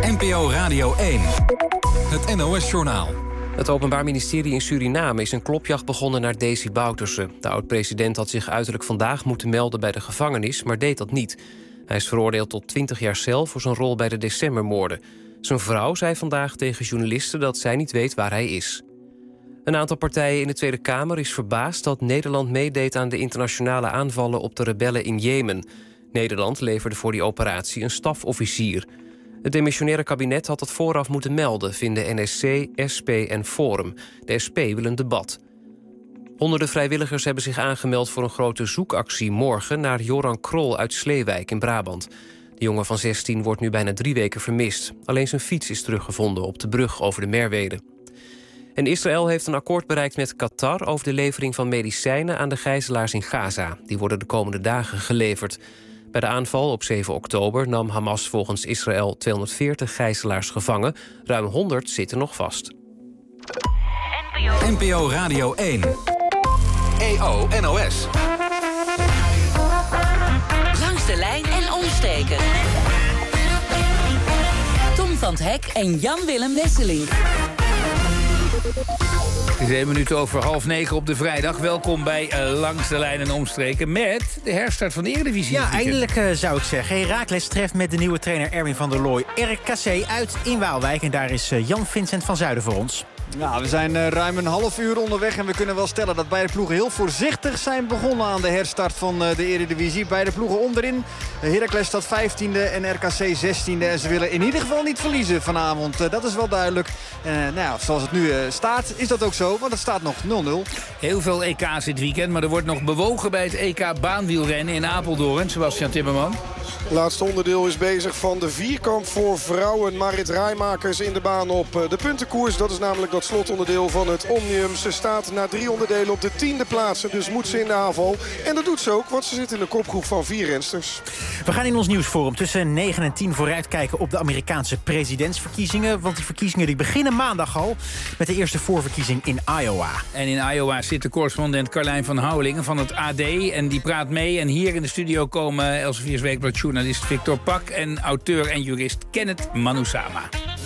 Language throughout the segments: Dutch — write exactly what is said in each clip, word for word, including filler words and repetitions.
N P O Radio één. Het N O S-journaal. Het Openbaar Ministerie in Suriname is een klopjacht begonnen naar Desi Bouterse. De oud-president had zich uiterlijk vandaag moeten melden bij de gevangenis, maar deed dat niet. Hij is veroordeeld tot twintig jaar cel voor zijn rol bij de decembermoorden. Zijn vrouw zei vandaag tegen journalisten dat zij niet weet waar hij is. Een aantal partijen in de Tweede Kamer is verbaasd dat Nederland meedeed aan de internationale aanvallen op de rebellen in Jemen. Nederland leverde voor die operatie een stafofficier. Het demissionaire kabinet had dat vooraf moeten melden, vinden N S C, S P en Forum. De S P wil een debat. Honderden vrijwilligers hebben zich aangemeld voor een grote zoekactie morgen naar Joran Krol uit Sleewijk in Brabant. De jongen van zestien wordt nu bijna drie weken vermist. Alleen zijn fiets is teruggevonden op de brug over de Merwede. En Israël heeft een akkoord bereikt met Qatar over de levering van medicijnen aan de gijzelaars in Gaza. Die worden de komende dagen geleverd. Bij de aanval op zeven oktober nam Hamas volgens Israël tweehonderdveertig gijzelaars gevangen. Ruim honderd zitten nog vast. N P O Radio één. E O N O S. Langs de lijn en omstreken. Tom van 't Hek en Jan-Willem Wesseling. Het is één minuut over half negen op de vrijdag. Welkom bij uh, Langs de Lijn en Omstreken met de herstart van de Eredivisie. Ja, eindelijk uh, zou ik zeggen. Heracles treft met de nieuwe trainer Erwin van der Looy R K C uit in Waalwijk. En daar is uh, Jan-Vincent van Zuiden voor ons. Ja, we zijn uh, ruim een half uur onderweg en we kunnen wel stellen dat beide ploegen heel voorzichtig zijn begonnen aan de herstart van uh, de Eredivisie. Beide ploegen onderin. Heracles staat vijftiende en R K C zestiende. En ze willen in ieder geval niet verliezen vanavond. Uh, dat is wel duidelijk. Uh, nou ja, zoals het nu uh, staat, is dat ook zo, want het staat nog nul nul. Heel veel E K's dit weekend, maar er wordt nog bewogen bij het E K baanwielrennen in Apeldoorn. Sebastian Timmerman. Het laatste onderdeel is bezig van de vierkamp voor vrouwen. Marit Rijmakers in de baan op de puntenkoers. Dat is namelijk dat slotonderdeel van het Omnium. Ze staat na drie onderdelen op de tiende plaats. Dus moet ze in de aanval. En dat doet ze ook, want ze zit in de kopgroep van vier rensters. We gaan in ons nieuwsforum tussen negen en tien vooruitkijken op de Amerikaanse presidentsverkiezingen. Want die verkiezingen die beginnen maandag al met de eerste voorverkiezing in Iowa. En in Iowa zit de correspondent Carlijn van Houwelingen van het A D. En die praat mee. En hier in de studio komen Elsevier's Weekblad journalist Victor Pak en auteur en jurist Kenneth Manusama.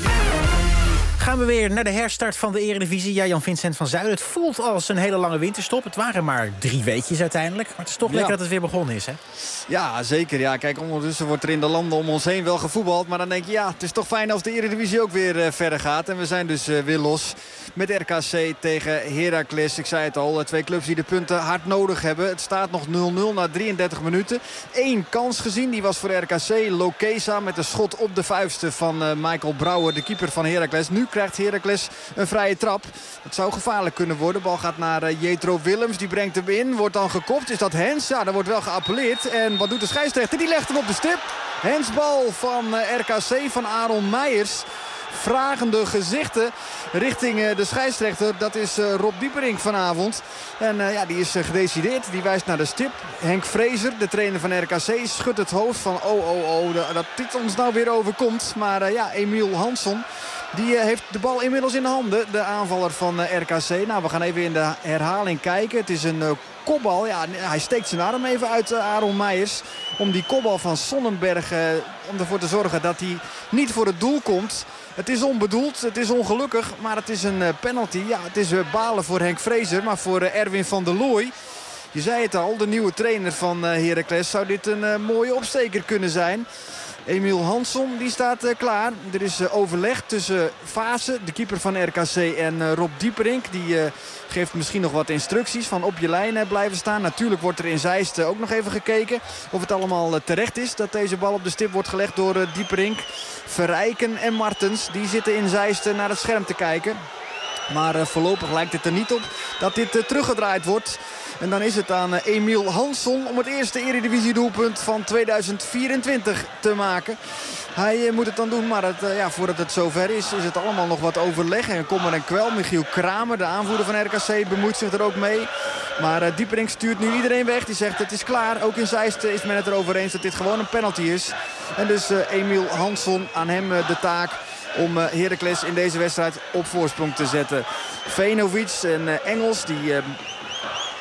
Gaan we weer naar de herstart van de Eredivisie. Ja, Jan-Vincent van Zuiden. Het voelt als een hele lange winterstop. Het waren maar drie weekjes uiteindelijk. Maar het is toch ja. lekker dat het weer begonnen is, hè? Ja, zeker. Ja, kijk, ondertussen wordt er in de landen om ons heen wel gevoetbald. Maar dan denk je, ja, het is toch fijn als de Eredivisie ook weer uh, verder gaat. En we zijn dus uh, weer los met R K C tegen Heracles. Ik zei het al, twee clubs die de punten hard nodig hebben. Het staat nog nul nul na drieëndertig minuten. Eén kans gezien, die was voor R K C. Lokesa met een schot op de vuisten van uh, Michael Brouwer, de keeper van Heracles. Nu krijgt Heracles een vrije trap. Het zou gevaarlijk kunnen worden. De bal gaat naar uh, Jetro Willems. Die brengt hem in. Wordt dan gekopt. Is dat Hens? Ja, daar wordt wel geappelleerd. En wat doet de scheidsrechter? Die legt hem op de stip. Hensbal van uh, R K C van Aaron Meijers. Vragende gezichten richting uh, de scheidsrechter. Dat is uh, Rob Dieperink vanavond. En uh, ja, die is uh, gedecideerd. Die wijst naar de stip. Henk Vrezer, de trainer van R K C, schudt het hoofd van oh, oh, oh, dat dit ons nou weer overkomt. Maar uh, ja, Emiel Hansson, die uh, heeft de bal inmiddels in de handen. De aanvaller van uh, R K C. Nou, we gaan even in de herhaling kijken. Het is een uh, kopbal. Ja, hij steekt zijn arm even uit uh, Aaron Meijers. Om die kopbal van Sonnenberg, uh, om ervoor te zorgen dat hij niet voor het doel komt. Het is onbedoeld, het is ongelukkig, maar het is een uh, penalty. Ja, het is uh, balen voor Henk Vrezer, maar voor uh, Erwin van der Looy. Je zei het al, de nieuwe trainer van uh, Heracles, zou dit een uh, mooie opsteker kunnen zijn. Emiel Hansson, die staat uh, klaar. Er is uh, overleg tussen Vase, de keeper van R K C, en uh, Rob Dieperink. Die uh, geeft misschien nog wat instructies van op je lijn uh, blijven staan. Natuurlijk wordt er in Zeist uh, ook nog even gekeken of het allemaal uh, terecht is dat deze bal op de stip wordt gelegd door uh, Dieperink. Verrijken en Martens, die zitten in Zeist uh, naar het scherm te kijken. Maar uh, voorlopig lijkt het er niet op dat dit uh, teruggedraaid wordt. En dan is het aan uh, Emiel Hansson om het eerste Eredivisie-doelpunt van tweeduizend vierentwintig te maken. Hij uh, moet het dan doen, maar het, uh, ja, voordat het zover is, is het allemaal nog wat overleg. En kommer en kwel. Michiel Kramer, de aanvoerder van R K C, bemoeit zich er ook mee. Maar uh, Dieperink stuurt nu iedereen weg. Die zegt het is klaar. Ook in Zeist is men het erover eens dat dit gewoon een penalty is. En dus uh, Emiel Hansson, aan hem uh, de taak om uh, Heracles in deze wedstrijd op voorsprong te zetten. Venovic en uh, Engels, die Uh,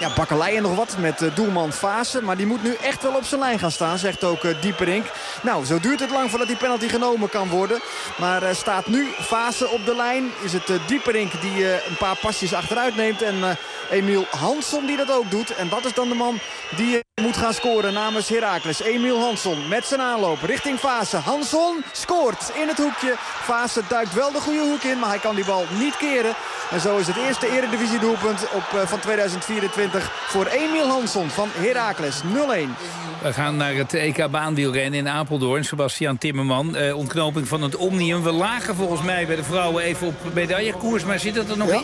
Ja, bakkeleien nog wat met uh, doelman Vaassen. Maar die moet nu echt wel op zijn lijn gaan staan, zegt ook uh, Dieperink. Nou, zo duurt het lang voordat die penalty genomen kan worden. Maar uh, staat nu Vaassen op de lijn. Is het uh, Dieperink die uh, een paar pasjes achteruit neemt. En uh, Emiel Hansson die dat ook doet. En dat is dan de man die uh, moet gaan scoren namens Heracles. Emiel Hansson met zijn aanloop richting Vaassen. Hansson scoort in het hoekje. Vaassen duikt wel de goede hoek in, maar hij kan die bal niet keren. En zo is het eerste eredivisie doelpunt op, uh, van tweeduizend vierentwintig voor Emiel Hansson van Heracles. nul-een. We gaan naar het E K baanwielrennen in Apeldoorn. Sebastian Timmerman, eh, ontknoping van het Omnium. We lagen volgens mij bij de vrouwen even op medaillekoers, maar zit dat er nog ja. in?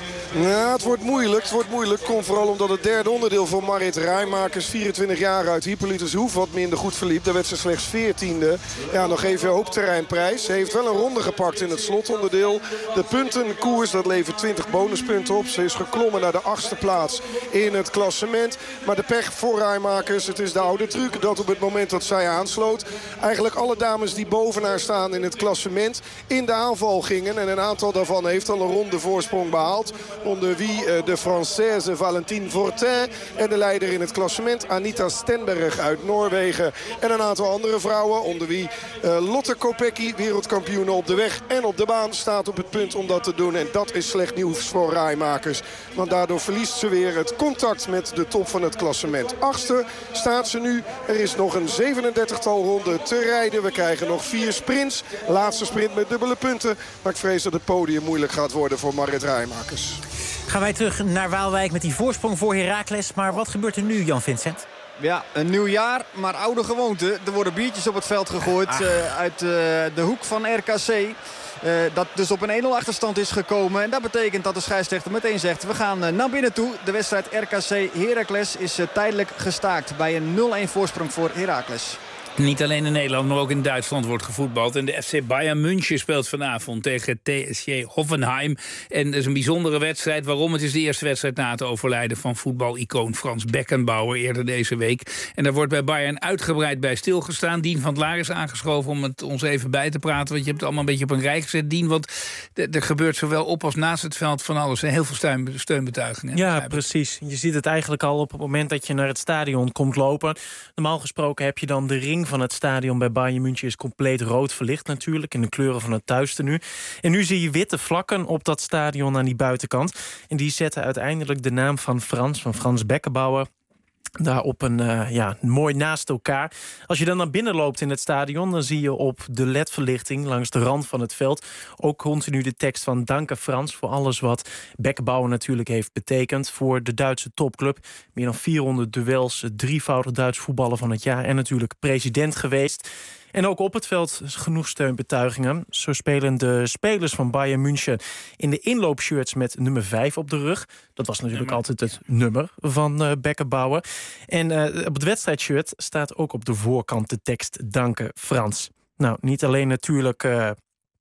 Ja, het wordt moeilijk. Het wordt moeilijk. Komt vooral omdat het derde onderdeel van Marit Rijmakers, vierentwintig jaar uit Hippolytus Hoef, wat minder goed verliep. Daar werd ze slechts veertiende. Ja, nog even hoop terreinprijs. Ze heeft wel een ronde gepakt in het slotonderdeel. De puntenkoers, dat levert twintig bonuspunten op. Ze is geklommen naar de achtste plaats in het klassement. Maar de pech voor Rijmakers, het is de oude truc dat op het moment dat zij aansloot, eigenlijk alle dames die boven haar staan in het klassement in de aanval gingen. En een aantal daarvan heeft al een ronde voorsprong behaald. Onder wie de Française Valentine Fortin en de leider in het klassement Anita Stenberg uit Noorwegen. En een aantal andere vrouwen, onder wie uh, Lotte Kopecky, wereldkampioene op de weg en op de baan, staat op het punt om dat te doen. En dat is slecht nieuws voor Rijmakers. Want daardoor verliest ze weer het contact met de top van het klassement. Achtste staat ze nu. Er is nog een zevenendertigtal ronden te rijden. We krijgen nog vier sprints. Laatste sprint met dubbele punten. Maar ik vrees dat het podium moeilijk gaat worden voor Marit Rijmakers. Gaan wij terug naar Waalwijk met die voorsprong voor Heracles. Maar wat gebeurt er nu, Jan Vincent? Ja, een nieuw jaar, maar oude gewoonte. Er worden biertjes op het veld gegooid uh, uit uh, de hoek van R K C. Uh, dat dus op een één nul achterstand is gekomen. En dat betekent dat de scheidsrechter meteen zegt, we gaan uh, naar binnen toe. De wedstrijd R K C Heracles is uh, tijdelijk gestaakt bij een nul-een voorsprong voor Heracles. Niet alleen in Nederland, maar ook in Duitsland wordt gevoetbald. En de F C Bayern München speelt vanavond tegen T S J Hoffenheim. En dat is een bijzondere wedstrijd. Waarom? Het is de eerste wedstrijd na het overlijden van voetbalicoon Frans Beckenbauer eerder deze week. En daar wordt bij Bayern uitgebreid bij stilgestaan. Dien van het Laar is aangeschoven om het ons even bij te praten. Want je hebt het allemaal een beetje op een rij gezet, Dien. Want er gebeurt zowel op als naast het veld van alles. Heel veel steun, steunbetuigingen. Ja, precies. Je ziet het eigenlijk al op het moment dat je naar het stadion komt lopen. Normaal gesproken heb je dan de ring van het stadion bij Bayern München is compleet rood verlicht natuurlijk, in de kleuren van het thuistenu. En nu zie je witte vlakken op dat stadion aan die buitenkant. En die zetten uiteindelijk de naam van Frans, van Frans Beckenbauer, daar op een, uh, ja, mooi naast elkaar. Als je dan naar binnen loopt in het stadion, dan zie je op de L E D-verlichting langs de rand van het veld ook continu de tekst van Danke Frans voor alles wat Beckenbauer natuurlijk heeft betekend voor de Duitse topclub. Meer dan vierhonderd duels, drievoudig Duits voetballer van het jaar en natuurlijk president geweest. En ook op het veld genoeg steunbetuigingen. Zo spelen de spelers van Bayern München in de inloopshirts met nummer vijf op de rug. Dat was natuurlijk nummer. altijd het nummer van uh, Beckenbauer. En uh, op het wedstrijdshirt staat ook op de voorkant de tekst Danke Frans. Nou, niet alleen natuurlijk uh,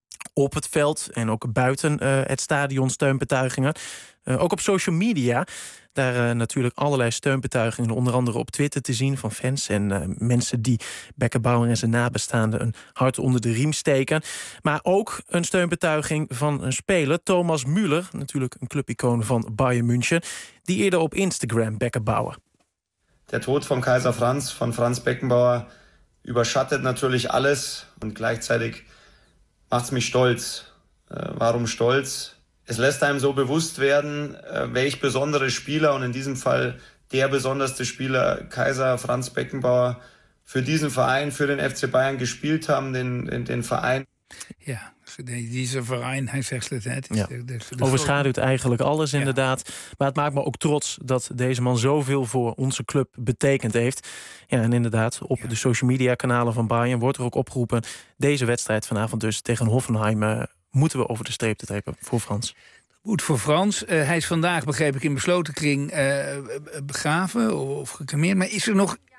op het veld en ook buiten uh, het stadion steunbetuigingen. Uh, ook op social media. Daar uh, natuurlijk allerlei steunbetuigingen, onder andere op Twitter te zien van fans en uh, mensen die Beckenbauer en zijn nabestaanden een hart onder de riem steken. Maar ook een steunbetuiging van een speler, Thomas Müller, natuurlijk een clubicoon van Bayern München, die eerder op Instagram Beckenbauer. Der Tod von Kaiser Franz, von Franz Beckenbauer, überschattet natürlich alles und gleichzeitig macht's mich stolz. Uh, warum stolz? Es lässt einem so bewusst werden, welch besondere Spieler und in diesem Fall der besonderste Spieler Kaiser Franz Beckenbauer für diesen Verein, für den F C Bayern gespielt haben, den, den, den Verein. Ja, deze Verein, hij zegt het. het ja. de, de, de overschaduwt eigenlijk alles inderdaad. Ja. Maar het maakt me ook trots dat deze man zoveel voor onze club betekend heeft. Ja, en inderdaad, op ja. de social media kanalen van Bayern wordt er ook opgeroepen deze wedstrijd vanavond dus tegen Hoffenheim uh, moeten we over de streep te trekken voor Frans. Goed voor Frans. Uh, hij is vandaag, begreep ik, in besloten kring uh, begraven of gecremeerd. Maar is er nog...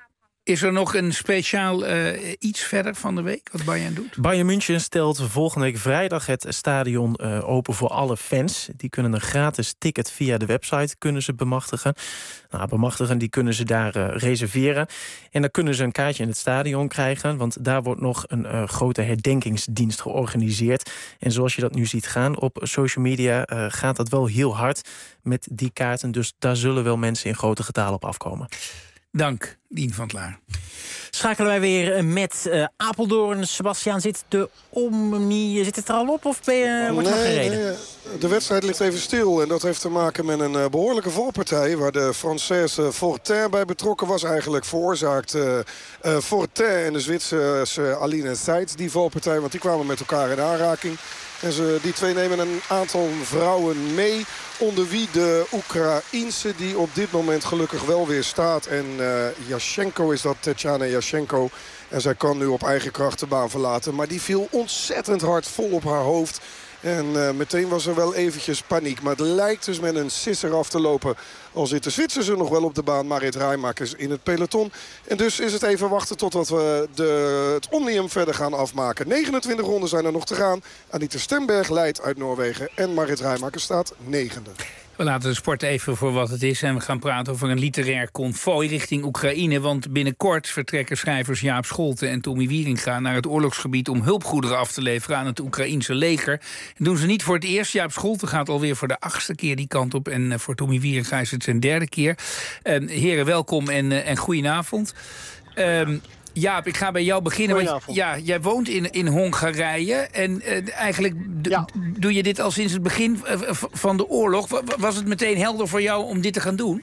Is er nog een speciaal uh, iets verder van de week wat Bayern doet? Bayern München stelt volgende week vrijdag het stadion uh, open voor alle fans. Die kunnen een gratis ticket via de website kunnen ze bemachtigen. Nou, bemachtigen die kunnen ze daar uh, reserveren. En dan kunnen ze een kaartje in het stadion krijgen. Want daar wordt nog een uh, grote herdenkingsdienst georganiseerd. En zoals je dat nu ziet gaan op social media uh, gaat dat wel heel hard met die kaarten. Dus daar zullen wel mensen in grote getalen op afkomen. Dank, Dien van 't Laar. Schakelen wij weer met uh, Apeldoorn. Sebastiaan, zit de Omni, zit het er al op of ben je, wordt er nog gereden? Nee, de wedstrijd ligt even stil en dat heeft te maken met een uh, behoorlijke valpartij waar de Française Fortin bij betrokken was. Eigenlijk veroorzaakt uh, uh, Fortin en de Zwitserse Aline Seitz die valpartij, want die kwamen met elkaar in aanraking. En ze, die twee nemen een aantal vrouwen mee, onder wie de Oekraïense die op dit moment gelukkig wel weer staat. En uh, Jaschenko is dat, Tetjana Jaschenko. En zij kan nu op eigen kracht de baan verlaten. Maar die viel ontzettend hard vol op haar hoofd. En uh, meteen was er wel eventjes paniek. Maar het lijkt dus met een sisser af te lopen. Al zit de Zwitserse nog wel op de baan. Marit Rijmakers in het peloton. En dus is het even wachten totdat we de, het Omnium verder gaan afmaken. negenentwintig ronden zijn er nog te gaan. Anita Stenberg leidt uit Noorwegen. En Marit Rijmakers staat negende. We laten de sport even voor wat het is en we gaan praten over een literair konvooi richting Oekraïne. Want binnenkort vertrekken schrijvers Jaap Scholten en Tommy Wieringa naar het oorlogsgebied om hulpgoederen af te leveren aan het Oekraïense leger. En doen ze niet voor het eerst. Jaap Scholten gaat alweer voor de achtste keer die kant op en voor Tommy Wieringa is het zijn derde keer. Uh, heren, welkom en, uh, en goedenavond. Uh, Jaap, ik ga bij jou beginnen. Want, ja, jij woont in, in Hongarije en uh, eigenlijk d- ja. doe je dit al sinds het begin uh, van de oorlog. Was het meteen helder voor jou om dit te gaan doen?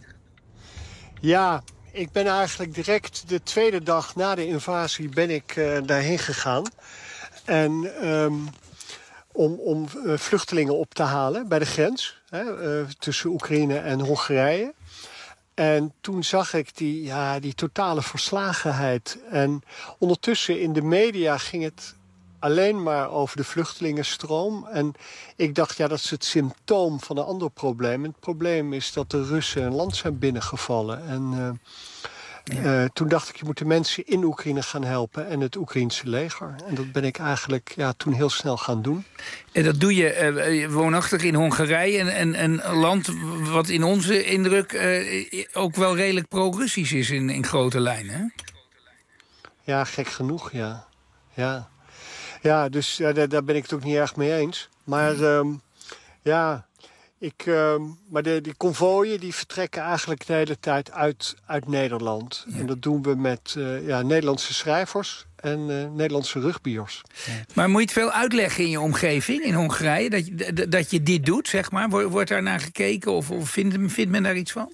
Ja, ik ben eigenlijk direct de tweede dag na de invasie ben ik uh, daarheen gegaan. En um, om, om uh, vluchtelingen op te halen bij de grens hè, uh, tussen Oekraïne en Hongarije. En toen zag ik die, ja, die totale verslagenheid. En ondertussen in de media ging het alleen maar over de vluchtelingenstroom. En ik dacht, ja, dat is het symptoom van een ander probleem. En het probleem is dat de Russen een land zijn binnengevallen. En uh, ja. uh, toen dacht ik, je moet de mensen in Oekraïne gaan helpen en het Oekraïense leger. En dat ben ik eigenlijk ja, toen heel snel gaan doen. En dat doe je uh, woonachtig in Hongarije. En, en een land wat in onze indruk uh, ook wel redelijk pro-Russisch is in, in grote lijnen. Hè? Ja, gek genoeg, ja. Ja, ja dus ja, daar, daar ben ik het ook niet erg mee eens. Maar um, ja... Ik, uh, maar de, die konvooien die vertrekken eigenlijk de hele tijd uit, uit Nederland. Ja. En dat doen we met uh, ja, Nederlandse schrijvers en uh, Nederlandse rugbyers. Ja. Maar moet je het veel uitleggen in je omgeving, in Hongarije, dat je, dat je dit doet, zeg maar? Wordt daar naar gekeken of, of vindt, vindt men daar iets van?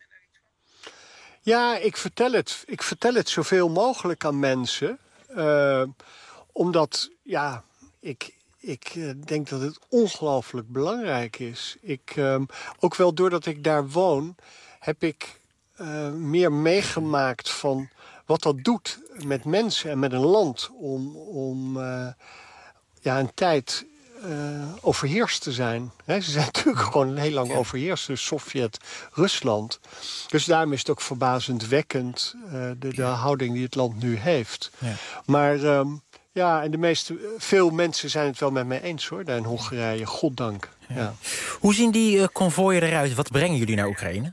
Ja, ik vertel het, ik vertel het zoveel mogelijk aan mensen. Uh, omdat, ja, ik... Ik uh, denk dat het ongelooflijk belangrijk is. Ik, uh, ook wel doordat ik daar woon, heb ik uh, meer meegemaakt van wat dat doet met mensen en met een land om, om uh, ja, een tijd uh, overheerst te zijn. He, ze zijn natuurlijk gewoon heel lang overheerst, dus Sovjet-Rusland. Dus daarom is het ook verbazendwekkend, uh, de, de houding die het land nu heeft. Ja. Maar... Um, Ja, en de meeste, veel mensen zijn het wel met mij eens hoor, daar in Hongarije, goddank. Ja. Ja. Hoe zien die uh, konvooien eruit? Wat brengen jullie naar Oekraïne?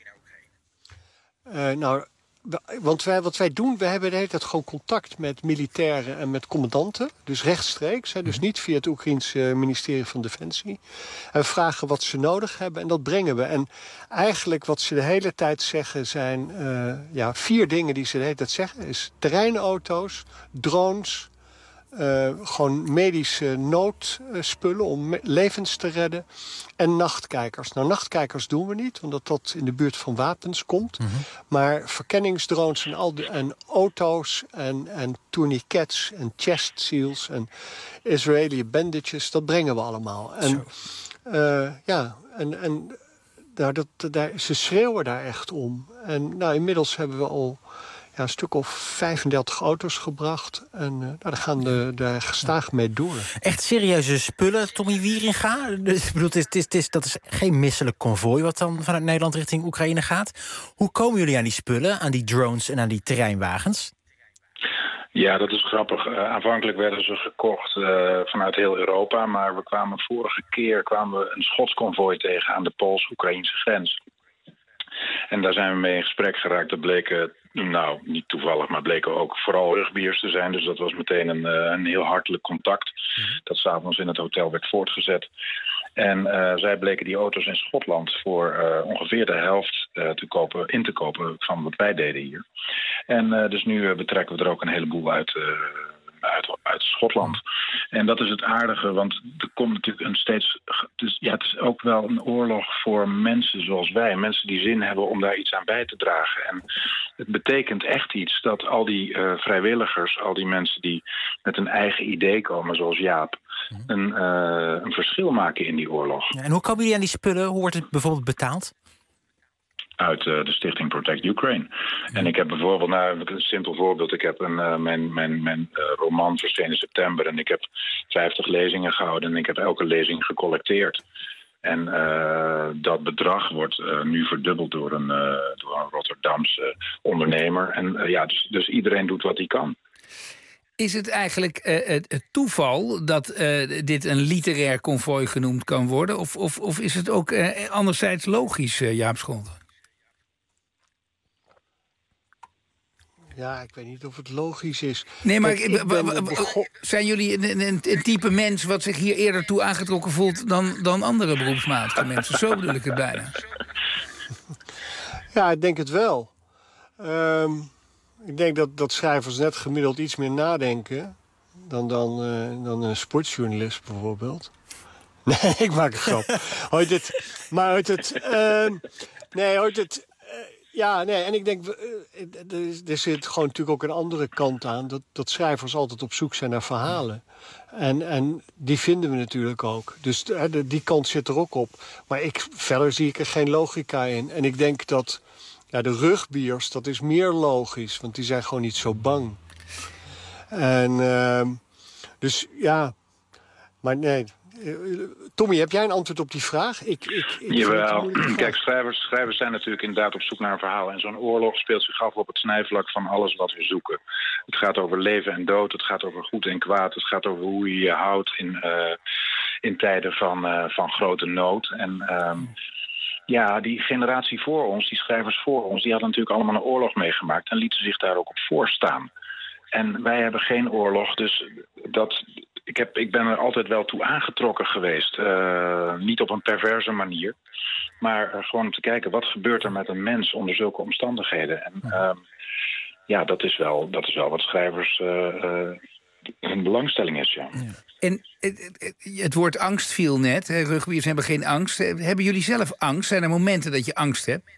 Uh, nou, want wij, wat wij doen, we hebben de hele tijd gewoon contact met militairen en met commandanten. Dus rechtstreeks, hè, dus niet via het Oekraïense ministerie van Defensie. En we vragen wat ze nodig hebben en dat brengen we. En eigenlijk wat ze de hele tijd zeggen zijn uh, ja, vier dingen die ze de hele tijd zeggen. Is terreinauto's, drones... Uh, gewoon medische noodspullen om levens te redden. En nachtkijkers. Nou, nachtkijkers doen we niet, omdat dat in de buurt van wapens komt. Mm-hmm. Maar verkenningsdrones en, al de, en auto's en, en tourniquets en chest seals en Israeli bandages, dat brengen we allemaal. En uh, ja, en, en daar, dat, daar, ze schreeuwen daar echt om. En nou, inmiddels hebben we al ja, een stuk of vijfendertig auto's gebracht. En uh, nou, daar gaan de, daar gestaag mee door. Echt serieuze spullen, Tommy Wieringa? Dus, ik bedoel, het is, het is, het is, dat is geen misselijk konvooi wat dan vanuit Nederland richting Oekraïne gaat. Hoe komen jullie aan die spullen, aan die drones en aan die terreinwagens? Ja, dat is grappig. Uh, aanvankelijk werden ze gekocht uh, vanuit heel Europa. Maar we kwamen vorige keer kwamen we een Schots konvooi tegen aan de Pools-Oekraïnse grens. En daar zijn we mee in gesprek geraakt. Dat bleken, nou niet toevallig, maar bleken ook vooral rugbiers te zijn. Dus dat was meteen een, een heel hartelijk contact. Dat 's avonds in het hotel werd voortgezet. En uh, zij bleken die auto's in Schotland voor uh, ongeveer de helft uh, te kopen, in te kopen van wat wij deden hier. En uh, dus nu uh, betrekken we er ook een heleboel uit, uh, uit, uit Schotland. En dat is het aardige, want er komt natuurlijk een steeds... Dus, ja, het is ook wel een oorlog voor mensen zoals wij. Mensen die zin hebben om daar iets aan bij te dragen. En het betekent echt iets dat al die uh, vrijwilligers, al die mensen die met een eigen idee komen, zoals Jaap, een, uh, een verschil maken in die oorlog. Ja, en hoe komen jullie aan die spullen? Hoe wordt het bijvoorbeeld betaald? Uit uh, de stichting Protect Ukraine. Ja. En ik heb bijvoorbeeld, nou, een simpel voorbeeld. Ik heb een, uh, mijn, mijn, mijn uh, roman verscheen in september. En ik heb vijftig lezingen gehouden. En ik heb elke lezing gecollecteerd. En uh, dat bedrag wordt uh, nu verdubbeld door een, uh, door een Rotterdamse ondernemer. En uh, ja, dus, dus iedereen doet wat hij kan. Is het eigenlijk uh, het toeval dat uh, dit een literair konvooi genoemd kan worden? Of, of, of is het ook uh, anderzijds logisch, uh, Jaap Scholten? Ja, ik weet niet of het logisch is. Nee, maar Kijk, ik ben begon... zijn jullie een, een, een type mens wat zich hier eerder toe aangetrokken voelt dan, dan andere beroepsmatige mensen? Zo bedoel ik het bijna. Ja, ik denk het wel. Um, ik denk dat, dat schrijvers net gemiddeld iets meer nadenken dan, dan, uh, dan een sportjournalist bijvoorbeeld. Nee, ik maak een grap. Hoort het, maar hoort het... Uh, nee, hoort het... Ja, nee, en ik denk, uh, er zit gewoon natuurlijk ook een andere kant aan. Dat, dat schrijvers altijd op zoek zijn naar verhalen. En, en die vinden we natuurlijk ook. Dus de, de, die kant zit er ook op. Maar ik, verder zie ik er geen logica in. En ik denk dat ja, de rugbiers, dat is meer logisch. Want die zijn gewoon niet zo bang. En uh, dus ja, maar nee... Tommy, heb jij een antwoord op die vraag? Ik, ik, ik Jawel. Kijk, schrijvers, schrijvers zijn natuurlijk inderdaad op zoek naar een verhaal. En zo'n oorlog speelt zich af op het snijvlak van alles wat we zoeken. Het gaat over leven en dood, het gaat over goed en kwaad. Het gaat over hoe je je houdt in, uh, in tijden van, uh, van grote nood. En uh, ja, die generatie voor ons, die schrijvers voor ons, die hadden natuurlijk allemaal een oorlog meegemaakt en lieten zich daar ook op voorstaan. En wij hebben geen oorlog, dus dat... Ik, heb, ik ben er altijd wel toe aangetrokken geweest. Uh, niet op een perverse manier. Maar uh, gewoon om te kijken, wat gebeurt er met een mens onder zulke omstandigheden? En uh, ja, dat is, wel, dat is wel wat schrijvers uh, uh, hun belangstelling is, ja. ja. En het, het woord angst viel net. Hè? Rugbiers hebben geen angst. Hebben jullie zelf angst? Zijn er momenten dat je angst hebt?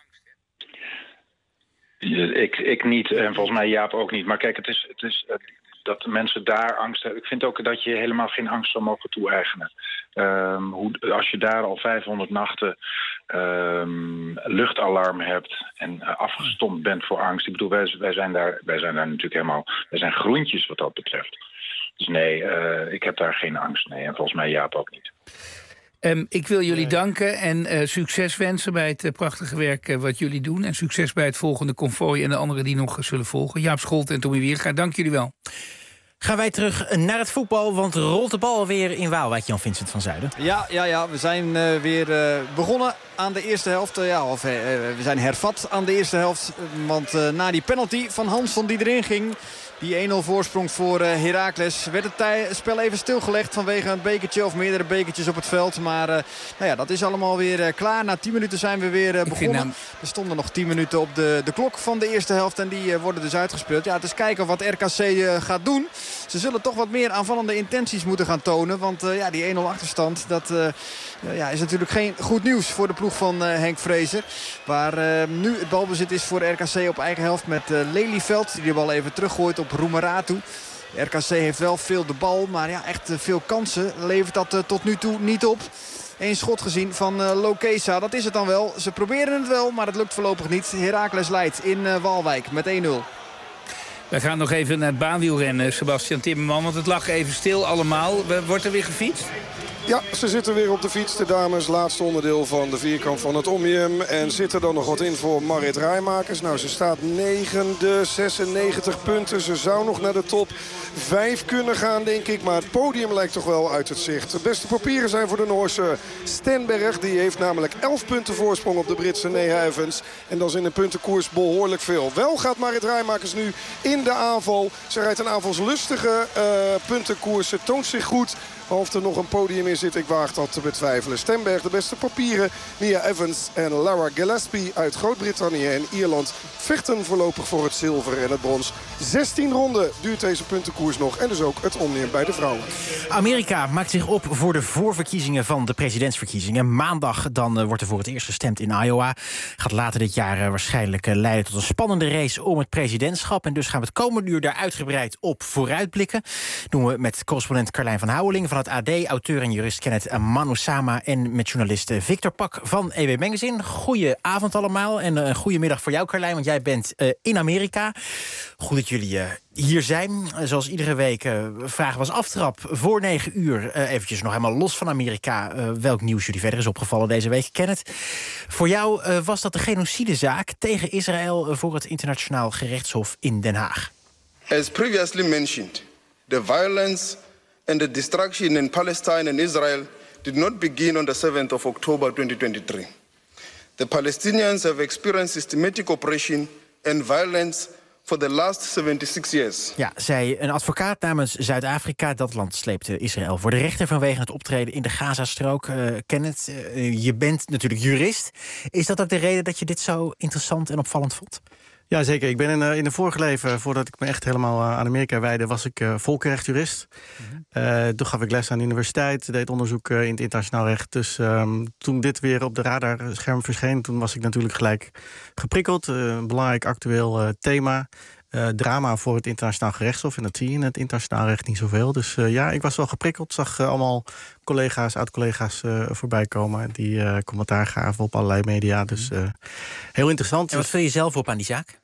Ik, ik niet, en volgens mij Jaap ook niet. Maar kijk, het is... Het is uh, dat de mensen daar angst hebben. Ik vind ook dat je helemaal geen angst zou mogen toe-eigenen. Um, hoe, als je daar al vijfhonderd nachten um, luchtalarm hebt en uh, afgestompt bent voor angst. Ik bedoel, wij, wij, zijn daar, wij zijn daar natuurlijk helemaal... Wij zijn groentjes wat dat betreft. Dus nee, uh, ik heb daar geen angst. Nee, en volgens mij Jaap ook niet. Um, ik wil jullie danken en uh, succes wensen bij het uh, prachtige werk uh, wat jullie doen. En succes bij het volgende konvooi en de anderen die nog uh, zullen volgen. Jaap Scholten en Tommy Wieringa, dank jullie wel. Gaan wij terug naar het voetbal, want rolt de bal weer in Waalwijk, Jan Vincent van Zuiden. Ja, ja, ja. We zijn uh, weer uh, begonnen aan de eerste helft. Uh, ja, of uh, we zijn hervat aan de eerste helft. Want uh, na die penalty van Hansson die erin ging, die één nul voorsprong voor uh, Heracles, werd het tij- spel even stilgelegd vanwege een bekertje of meerdere bekertjes op het veld. Maar uh, nou ja, dat is allemaal weer uh, klaar. Na tien minuten zijn we weer uh, begonnen. Nou... Er stonden nog tien minuten op de, de klok van de eerste helft en die uh, worden dus uitgespeeld. Ja, het is kijken wat R K C uh, gaat doen. Ze zullen toch wat meer aanvallende intenties moeten gaan tonen. Want uh, ja, die één nul achterstand, dat uh, ja, is natuurlijk geen goed nieuws voor de ploeg van uh, Henk Vrezer. Waar uh, nu het balbezit is voor R K C op eigen helft met uh, Lelyveld. Die de bal even teruggooit op Roemeratu. R K C heeft wel veel de bal, maar ja, echt uh, veel kansen levert dat uh, tot nu toe niet op. Eén schot gezien van uh, Lokesa. Dat is het dan wel. Ze proberen het wel, maar het lukt voorlopig niet. Heracles leidt in uh, Waalwijk met één nul. We gaan nog even naar het baanwielrennen, Sebastian Timmerman. Want het lag even stil allemaal. Wordt er weer gefietst? Ja, ze zitten weer op de fiets. De dames, laatste onderdeel van de vierkamp van het Omnium. En zit er dan nog wat in voor Marit Rijmakers. Nou, ze staat negende, zesennegentig punten. Ze zou nog naar de top vijf kunnen gaan, denk ik. Maar het podium lijkt toch wel uit het zicht. De beste papieren zijn voor de Noorse Stenberg. Die heeft namelijk elf punten voorsprong op de Britse Neha Evans. En dat is in een puntenkoers behoorlijk veel. Wel gaat Marit Rijmakers nu in de aanval. Ze rijdt een aanvalslustige uh, puntenkoers. Ze toont zich goed. Of er nog een podium in zit, ik waag dat te betwijfelen. Stenberg, de beste papieren. Nia Evans en Lara Gillespie uit Groot-Brittannië en Ierland vechten voorlopig voor het zilver en het brons. zestien ronden duurt deze puntenkoers nog. En dus ook het Omnium bij de vrouwen. Amerika maakt zich op voor de voorverkiezingen van de presidentsverkiezingen. Maandag dan uh, wordt er voor het eerst gestemd in Iowa. Gaat later dit jaar uh, waarschijnlijk uh, leiden tot een spannende race om het presidentschap. En dus gaan we het komende uur daar uitgebreid op vooruitblikken. Doen we met correspondent Carlijn van Houweling van het A D, auteur en jurist Kenneth Manusama en met journalist Victor Pak van E W Magazine. Goedenavond allemaal en een goede middag voor jou, Carlijn, want jij bent uh, in Amerika. Goed dat jullie uh, hier zijn. Zoals iedere week uh, vragen we als aftrap voor negen uur uh, eventjes nog helemaal los van Amerika uh, welk nieuws jullie verder is opgevallen deze week. Kenneth, voor jou uh, was dat de genocidezaak tegen Israël uh, voor het Internationaal Gerechtshof in Den Haag. As previously mentioned, the violence and the destruction in Palestine and Israel did not begin on the seventh of October twenty twenty-three. The Palestinians have experienced systematic oppression and violence for the last seventy-six years. Ja, zei een advocaat namens Zuid-Afrika. Dat land sleepte Israël voor de rechter vanwege het optreden in de Gazastrook. Uh, Kenneth, uh, je bent natuurlijk jurist. Is dat ook de reden dat je dit zo interessant en opvallend vond? Ja, zeker. Ik ben in, uh, in een vorige leven, voordat ik me echt helemaal uh, aan Amerika wijdde, was ik uh, volkenrechtjurist. Uh, toen gaf ik les aan de universiteit, deed onderzoek uh, in het internationaal recht. Dus um, toen dit weer op de radarscherm verscheen, toen was ik natuurlijk gelijk geprikkeld. Uh, een belangrijk actueel uh, thema. Uh, drama voor het internationaal gerechtshof. En dat zie je in het internationaal recht niet zoveel. Dus uh, ja, ik was wel geprikkeld. Zag uh, allemaal collega's, oud-collega's uh, voorbij komen. Die uh, commentaar gaven op allerlei media. Dus uh, heel interessant. En wat viel je zelf op aan die zaak?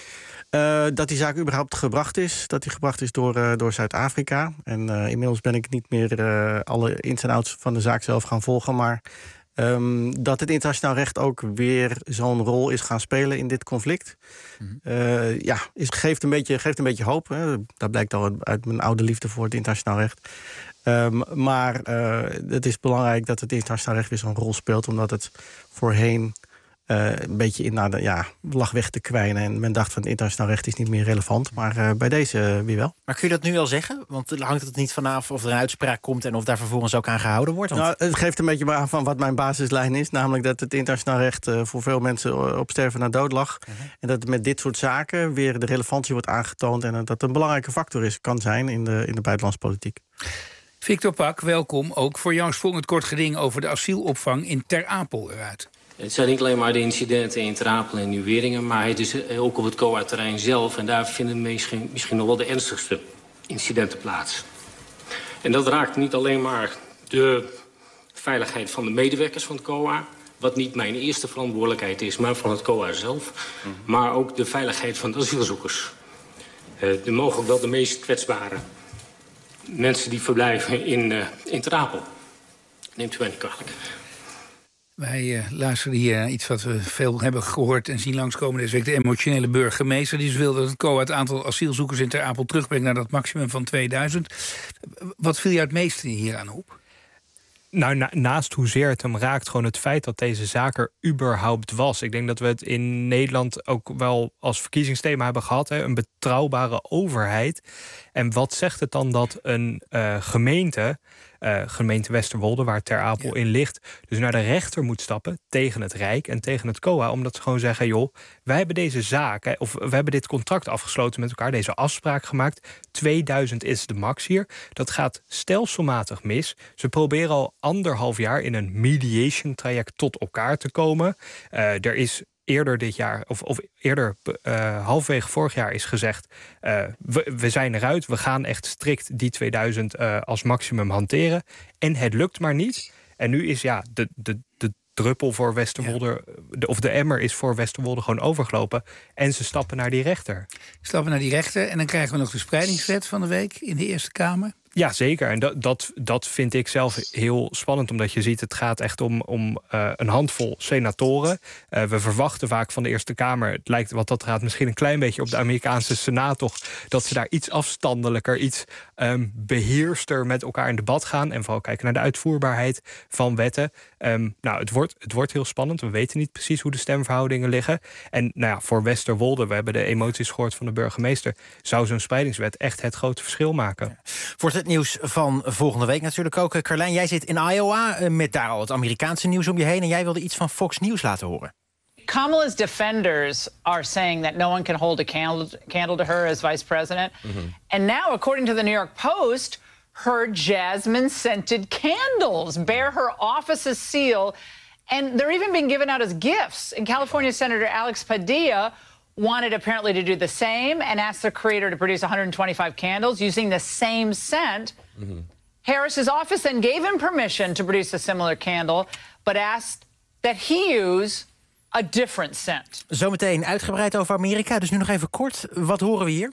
Uh, dat die zaak überhaupt gebracht is. Dat die gebracht is door, uh, door Zuid-Afrika. En uh, inmiddels ben ik niet meer uh, alle ins en outs van de zaak zelf gaan volgen. Maar Um, dat het internationaal recht ook weer zo'n rol is gaan spelen in dit conflict. Mm-hmm. Uh, ja, is, geeft, een beetje, geeft een beetje hoop. Hè. Dat blijkt al uit mijn oude liefde voor het internationaal recht. Um, maar uh, het is belangrijk dat het internationaal recht weer zo'n rol speelt, omdat het voorheen Uh, een beetje in naar de, ja, lag weg te kwijnen. En men dacht van het internationaal recht is niet meer relevant. Maar uh, bij deze uh, weer wel. Maar kun je dat nu al zeggen? Want hangt het niet vanaf of er een uitspraak komt en of daar vervolgens ook aan gehouden wordt? Want... Nou, het geeft een beetje aan van wat mijn basislijn is. Namelijk dat het internationaal recht uh, voor veel mensen op sterven na dood lag. Uh-huh. En dat met dit soort zaken weer de relevantie wordt aangetoond. En uh, dat een belangrijke factor is, kan zijn in de, in de buitenlandse politiek. Victor Pak, welkom. Ook voor jou sprong het kort geding over de asielopvang in Ter Apel eruit. Het zijn niet alleen maar de incidenten in Ter Apel en Nieuw-Weringen, maar het is ook op het C O A-terrein zelf. En daar vinden misschien, misschien nog wel de ernstigste incidenten plaats. En dat raakt niet alleen maar de veiligheid van de medewerkers van het C O A, wat niet mijn eerste verantwoordelijkheid is, maar van het C O A zelf. Mm-hmm. Maar ook de veiligheid van de asielzoekers. Uh, de mogelijk wel de meest kwetsbare mensen die verblijven in, uh, in Ter Apel. Neemt u mij niet kwalijk. Wij uh, luisteren hier naar iets wat we veel hebben gehoord en zien langskomen deze week. De emotionele burgemeester die dus wil dat het C O A het aantal asielzoekers in Ter Apel terugbrengt naar dat maximum van tweeduizend. Wat viel je het meeste hieraan op? Nou, na, naast hoezeer het hem raakt, gewoon het feit dat deze zaak er überhaupt was. Ik denk dat we het in Nederland ook wel als verkiezingsthema hebben gehad. Hè, een betrouwbare overheid. En wat zegt het dan dat een uh, gemeente, uh, gemeente Westerwolde, waar Ter Apel ja. in ligt, dus naar de rechter moet stappen tegen het Rijk en tegen het C O A, omdat ze gewoon zeggen, joh, wij hebben deze zaak, hè, of we hebben dit contract afgesloten met elkaar, deze afspraak gemaakt. tweeduizend is de max hier. Dat gaat stelselmatig mis. Ze proberen al anderhalf jaar in een mediation traject tot elkaar te komen. Uh, er is eerder dit jaar, of, of eerder uh, halfwege vorig jaar is gezegd, Uh, we, we zijn eruit, we gaan echt strikt die tweeduizend uh, als maximum hanteren. En het lukt maar niet. En nu is ja, de, de, de druppel voor Westerwolde, ja. of de emmer is voor Westerwolde gewoon overgelopen. En ze stappen naar die rechter. Stappen naar die rechter en dan krijgen we nog de spreidingswet van de week in de Eerste Kamer. Ja, zeker. En dat, dat, dat vind ik zelf heel spannend. Omdat je ziet, het gaat echt om, om uh, een handvol senatoren. Uh, we verwachten vaak van de Eerste Kamer... het lijkt wat dat gaat misschien een klein beetje op de Amerikaanse Senaat toch... dat ze daar iets afstandelijker, iets um, beheerster met elkaar in debat gaan... en vooral kijken naar de uitvoerbaarheid van wetten. Um, nou, het wordt, het wordt heel spannend. We weten niet precies hoe de stemverhoudingen liggen. En nou ja, voor Westerwolde, we hebben de emoties gehoord van de burgemeester... zou zo'n spreidingswet echt het grote verschil maken. Ja. Wordt het nieuws van volgende week natuurlijk ook. Carlijn, jij zit in Iowa met daar al het Amerikaanse nieuws om je heen... en jij wilde iets van Fox News laten horen. Kamala's defenders are saying that no one can hold a candle, candle to her as vice president. Mm-hmm. And now, according to the New York Post, her jasmine-scented candles bear her office's seal. And they're even being given out as gifts. And California Senator Alex Padilla wanted apparently to do the same and asked the creator to produce one hundred twenty-five candles using the same scent. Mm-hmm. Harris's office then gave him permission to produce a similar candle, but asked that he use a different scent. Zometeen uitgebreid over Amerika, dus nu nog even kort. Wat horen we hier?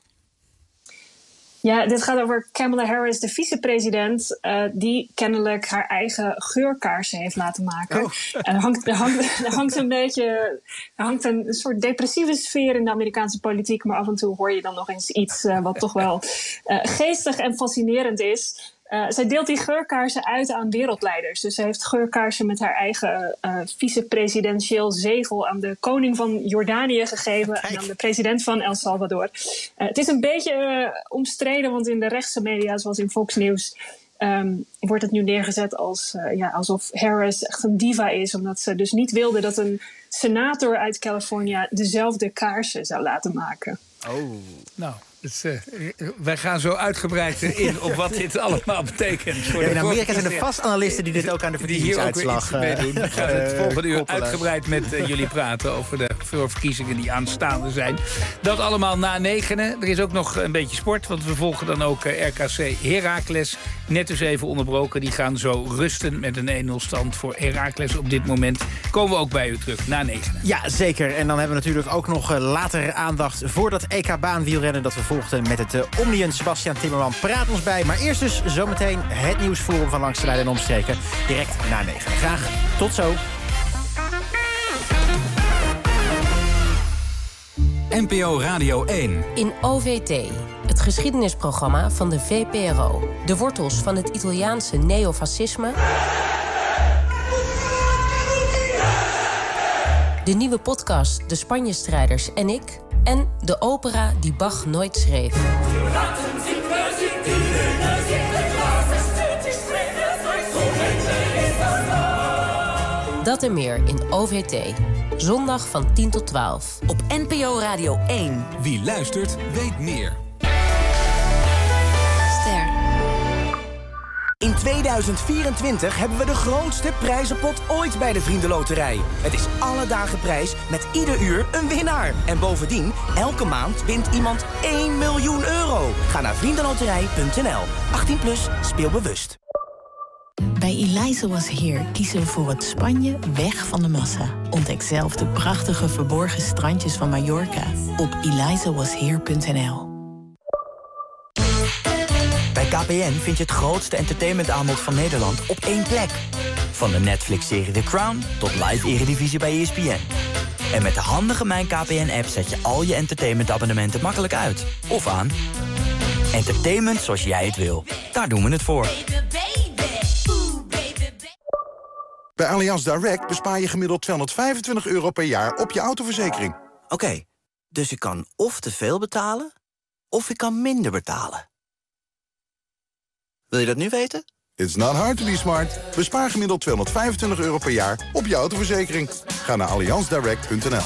Ja, dit gaat over Kamala Harris, de vicepresident... Uh, die kennelijk haar eigen geurkaarsen heeft laten maken. Oh. En er hangt, er, hangt, er hangt een beetje... Er hangt een soort depressieve sfeer in de Amerikaanse politiek... maar af en toe hoor je dan nog eens iets uh, wat toch wel uh, geestig en fascinerend is... Uh, zij deelt die geurkaarsen uit aan wereldleiders. Dus ze heeft geurkaarsen met haar eigen uh, vicepresidentieel zegel... aan de koning van Jordanië gegeven... Kijk. En aan de president van El Salvador. Uh, het is een beetje uh, omstreden, want in de rechtse media... zoals in Fox News... Um, wordt het nu neergezet als, uh, ja, alsof Harris echt een diva is... omdat ze dus niet wilde dat een senator uit Californië... dezelfde kaarsen zou laten maken. Oh, nou... Dus, uh, wij gaan zo uitgebreid in op wat dit allemaal betekent. Voor ja, de in Amerika zijn er vast analisten die dit ook aan de verkiezingsuitslag uh, meedoen. We gaan het volgende uur uitgebreid met uh, jullie praten over de verkiezingen die aanstaande zijn. Dat allemaal na negenen. Er is ook nog een beetje sport, want we volgen dan ook uh, R K C Heracles. Net dus even onderbroken. Die gaan zo rusten met een één nul stand voor Heracles op dit moment. Komen we ook bij u terug na negenen. Ja, zeker. En dan hebben we natuurlijk ook nog uh, later aandacht voor dat E K baanwielrennen dat we volgden met het uh, Omnium. Sebastian Timmerman praat ons bij. Maar eerst dus zometeen het nieuwsforum van Langs de Lijn en Omstreken. Direct na negen. Graag tot zo. N P O Radio één. In O V T, het geschiedenisprogramma van de V P R O. De wortels van het Italiaanse neofascisme. De nieuwe podcast De Spanje-strijders en ik. En de opera die Bach nooit schreef. Dat en meer in O V T. Zondag van tien tot twaalf. Op N P O Radio één. Wie luistert, weet meer. Ster. In tweeduizend vierentwintig hebben we de grootste prijzenpot ooit bij de Vriendenloterij. Het is alle dagen prijs met ieder uur een winnaar. En bovendien, elke maand wint iemand één miljoen euro. Ga naar vriendenloterij punt n l. achttien plus, speel bewust. Bij Eliza Was Here kiezen we voor het Spanje weg van de massa. Ontdek zelf de prachtige verborgen strandjes van Mallorca op eliza was here punt n l. Bij K P N vind je het grootste entertainmentaanbod van Nederland op één plek. Van de Netflix-serie The Crown tot live eredivisie bij E S P N. En met de handige Mijn K P N-app zet je al je entertainmentabonnementen makkelijk uit. Of aan. Entertainment zoals jij het wil. Daar doen we het voor. Bij Allianz Direct bespaar je gemiddeld tweehonderdvijfentwintig euro per jaar op je autoverzekering. Oké, okay, dus ik kan of te veel betalen, of ik kan minder betalen. Wil je dat nu weten? It's not hard to be smart. Bespaar gemiddeld tweehonderdvijfentwintig euro per jaar op je autoverzekering. Ga naar allianz direct punt n l.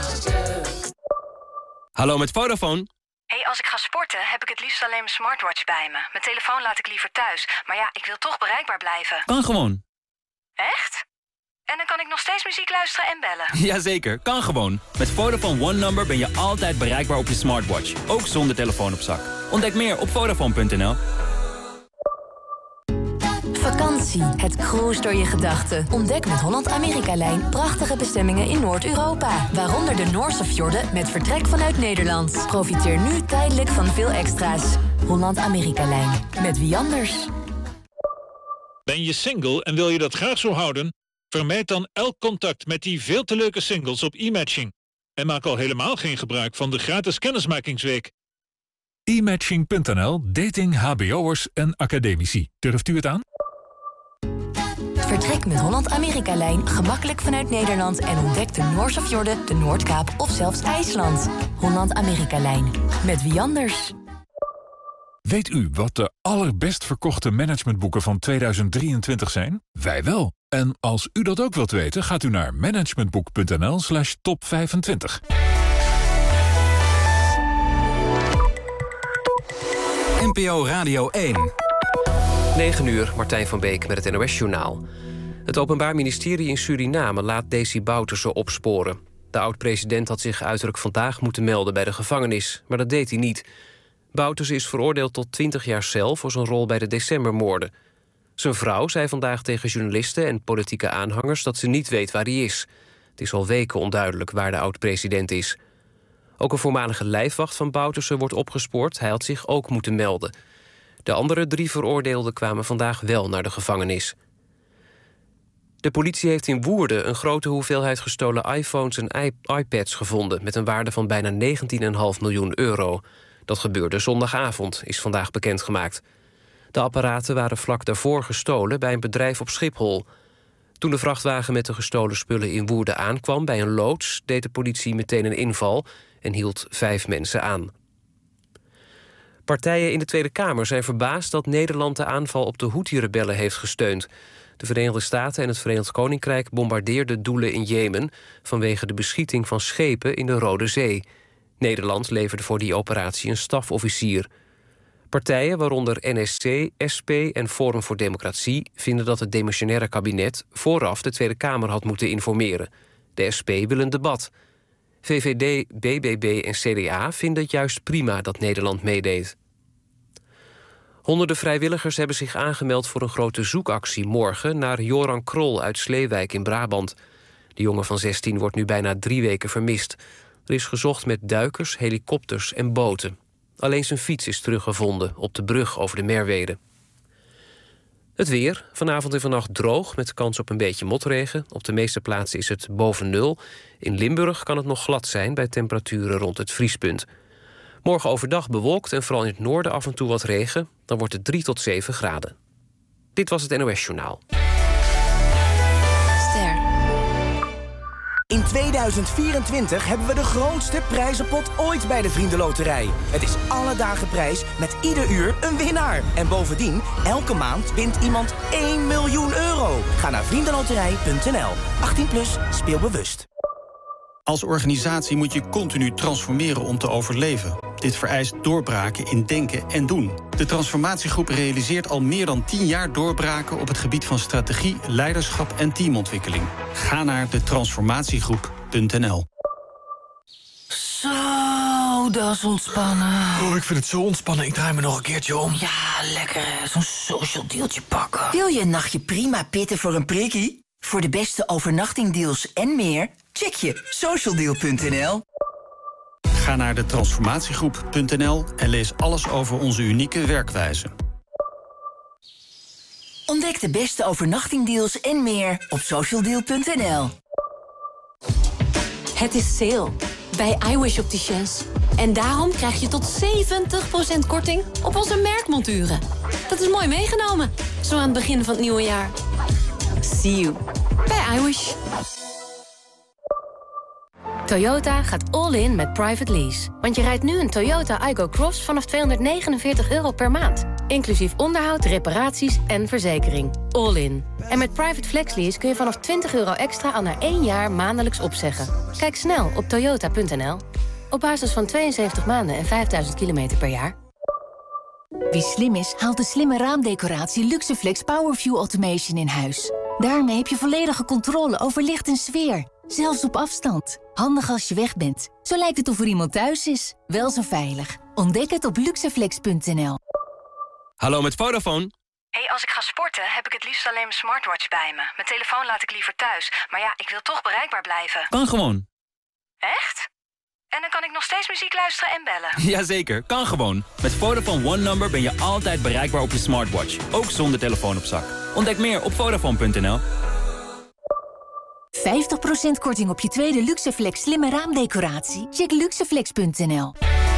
Hallo, met Vodafone. Hey, als ik ga sporten heb ik het liefst alleen mijn smartwatch bij me. Mijn telefoon laat ik liever thuis. Maar ja, ik wil toch bereikbaar blijven. Kan gewoon. Echt? En dan kan ik nog steeds muziek luisteren en bellen? Jazeker, kan gewoon. Met Vodafone One Number ben je altijd bereikbaar op je smartwatch. Ook zonder telefoon op zak. Ontdek meer op vodafone punt n l. Vakantie, het cruise door je gedachten. Ontdek met Holland Amerika-lijn prachtige bestemmingen in Noord-Europa. Waaronder de Noorse fjorden met vertrek vanuit Nederland. Profiteer nu tijdelijk van veel extra's. Holland Amerika-lijn, met wie anders? Ben je single en wil je dat graag zo houden? Vermijd dan elk contact met die veel te leuke singles op e-matching. En maak al helemaal geen gebruik van de gratis kennismakingsweek. e-matching punt n l, dating H B O'ers en academici. Durft u het aan? Vertrek met Holland Amerika-lijn gemakkelijk vanuit Nederland en ontdek de Noorse fjorden, de Noordkaap of zelfs IJsland. Holland Amerika-lijn, met wie anders? Weet u wat de allerbest verkochte managementboeken van tweeduizend drieëntwintig zijn? Wij wel. En als u dat ook wilt weten, gaat u naar managementboek punt n l slash top vijfentwintig. N P O Radio één. negen uur, Martijn van Beek met het N O S-journaal. Het Openbaar Ministerie in Suriname laat Desi Bouterse opsporen. De oud-president had zich uiterlijk vandaag moeten melden bij de gevangenis, maar dat deed hij niet. Bouterse is veroordeeld tot twintig jaar cel voor zijn rol bij de decembermoorden. Zijn vrouw zei vandaag tegen journalisten en politieke aanhangers dat ze niet weet waar hij is. Het is al weken onduidelijk waar de oud-president is. Ook een voormalige lijfwacht van Bouterse wordt opgespoord. Hij had zich ook moeten melden. De andere drie veroordeelden kwamen vandaag wel naar de gevangenis. De politie heeft in Woerden een grote hoeveelheid gestolen iPhones en iPads gevonden met een waarde van bijna negentien komma vijf miljoen euro. Dat gebeurde zondagavond, is vandaag bekendgemaakt. De apparaten waren vlak daarvoor gestolen bij een bedrijf op Schiphol. Toen de vrachtwagen met de gestolen spullen in Woerden aankwam bij een loods, deed de politie meteen een inval en hield vijf mensen aan. Partijen in de Tweede Kamer zijn verbaasd dat Nederland de aanval op de Houthi-rebellen heeft gesteund. De Verenigde Staten en het Verenigd Koninkrijk bombardeerden doelen in Jemen vanwege de beschieting van schepen in de Rode Zee. Nederland leverde voor die operatie een stafofficier. Partijen, waaronder N S C, S P en Forum voor Democratie, vinden dat het demissionaire kabinet vooraf de Tweede Kamer had moeten informeren. De S P wil een debat. V V D, B B B en C D A vinden het juist prima dat Nederland meedeed. Honderden vrijwilligers hebben zich aangemeld voor een grote zoekactie morgen naar Joran Krol uit Sleewijk in Brabant. De jongen van zestien wordt nu bijna drie weken vermist. Er is gezocht met duikers, helikopters en boten. Alleen zijn fiets is teruggevonden op de brug over de Merwede. Het weer. Vanavond en vannacht droog met kans op een beetje motregen. Op de meeste plaatsen is het boven nul. In Limburg kan het nog glad zijn bij temperaturen rond het vriespunt. Morgen overdag bewolkt en vooral in het noorden af en toe wat regen. Dan wordt het drie tot zeven graden. Dit was het N O S-journaal. In tweeduizend vierentwintig hebben we de grootste prijzenpot ooit bij de Vriendenloterij. Het is alle dagen prijs met ieder uur een winnaar. En bovendien, elke maand wint iemand één miljoen euro. Ga naar vriendenloterij punt n l. achttien plus, speel bewust. Als organisatie moet je continu transformeren om te overleven. Dit vereist doorbraken in denken en doen. De transformatiegroep realiseert al meer dan tien jaar doorbraken op het gebied van strategie, leiderschap en teamontwikkeling. Ga naar de transformatiegroep punt n l. Zo, dat is ontspannen. Oh, ik vind het zo ontspannen. Ik draai me nog een keertje om. Ja, lekker hè. Zo'n social dealtje pakken. Wil je een nachtje prima pitten voor een prikkie? Voor de beste overnachtingdeals en meer, check je socialdeal punt n l. Ga naar de transformatiegroep punt n l en lees alles over onze unieke werkwijze. Ontdek de beste overnachtingdeals en meer op socialdeal punt n l. Het is sale bij iWish Opticians. En daarom krijg je tot zeventig procent korting op onze merkmonturen. Dat is mooi meegenomen, zo aan het begin van het nieuwe jaar. See you bij iWish. Toyota gaat all in met private lease. Want je rijdt nu een Toyota Aygo Cross vanaf tweehonderdnegenenveertig euro per maand. Inclusief onderhoud, reparaties en verzekering. All in. En met private flex lease kun je vanaf twintig euro extra al na één jaar maandelijks opzeggen. Kijk snel op toyota punt n l. Op basis van tweeënzeventig maanden en vijfduizend kilometer per jaar. Wie slim is, haalt de slimme raamdecoratie Luxeflex Powerview Automation in huis. Daarmee heb je volledige controle over licht en sfeer. Zelfs op afstand. Handig als je weg bent. Zo lijkt het of er iemand thuis is. Wel zo veilig. Ontdek het op luxeflex punt n l. Hallo met Vodafone. Hey, als ik ga sporten, heb ik het liefst alleen mijn smartwatch bij me. Mijn telefoon laat ik liever thuis. Maar ja, ik wil toch bereikbaar blijven. Kan gewoon. Echt? En dan kan ik nog steeds muziek luisteren en bellen? Jazeker, kan gewoon. Met Vodafone One Number ben je altijd bereikbaar op je smartwatch. Ook zonder telefoon op zak. Ontdek meer op Vodafone punt n l. vijftig procent korting op je tweede Luxeflex slimme raamdecoratie? Check luxeflex punt n l.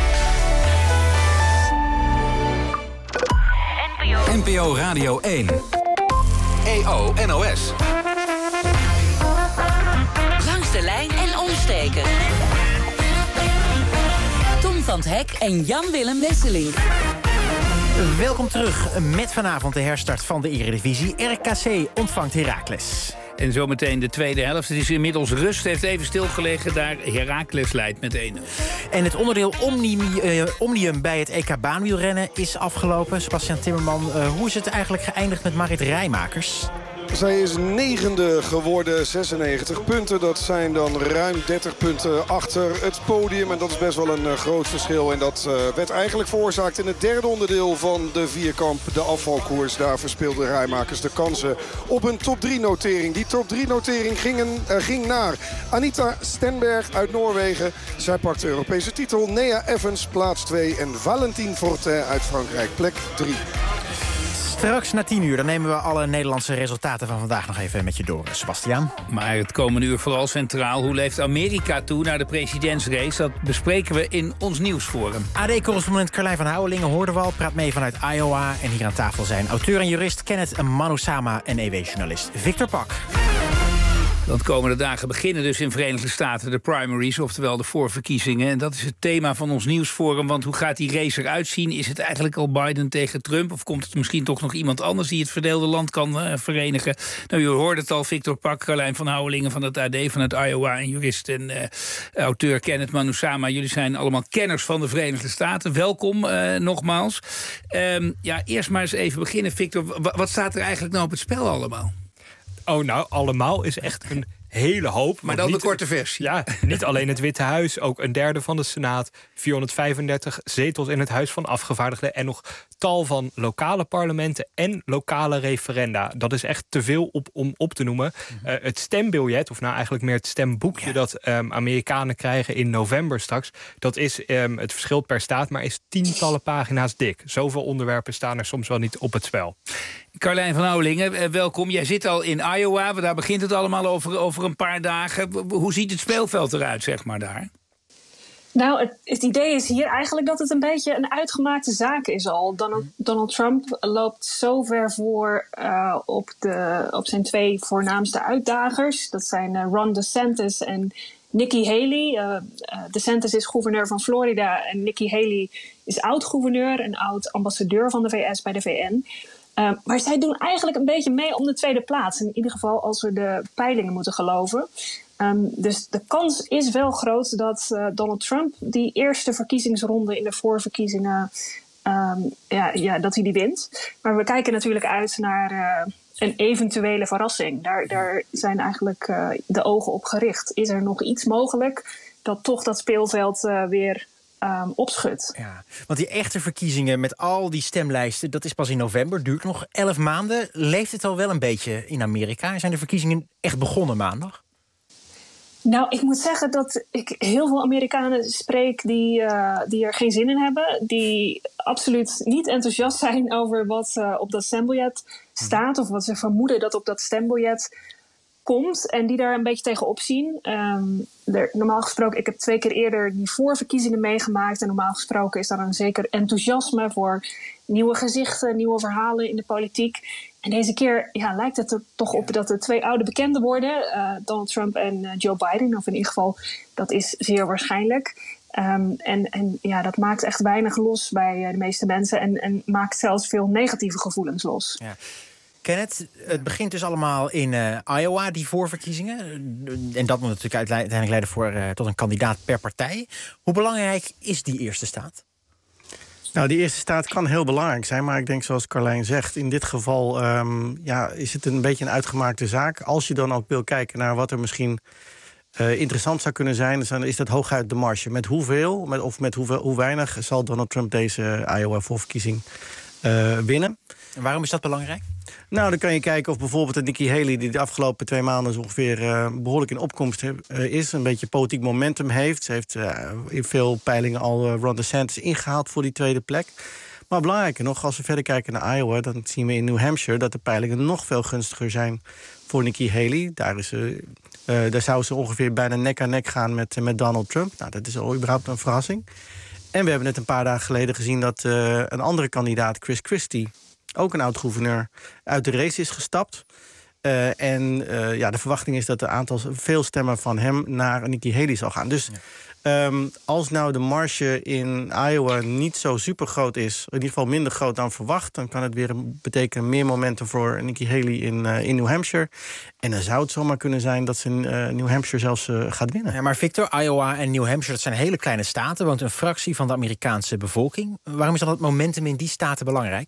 N P O Radio één. E O N O S. Langs de lijn en omstreken. Tom van 't Hek en Jan-Willem Wesseling. Welkom terug met vanavond de herstart van de Eredivisie. R K C ontvangt Heracles. En zometeen de tweede helft. Het is inmiddels rust. Heeft even stilgelegen. Daar Heracles leidt met één nul. En het onderdeel Omni, uh, Omnium bij het E K baanwielrennen is afgelopen. Sebastian Timmerman, uh, hoe is het eigenlijk geëindigd met Marit Rijmakers? Zij is negende geworden, zesennegentig punten. Dat zijn dan ruim dertig punten achter het podium. En dat is best wel een uh, groot verschil. En dat uh, werd eigenlijk veroorzaakt in het derde onderdeel van de vierkamp. De afvalkoers. Daar verspeelde Rijmakers de kansen op een top drie notering. Die top drie notering ging, een, uh, ging naar Anita Stenberg uit Noorwegen. Zij pakt de Europese titel. Nea Evans plaats twee. En Valentine Fortin uit Frankrijk plek drie. Straks na tien uur dan nemen we alle Nederlandse resultaten van vandaag nog even met je door, Sebastian. Maar het komende uur vooral centraal. Hoe leeft Amerika toe naar de presidentsrace? Dat bespreken we in ons nieuwsforum. A D-correspondent Carlijn van Houwelingen hoorde we al, praat mee vanuit Iowa. En hier aan tafel zijn auteur en jurist Kenneth Manusama en E W-journalist Victor Pak. Want de komende dagen beginnen dus in Verenigde Staten de primaries, oftewel de voorverkiezingen. En dat is het thema van ons nieuwsforum. Want hoe gaat die race eruit zien? Is het eigenlijk al Biden tegen Trump? Of komt het misschien toch nog iemand anders die het verdeelde land kan uh, verenigen? Nou, je hoorde het al, Victor Pak, Carlijn van Houwelingen van het A D, van het Iowa en jurist en uh, auteur Kenneth Manusama. Jullie zijn allemaal kenners van de Verenigde Staten. Welkom uh, nogmaals. Um, ja, eerst maar eens even beginnen, Victor. W- wat staat er eigenlijk nou op het spel allemaal? Oh, nou, allemaal is echt een hele hoop. Maar dan niet, de korte versie. Ja, niet alleen het Witte Huis, ook een derde van de Senaat. vierhonderdvijfendertig zetels in het Huis van Afgevaardigden. En nog tal van lokale parlementen en lokale referenda. Dat is echt te veel op, om op te noemen. Mm-hmm. Uh, het stembiljet, of nou eigenlijk meer het stemboekje... Ja. dat um, Amerikanen krijgen in november straks... dat is, um, het verschilt per staat, maar is tientallen pagina's dik. Zoveel onderwerpen staan er soms wel niet op het spel. Carlijn van Houwelingen, welkom. Jij zit al in Iowa, daar begint het allemaal over, over een paar dagen. Hoe ziet het speelveld eruit, zeg maar, daar? Nou, het, het idee is hier eigenlijk dat het een beetje een uitgemaakte zaak is al. Donald, Donald Trump loopt zo ver voor uh, op, de, op zijn twee voornaamste uitdagers. Dat zijn uh, Ron DeSantis en Nikki Haley. Uh, uh, DeSantis is gouverneur van Florida en Nikki Haley is oud-gouverneur en oud-ambassadeur van de V S bij de V N. Uh, maar zij doen eigenlijk een beetje mee om de tweede plaats. In ieder geval als we de peilingen moeten geloven. Um, dus de kans is wel groot dat uh, Donald Trump die eerste verkiezingsronde in de voorverkiezingen, um, ja, ja, dat hij die wint. Maar we kijken natuurlijk uit naar uh, een eventuele verrassing. Daar, daar zijn eigenlijk uh, de ogen op gericht. Is er nog iets mogelijk dat toch dat speelveld uh, weer Um, opschudt. Ja, want die echte verkiezingen met al die stemlijsten, dat is pas in november, duurt nog elf maanden. Leeft het al wel een beetje in Amerika? Zijn de verkiezingen echt begonnen maandag? Nou, ik moet zeggen dat ik heel veel Amerikanen spreek die, uh, die er geen zin in hebben. Die absoluut niet enthousiast zijn over wat uh, op dat stembiljet staat. Of wat ze vermoeden dat op dat stembiljet komt. En die daar een beetje tegenop zien. Um, er, normaal gesproken, ik heb twee keer eerder die voorverkiezingen meegemaakt. En normaal gesproken is daar een zeker enthousiasme voor nieuwe gezichten, nieuwe verhalen in de politiek. En deze keer ja, lijkt het er toch op dat er twee oude bekenden worden. Uh, Donald Trump en uh, Joe Biden. Of in ieder geval, dat is zeer waarschijnlijk. Um, en, en ja, dat maakt echt weinig los bij uh, de meeste mensen. En, en maakt zelfs veel negatieve gevoelens los. Ja. Kenneth, het begint dus allemaal in uh, Iowa, die voorverkiezingen. En dat moet natuurlijk uiteindelijk leiden voor, uh, tot een kandidaat per partij. Hoe belangrijk is die eerste staat? Nou, die eerste staat kan heel belangrijk zijn. Maar ik denk, zoals Carlijn zegt, in dit geval um, ja, is het een beetje een uitgemaakte zaak. Als je dan ook wil kijken naar wat er misschien uh, interessant zou kunnen zijn, dan is dat hooguit de marge. Met hoeveel, met, of met hoeveel, hoe weinig zal Donald Trump deze Iowa-voorverkiezing uh, winnen? En waarom is dat belangrijk? Nou, dan kan je kijken of bijvoorbeeld Nikki Haley, die de afgelopen twee maanden zo ongeveer uh, behoorlijk in opkomst he, uh, is, een beetje politiek momentum heeft. Ze heeft uh, in veel peilingen al uh, Ron DeSantis ingehaald voor die tweede plek. Maar belangrijker nog, als we verder kijken naar Iowa, dan zien we in New Hampshire dat de peilingen nog veel gunstiger zijn voor Nikki Haley. Daar, is, uh, uh, daar zou ze ongeveer bijna nek aan nek gaan met, uh, met Donald Trump. Nou, dat is al überhaupt een verrassing. En we hebben net een paar dagen geleden gezien dat uh, een andere kandidaat, Chris Christie, ook een oud-gouverneur, uit de race is gestapt. Uh, en uh, ja, de verwachting is dat het aantal veel stemmen van hem naar Nikki Haley zal gaan. Dus ja. um, als nou de marge in Iowa niet zo super groot is, in ieder geval minder groot dan verwacht, dan kan het weer betekenen meer momentum voor Nikki Haley in, uh, in New Hampshire. En dan zou het zomaar kunnen zijn dat ze in uh, New Hampshire zelfs uh, gaat winnen. Ja, maar Victor, Iowa en New Hampshire, dat zijn hele kleine staten, woont een fractie van de Amerikaanse bevolking. Waarom is dan het momentum in die staten belangrijk?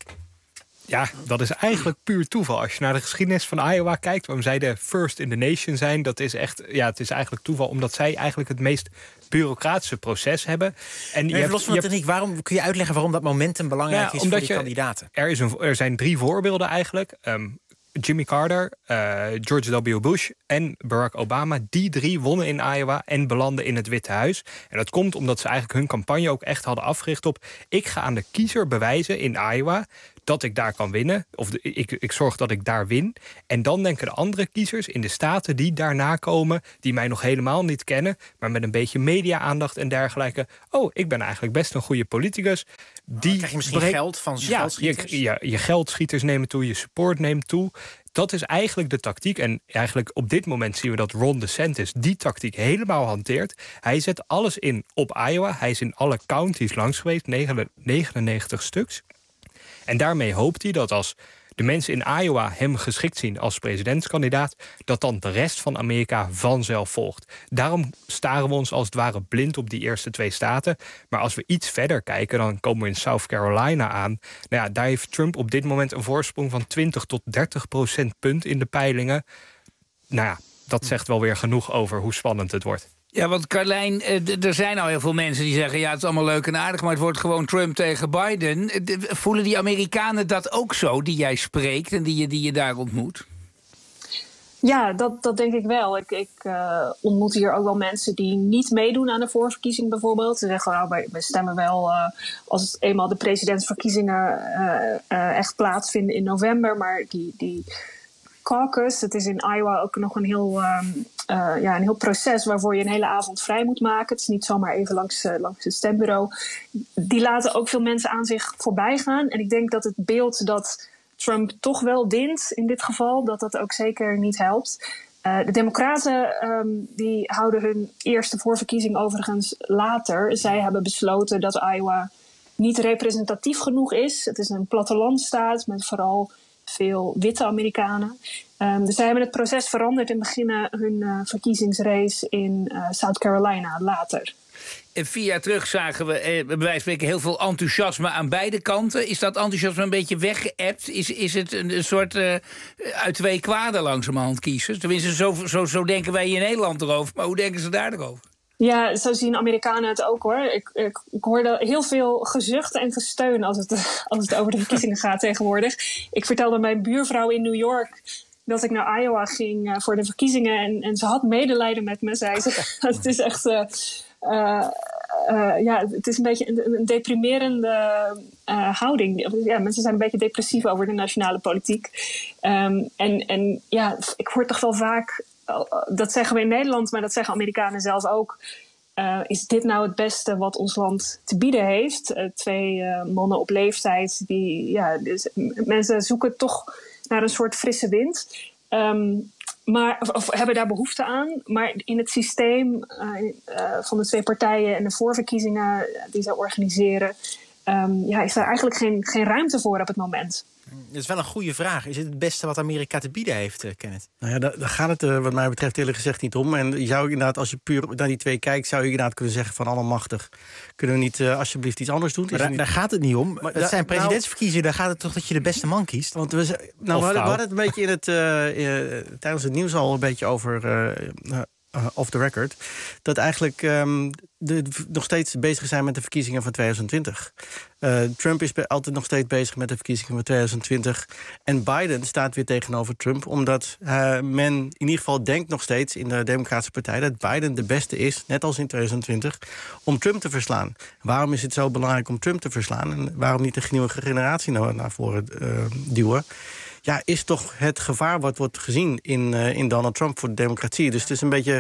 Ja, dat is eigenlijk puur toeval. Als je naar de geschiedenis van Iowa kijkt, waarom zij de first in the nation zijn, dat is echt, ja, het is eigenlijk toeval, omdat zij eigenlijk het meest bureaucratische proces hebben. En Even los van de techniek, waarom kun je uitleggen waarom dat momentum belangrijk ja, is voor die je, kandidaten? Er, is een, er zijn drie voorbeelden eigenlijk. Um, Jimmy Carter, uh, George W. Bush en Barack Obama, die drie wonnen in Iowa en belanden in het Witte Huis. En dat komt omdat ze eigenlijk hun campagne ook echt hadden afgericht op: ik ga aan de kiezer bewijzen in Iowa dat ik daar kan winnen. Of de, ik, ik zorg dat ik daar win. En dan denken de andere kiezers in de staten die daarna komen, die mij nog helemaal niet kennen, maar met een beetje media-aandacht en dergelijke: oh, ik ben eigenlijk best een goede politicus. Die krijg je misschien breek... geld van ja, geldschieters? Je, je, je geldschieters nemen toe, je support neemt toe. Dat is eigenlijk de tactiek. En eigenlijk op dit moment zien we dat Ron DeSantis die tactiek helemaal hanteert. Hij zet alles in op Iowa. Hij is in alle counties langs geweest, negenennegentig stuks. En daarmee hoopt hij dat als de mensen in Iowa hem geschikt zien als presidentskandidaat, dat dan de rest van Amerika vanzelf volgt. Daarom staren we ons als het ware blind op die eerste twee staten. Maar als we iets verder kijken, dan komen we in South Carolina aan. Nou ja, daar heeft Trump op dit moment een voorsprong van twintig tot dertig procentpunt in de peilingen. Nou ja, dat zegt wel weer genoeg over hoe spannend het wordt. Ja, want Carlijn, er zijn al heel veel mensen die zeggen, ja, het is allemaal leuk en aardig, maar het wordt gewoon Trump tegen Biden. Voelen die Amerikanen dat ook zo, die jij spreekt en die je, die je daar ontmoet? Ja, dat, dat denk ik wel. Ik, ik uh, ontmoet hier ook wel mensen die niet meedoen aan de voorverkiezing bijvoorbeeld. Ze zeggen, nou, wij, wij stemmen wel uh, als het eenmaal de presidentsverkiezingen uh, uh, echt plaatsvinden in november. Maar die, die caucus, het is in Iowa ook nog een heel, um, uh, ja, een heel proces waarvoor je een hele avond vrij moet maken. Het is niet zomaar even langs, uh, langs het stembureau. Die laten ook veel mensen aan zich voorbij gaan. En ik denk dat het beeld dat Trump toch wel wint in dit geval, dat dat ook zeker niet helpt. Uh, de Democraten um, die houden hun eerste voorverkiezing overigens later. Zij hebben besloten dat Iowa niet representatief genoeg is. Het is een plattelandstaat met vooral veel witte Amerikanen. Um, dus zij hebben het proces veranderd en beginnen hun uh, verkiezingsrace in uh, South Carolina later. En vier jaar terug zagen we eh, bij wijze van spreken heel veel enthousiasme aan beide kanten. Is dat enthousiasme een beetje weggeëpt? Is, is het een, een soort uh, uit twee kwaden langzamerhand kiezen? Tenminste, zo, zo, zo denken wij in Nederland erover. Maar hoe denken ze daar erover? Ja, zo zien Amerikanen het ook, hoor. Ik, ik, ik hoorde heel veel gezucht en gesteun als het, als het over de verkiezingen gaat tegenwoordig. Ik vertelde mijn buurvrouw in New York dat ik naar Iowa ging uh, voor de verkiezingen. En, en ze had medelijden met me, zei ze. Het is echt Uh, Uh, uh, ja, het is een beetje een, een deprimerende uh, houding. Ja, mensen zijn een beetje depressief over de nationale politiek. Um, en, en ja, ik hoor toch wel vaak, uh, dat zeggen we in Nederland, maar dat zeggen Amerikanen zelf ook. Uh, is dit nou het beste wat ons land te bieden heeft? Uh, twee uh, mannen op leeftijd, die, ja, dus, mensen zoeken toch naar een soort frisse wind. Um, Maar, of, of hebben daar behoefte aan. Maar in het systeem uh, uh, van de twee partijen en de voorverkiezingen die zij organiseren, Um, ja, is daar eigenlijk geen, geen ruimte voor op het moment. Dat is wel een goede vraag. Is het het beste wat Amerika te bieden heeft, Kenneth? Nou ja, daar, daar gaat het uh, wat mij betreft eerlijk gezegd niet om. En je zou inderdaad, als je puur naar die twee kijkt, zou je inderdaad kunnen zeggen van allemachtig, kunnen we niet uh, alsjeblieft iets anders doen? Maar daar, niet... daar gaat het niet om. Maar dat zijn presidentsverkiezingen, daar gaat het toch dat je de beste man kiest? Want we, nou, we, hadden, we hadden het een beetje in het, uh, uh, tijdens het nieuws al een beetje over Uh, uh, uh, off the record, dat eigenlijk um, de, nog steeds bezig zijn met de verkiezingen van twintig twintig. Uh, Trump is be- altijd nog steeds bezig met de verkiezingen van twintig twintig. En Biden staat weer tegenover Trump, omdat uh, men in ieder geval denkt nog steeds in de Democratische Partij dat Biden de beste is, net als in twintig twintig, om Trump te verslaan. Waarom is het zo belangrijk om Trump te verslaan? En waarom niet de nieuwe generatie naar, naar voren uh, duwen? Ja, is toch het gevaar wat wordt gezien in, uh, in Donald Trump voor de democratie. Dus het is een beetje...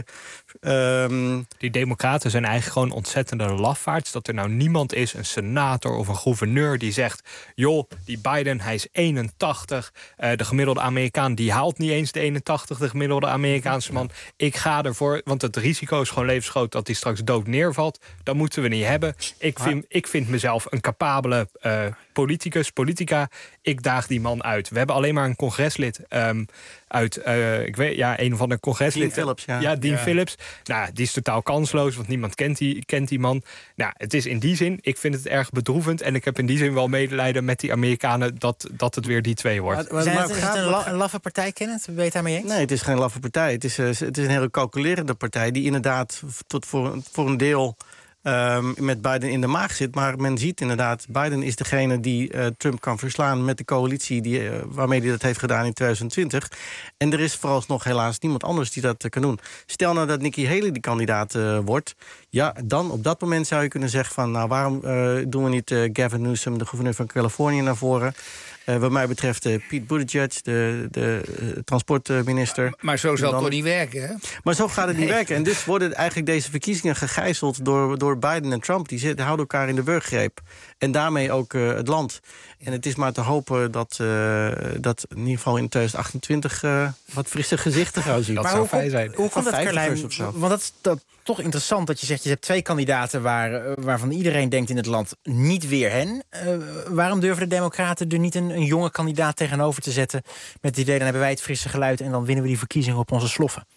Um... Die democraten zijn eigenlijk gewoon ontzettende lafaards. Dat er nou niemand is, een senator of een gouverneur, die zegt, joh, die Biden, hij is eenentachtig. Uh, de gemiddelde Amerikaan, die haalt niet eens de eenentachtig, de gemiddelde Amerikaanse man. Ik ga ervoor, want het risico is gewoon levensgroot dat hij straks dood neervalt. Dat moeten we niet hebben. Ik vind, ik vind mezelf een capabele uh, politicus, politica. Ik daag die man uit. We hebben alleen maar een congreslid um, uit, uh, ik weet, ja, een of ander congreslid. Dean Phillips, ja. Ja, Dean ja. Phillips. Nou, die is totaal kansloos, want niemand kent die, kent die man. Nou, het is in die zin, ik vind het erg bedroevend. En ik heb in die zin wel medelijden met die Amerikanen dat, dat het weer die twee wordt. Maar, maar, Zijn het, maar, is het een, la, een laffe partij, Kenneth? Ben je het daarmee eens? Nee, het is geen laffe partij. Het is, uh, het is een hele calculerende partij die inderdaad tot voor, voor een deel Um, met Biden in de maag zit. Maar men ziet inderdaad, Biden is degene die uh, Trump kan verslaan met de coalitie die, uh, waarmee hij dat heeft gedaan in twintig twintig. En er is vooralsnog helaas niemand anders die dat uh, kan doen. Stel nou dat Nikki Haley die kandidaat uh, wordt. Ja, dan op dat moment zou je kunnen zeggen van, nou, waarom uh, doen we niet uh, Gavin Newsom, de gouverneur van Californië, naar voren? Uh, wat mij betreft uh, Pete Buttigieg, de, de uh, transportminister. Maar, maar zo zal het toch niet werken, hè? Maar zo gaat het niet nee. werken. En dus worden eigenlijk deze verkiezingen gegijzeld door, door Biden en Trump. Die zitten, houden elkaar in de wurggreep. En daarmee ook uh, het land. En het is maar te hopen dat, uh, dat in ieder geval in twintig achtentwintig uh, wat frisse gezichten gaan zien. Dat maar zou hoe, fijn zijn. Hoe komt dat, Carlijn? Want dat is dat, toch interessant dat je zegt, je hebt twee kandidaten waar, waarvan iedereen denkt in het land, niet weer hen. Uh, waarom durven de democraten er niet een, een jonge kandidaat tegenover te zetten met het idee, dan hebben wij het frisse geluid en dan winnen we die verkiezingen op onze sloffen?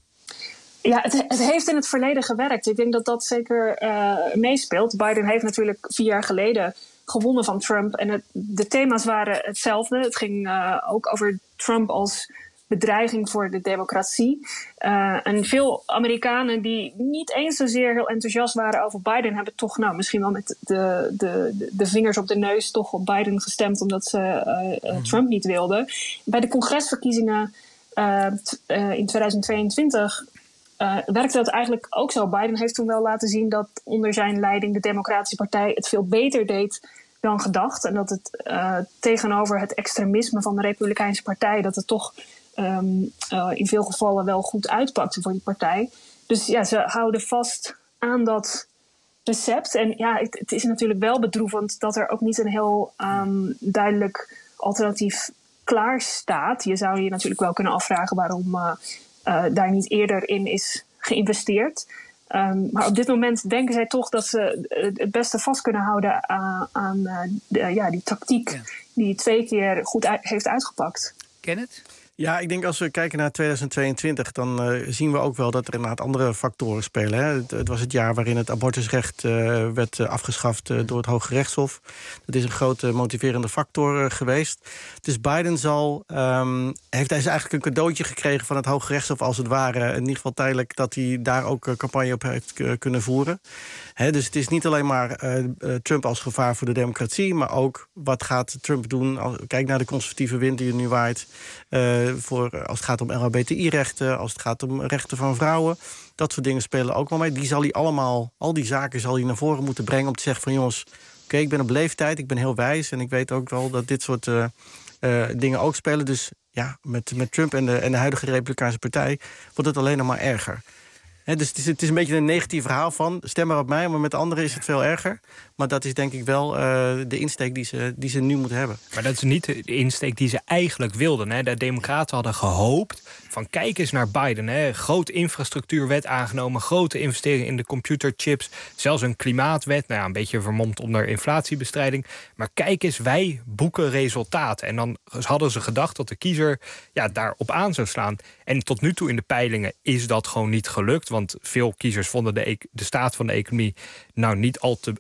Ja, het, het heeft in het verleden gewerkt. Ik denk dat dat zeker uh, meespeelt. Biden heeft natuurlijk vier jaar geleden gewonnen van Trump. En het, de thema's waren hetzelfde. Het ging uh, ook over Trump als bedreiging voor de democratie. Uh, en veel Amerikanen die niet eens zozeer heel enthousiast waren over Biden, hebben toch nou misschien wel met de, de, de vingers op de neus toch op Biden gestemd, omdat ze uh, uh, Trump niet wilden. Bij de congresverkiezingen uh, t, uh, in twintig tweeëntwintig Uh, werkte dat eigenlijk ook zo. Biden heeft toen wel laten zien dat onder zijn leiding de Democratische Partij het veel beter deed dan gedacht. En dat het uh, tegenover het extremisme van de Republikeinse Partij, dat het toch um, uh, in veel gevallen wel goed uitpakte voor die partij. Dus ja, ze houden vast aan dat recept. En ja, het, het is natuurlijk wel bedroevend dat er ook niet een heel um, duidelijk alternatief klaar staat. Je zou je natuurlijk wel kunnen afvragen waarom Uh, Uh, daar niet eerder in is geïnvesteerd. Um, maar op dit moment denken zij toch dat ze het beste vast kunnen houden aan, aan uh, de, ja, die tactiek ja. die twee keer goed uit, heeft uitgepakt. Kenneth? Ja, ik denk als we kijken naar twintig tweeëntwintig, dan uh, zien we ook wel dat er inderdaad andere factoren spelen. Hè. Het, het was het jaar waarin het abortusrecht uh, werd uh, afgeschaft uh, door het Hoge Rechtshof. Dat is een grote motiverende factor uh, geweest. Dus Biden zal, um, heeft hij eigenlijk een cadeautje gekregen van het Hoge Rechtshof, als het ware. In ieder geval tijdelijk dat hij daar ook uh, campagne op heeft uh, kunnen voeren. Hè, dus het is niet alleen maar uh, uh, Trump als gevaar voor de democratie, maar ook wat gaat Trump doen. Als, kijk naar de conservatieve wind die er nu waait. Uh, Voor, als het gaat om L H B T I-rechten, als het gaat om rechten van vrouwen. Dat soort dingen spelen ook wel mee. Die zal hij allemaal, al die zaken zal hij naar voren moeten brengen om te zeggen van jongens, oké, okay, ik ben op leeftijd, ik ben heel wijs en ik weet ook wel dat dit soort uh, uh, dingen ook spelen. Dus ja, met, met Trump en de, en de huidige Republikeinse Partij wordt het alleen nog maar erger. He, dus het is, het is een beetje een negatief verhaal van stem maar op mij, maar met anderen is het veel erger. Maar dat is denk ik wel uh, de insteek die ze, die ze nu moeten hebben. Maar dat is niet de insteek die ze eigenlijk wilden. Hè. De Democraten hadden gehoopt van kijk eens naar Biden. Hè. Grote infrastructuurwet aangenomen, grote investeringen in de computerchips, zelfs een klimaatwet, nou ja, een beetje vermomd onder inflatiebestrijding. Maar kijk eens, wij boeken resultaten. En dan hadden ze gedacht dat de kiezer ja, daarop aan zou slaan. En tot nu toe in de peilingen is dat gewoon niet gelukt. Want veel kiezers vonden de, de staat van de economie nou niet al te, te best.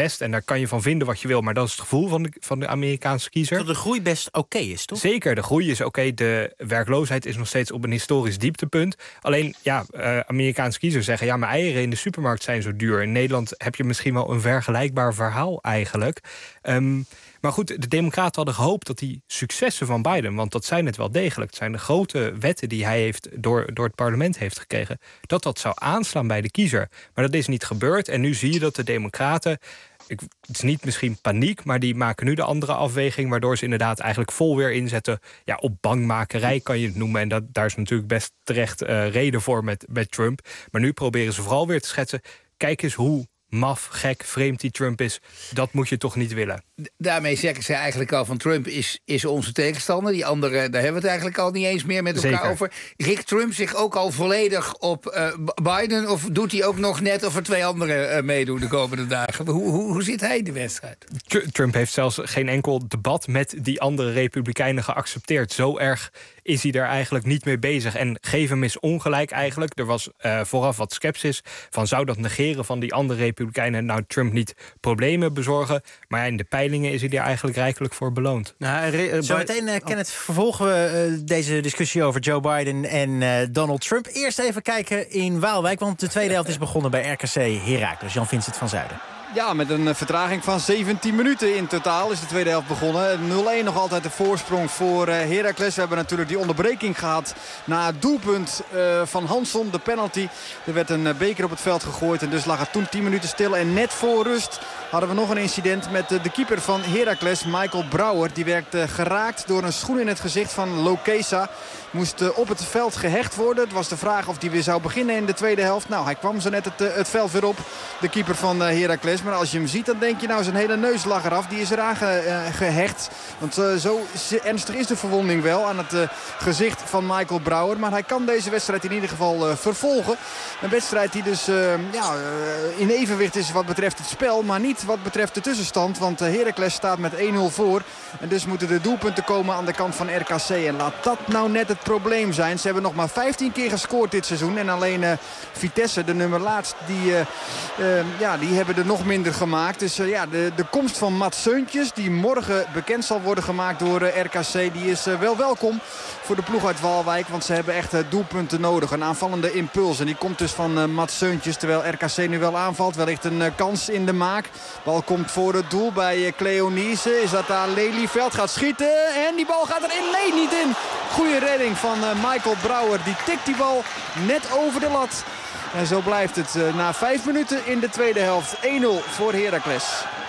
best. En daar kan je van vinden wat je wil. Maar dat is het gevoel van de, van de Amerikaanse kiezer. Dat de groei best oké okay is, toch? Zeker, de groei is oké. Okay. De werkloosheid is nog steeds op een historisch dieptepunt. Alleen, ja, uh, Amerikaanse kiezers zeggen... ja, mijn eieren in de supermarkt zijn zo duur. In Nederland heb je misschien wel een vergelijkbaar verhaal eigenlijk. Um, maar goed, de democraten hadden gehoopt dat die successen van Biden... want dat zijn het wel degelijk. Het zijn de grote wetten die hij heeft door, door het parlement heeft gekregen... dat dat zou aanslaan bij de kiezer. Maar dat is niet gebeurd. En nu zie je dat de democraten... Ik, het is niet misschien paniek, maar die maken nu de andere afweging... waardoor ze inderdaad eigenlijk vol weer inzetten... ja, op bangmakerij kan je het noemen. En dat, daar is natuurlijk best terecht uh, reden voor met, met Trump. Maar nu proberen ze vooral weer te schetsen... kijk eens hoe maf, gek, vreemd die Trump is. Dat moet je toch niet willen. Daarmee zeggen ze eigenlijk al van Trump is, is onze tegenstander. Die andere, daar hebben we het eigenlijk al niet eens meer met elkaar Zeker. over. Richt Trump zich ook al volledig op uh, Biden... of doet hij ook nog net of er twee anderen uh, meedoen de komende dagen? Hoe, hoe, hoe zit hij in de wedstrijd? Trump heeft zelfs geen enkel debat met die andere republikeinen geaccepteerd. Zo erg is hij daar eigenlijk niet mee bezig. En geef hem eens ongelijk eigenlijk. Er was uh, vooraf wat sceptisch van zou dat negeren van die andere republikeinen... nou Trump niet problemen bezorgen. Maar ja, in de peilingen is hij er eigenlijk rijkelijk voor beloond. Nou, uh, Zometeen, uh, Kenneth, vervolgen we uh, deze discussie over Joe Biden en uh, Donald Trump. Eerst even kijken in Waalwijk, want de tweede helft is begonnen bij R K C Heracles. Jan-Vincent van Zuiden. Ja, met een vertraging van zeventien minuten in totaal is de tweede helft begonnen. nul-een nog altijd de voorsprong voor Heracles. We hebben natuurlijk die onderbreking gehad na het doelpunt uh, van Hansson, de penalty. Er werd een beker op het veld gegooid en dus lag het toen tien minuten stil. En net voor rust hadden we nog een incident met de keeper van Heracles, Michael Brouwer. Die werd uh, geraakt door een schoen in het gezicht van Lokesa. Moest uh, op het veld gehecht worden. Het was de vraag of hij weer zou beginnen in de tweede helft. Nou, hij kwam zo net het, uh, het veld weer op, de keeper van uh, Heracles. Maar als je hem ziet, dan denk je nou zijn hele neus lag eraf. Die is eraan ge, uh, gehecht. Want uh, zo ernstig is de verwonding wel aan het uh, gezicht van Michael Brouwer. Maar hij kan deze wedstrijd in ieder geval uh, vervolgen. Een wedstrijd die dus uh, ja, uh, in evenwicht is wat betreft het spel. Maar niet wat betreft de tussenstand. Want uh, Heracles staat met één nul voor. En dus moeten de doelpunten komen aan de kant van R K C. En laat dat nou net het probleem zijn. Ze hebben nog maar vijftien keer gescoord dit seizoen. En alleen uh, Vitesse, de nummer laatst, die, uh, uh, ja, die hebben er nog minder gemaakt. Dus uh, ja, de, de komst van Mats Seuntjes, die morgen bekend zal worden gemaakt door uh, R K C, die is uh, wel welkom voor de ploeg uit Waalwijk. Want ze hebben echt uh, doelpunten nodig. Een aanvallende impuls. En die komt dus van uh, Mats Seuntjes. Terwijl R K C nu wel aanvalt. Wellicht een uh, kans in de maak. Bal komt voor het doel bij uh, Cleonice. Is dat daar Lelyveld gaat schieten. En die bal gaat erin. Nee, niet in. Goeie redding van uh, Michael Brouwer. Die tikt die bal net over de lat. En zo blijft het uh, na vijf minuten in de tweede helft. één nul voor Heracles.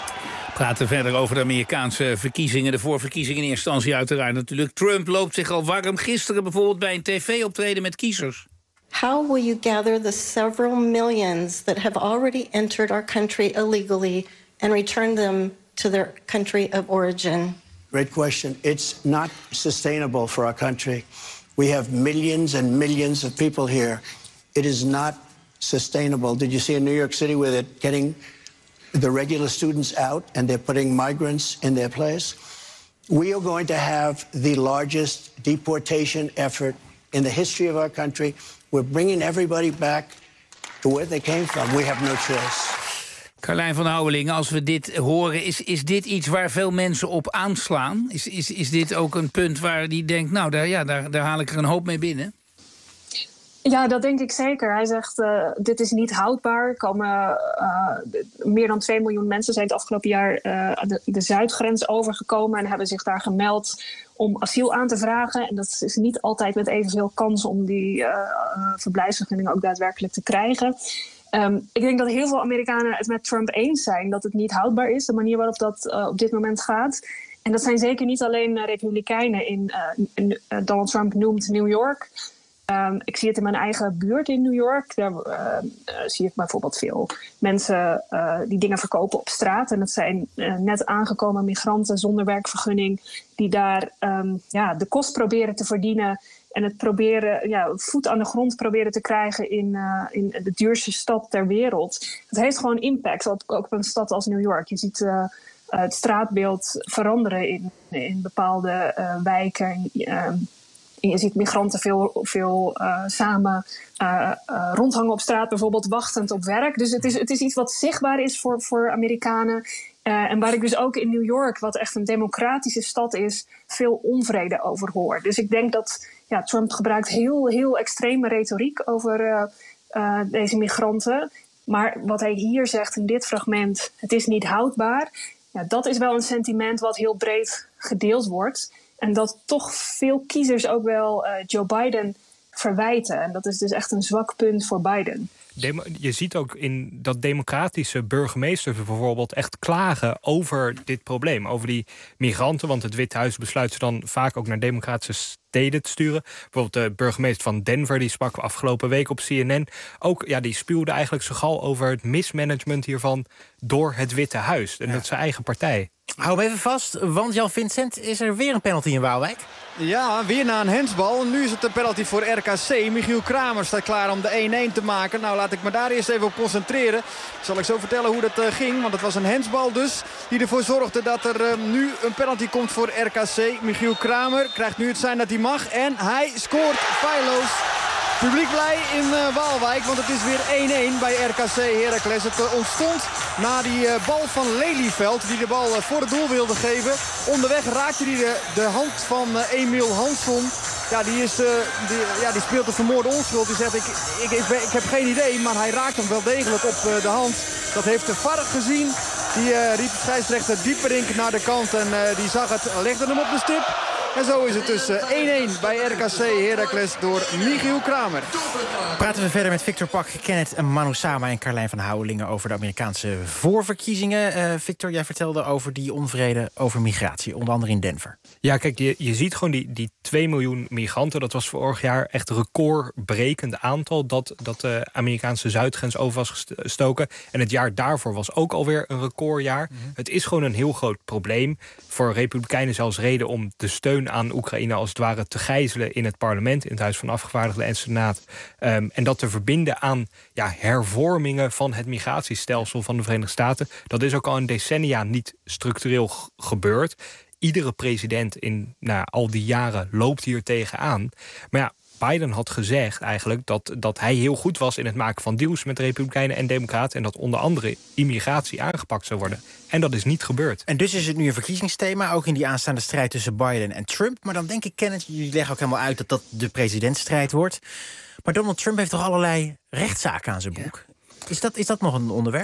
We praten verder over de Amerikaanse verkiezingen. De voorverkiezingen in eerste instantie uiteraard natuurlijk. Trump loopt zich al warm. Gisteren bijvoorbeeld bij een tv-optreden met kiezers. How will you gather the several millions that have already entered our country illegally and return them to their country of origin? Great question. It's not sustainable for our country. We have millions and millions of people here. It is not sustainable. Did you see in New York City where they're getting the regular students out and they're putting migrants in their place? We are going to have the largest deportation effort in the history of our country. We're bringing everybody back to where they came from. We have no choice. Carlijn van Houwelingen, als we dit horen, is, is dit iets waar veel mensen op aanslaan? Is, is, is dit ook een punt waar die denkt, nou, daar, ja, daar, daar haal ik er een hoop mee binnen? Ja, dat denk ik zeker. Hij zegt, uh, dit is niet houdbaar. Er komen uh, meer dan twee miljoen mensen zijn het afgelopen jaar uh, de, de zuidgrens overgekomen en hebben zich daar gemeld om asiel aan te vragen. En dat is niet altijd met evenveel kans om die uh, uh, verblijfsvergunning ook daadwerkelijk te krijgen. Um, ik denk dat heel veel Amerikanen het met Trump eens zijn dat het niet houdbaar is, de manier waarop dat uh, op dit moment gaat. En dat zijn zeker niet alleen uh, republikeinen. In, uh, in, uh, Donald Trump noemt New York. Um, ik zie het in mijn eigen buurt in New York. Daar uh, uh, zie ik bijvoorbeeld veel mensen uh, die dingen verkopen op straat. En dat zijn uh, net aangekomen migranten zonder werkvergunning die daar um, ja, de kost proberen te verdienen en het proberen, ja, voet aan de grond proberen te krijgen in, uh, in de duurste stad ter wereld. Het heeft gewoon impact, ook op een stad als New York. Je ziet uh, het straatbeeld veranderen in, in bepaalde uh, wijken. Uh, En je ziet migranten veel, veel uh, samen uh, uh, rondhangen op straat, bijvoorbeeld wachtend op werk. Dus het is, het is iets wat zichtbaar is voor, voor Amerikanen. Uh, en waar ik dus ook in New York, wat echt een democratische stad is, veel onvrede over hoor. Dus ik denk dat ja, Trump gebruikt heel, heel extreme retoriek over uh, uh, deze migranten. Maar wat hij hier zegt in dit fragment, het is niet houdbaar. Ja, dat is wel een sentiment wat heel breed gedeeld wordt. En dat toch veel kiezers ook wel uh, Joe Biden verwijten. En dat is dus echt een zwak punt voor Biden. Demo- je ziet ook in dat democratische burgemeesters bijvoorbeeld echt klagen over dit probleem. Over die migranten, want het Witte Huis besluit ze dan vaak ook naar democratische steden te sturen. Bijvoorbeeld de burgemeester van Denver, die sprak afgelopen week op C N N. Ook, ja, die spuwde eigenlijk zo gal over het mismanagement hiervan door het Witte Huis. En ja. dat is zijn eigen partij. Hou hem even vast, want Jan Vincent, is er weer een penalty in Waalwijk? Ja, weer na een handsbal. Nu is het een penalty voor R K C. Michiel Kramer staat klaar om de één-één te maken. Nou, laat ik me daar eerst even op concentreren. Zal ik zo vertellen hoe dat uh, ging. Want het was een handsbal dus die ervoor zorgde dat er uh, nu een penalty komt voor R K C. Michiel Kramer krijgt nu het sein dat hij mag. En hij scoort feilloos. Publiek blij in uh, Waalwijk, want het is weer één-één bij R K C Heracles. Het uh, ontstond na die uh, bal van Lelyveld, die de bal uh, voor het doel wilde geven. Onderweg raakte hij de, de hand van uh, Emil Hansson. Ja, die, is, uh, die, ja, die speelt de vermoorde onschuld. Die zegt, ik, ik, ik, ik heb geen idee, maar hij raakt hem wel degelijk op uh, de hand. Dat heeft de V A R gezien. Die uh, riep de scheidsrechter dieperink naar de kant en uh, die zag het, legde hem op de stip. En zo is het dus één-één bij R K C Heracles door Michiel Kramer. Praten we verder met Victor Pak, Kenneth Manusama en Carlijn van Houwelingen over de Amerikaanse voorverkiezingen. Uh, Victor, jij vertelde over die onvrede over migratie, onder andere in Denver. Ja, kijk, je, je ziet gewoon die, die twee miljoen migranten. Dat was vorig jaar echt een recordbrekend aantal dat, dat de Amerikaanse zuidgrens over was gestoken. En het jaar daarvoor was ook alweer een recordjaar. Mm-hmm. Het is gewoon een heel groot probleem. Voor Republikeinen zelfs reden om de steun aan Oekraïne als het ware te gijzelen in het parlement, in het Huis van Afgevaardigden en Senaat. Um, en dat te verbinden aan ja, hervormingen van het migratiestelsel van de Verenigde Staten. Dat is ook al een decennia niet structureel g- gebeurd. Iedere president in nou, al die jaren loopt hier tegenaan. Maar ja, Biden had gezegd eigenlijk dat, dat hij heel goed was in het maken van deals met Republikeinen en Democraten en dat onder andere immigratie aangepakt zou worden. En dat is niet gebeurd. En dus is het nu een verkiezingsthema, ook in die aanstaande strijd tussen Biden en Trump. Maar dan denk ik, Kenneth, jullie leggen ook helemaal uit dat dat de presidentsstrijd wordt. Maar Donald Trump heeft toch allerlei rechtszaken aan zijn broek? Ja. Is dat, is dat nog een onderwerp?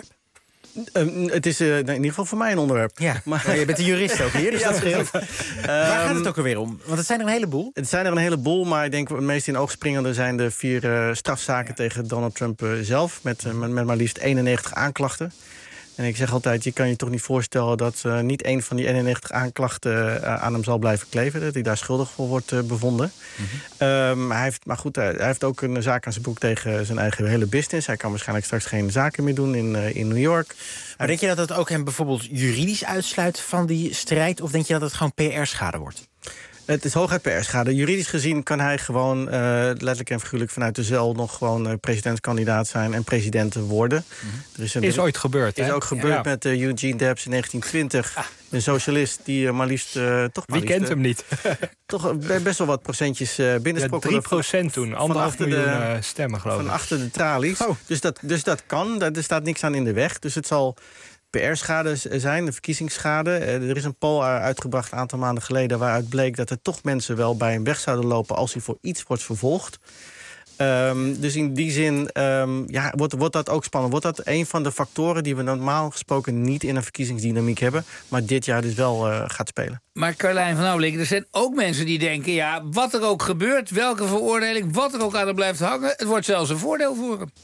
Uh, het is uh, in ieder geval voor mij een onderwerp. Ja, maar ja, je bent een jurist ook hier, dus ja, dat scheelt. Uh, Waar gaat het ook alweer om? Want het zijn er een heleboel. Het zijn er een heleboel, maar ik denk het meest in oog springende zijn de vier uh, strafzaken ja. tegen Donald Trump uh, zelf. Met, uh, met, met maar liefst eenennegentig aanklachten. En ik zeg altijd, je kan je toch niet voorstellen dat uh, niet één van die eenennegentig aanklachten uh, aan hem zal blijven kleven. Dat hij daar schuldig voor wordt uh, bevonden. Mm-hmm. Um, hij heeft, maar goed, hij, hij heeft ook een zaak aan zijn broek tegen zijn eigen hele business. Hij kan waarschijnlijk straks geen zaken meer doen in, uh, in New York. Maar denk je dat het ook hem bijvoorbeeld juridisch uitsluit van die strijd? Of denk je dat het gewoon P R-schade wordt? Het is hooguit P R-schade. Juridisch gezien kan hij gewoon uh, letterlijk en figuurlijk vanuit de zeil nog gewoon uh, presidentskandidaat zijn en president worden. Mm-hmm. Er is, een, is ooit gebeurd, Is hè? ook gebeurd ja. met uh, Eugene Debs in negentien twintig. Ah. Een socialist die uh, maar liefst uh, toch maar Wie liefst, kent hem niet? toch uh, best wel wat procentjes uh, binnensprokkelde. Ja, drie procent toen, anderhalf miljoen de, uh, stemmen geloof ik. Van achter de tralies. Oh. Dus, dat, dus dat kan, er staat niks aan in de weg. Dus het zal P R-schade zijn, de verkiezingsschade. Er is een poll uitgebracht een aantal maanden geleden waaruit bleek dat er toch mensen wel bij hem weg zouden lopen als hij voor iets wordt vervolgd. Um, dus in die zin um, ja, wordt, wordt dat ook spannend. Wordt dat een van de factoren die we normaal gesproken niet in een verkiezingsdynamiek hebben, maar dit jaar dus wel uh, gaat spelen. Maar Carlijn van Houwelingen, er zijn ook mensen die denken, ja, wat er ook gebeurt, welke veroordeling, wat er ook aan hem blijft hangen, het wordt zelfs een voordeel voor hem.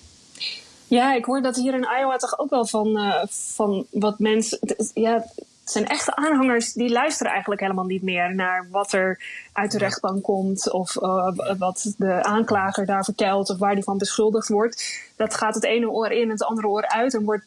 Ja, ik hoor dat hier in Iowa toch ook wel van, uh, van wat mensen. Ja, het zijn echte aanhangers die luisteren eigenlijk helemaal niet meer naar wat er uit de rechtbank komt. Of uh, wat de aanklager daar vertelt of waar die van beschuldigd wordt. Dat gaat het ene oor in en het andere oor uit. En wordt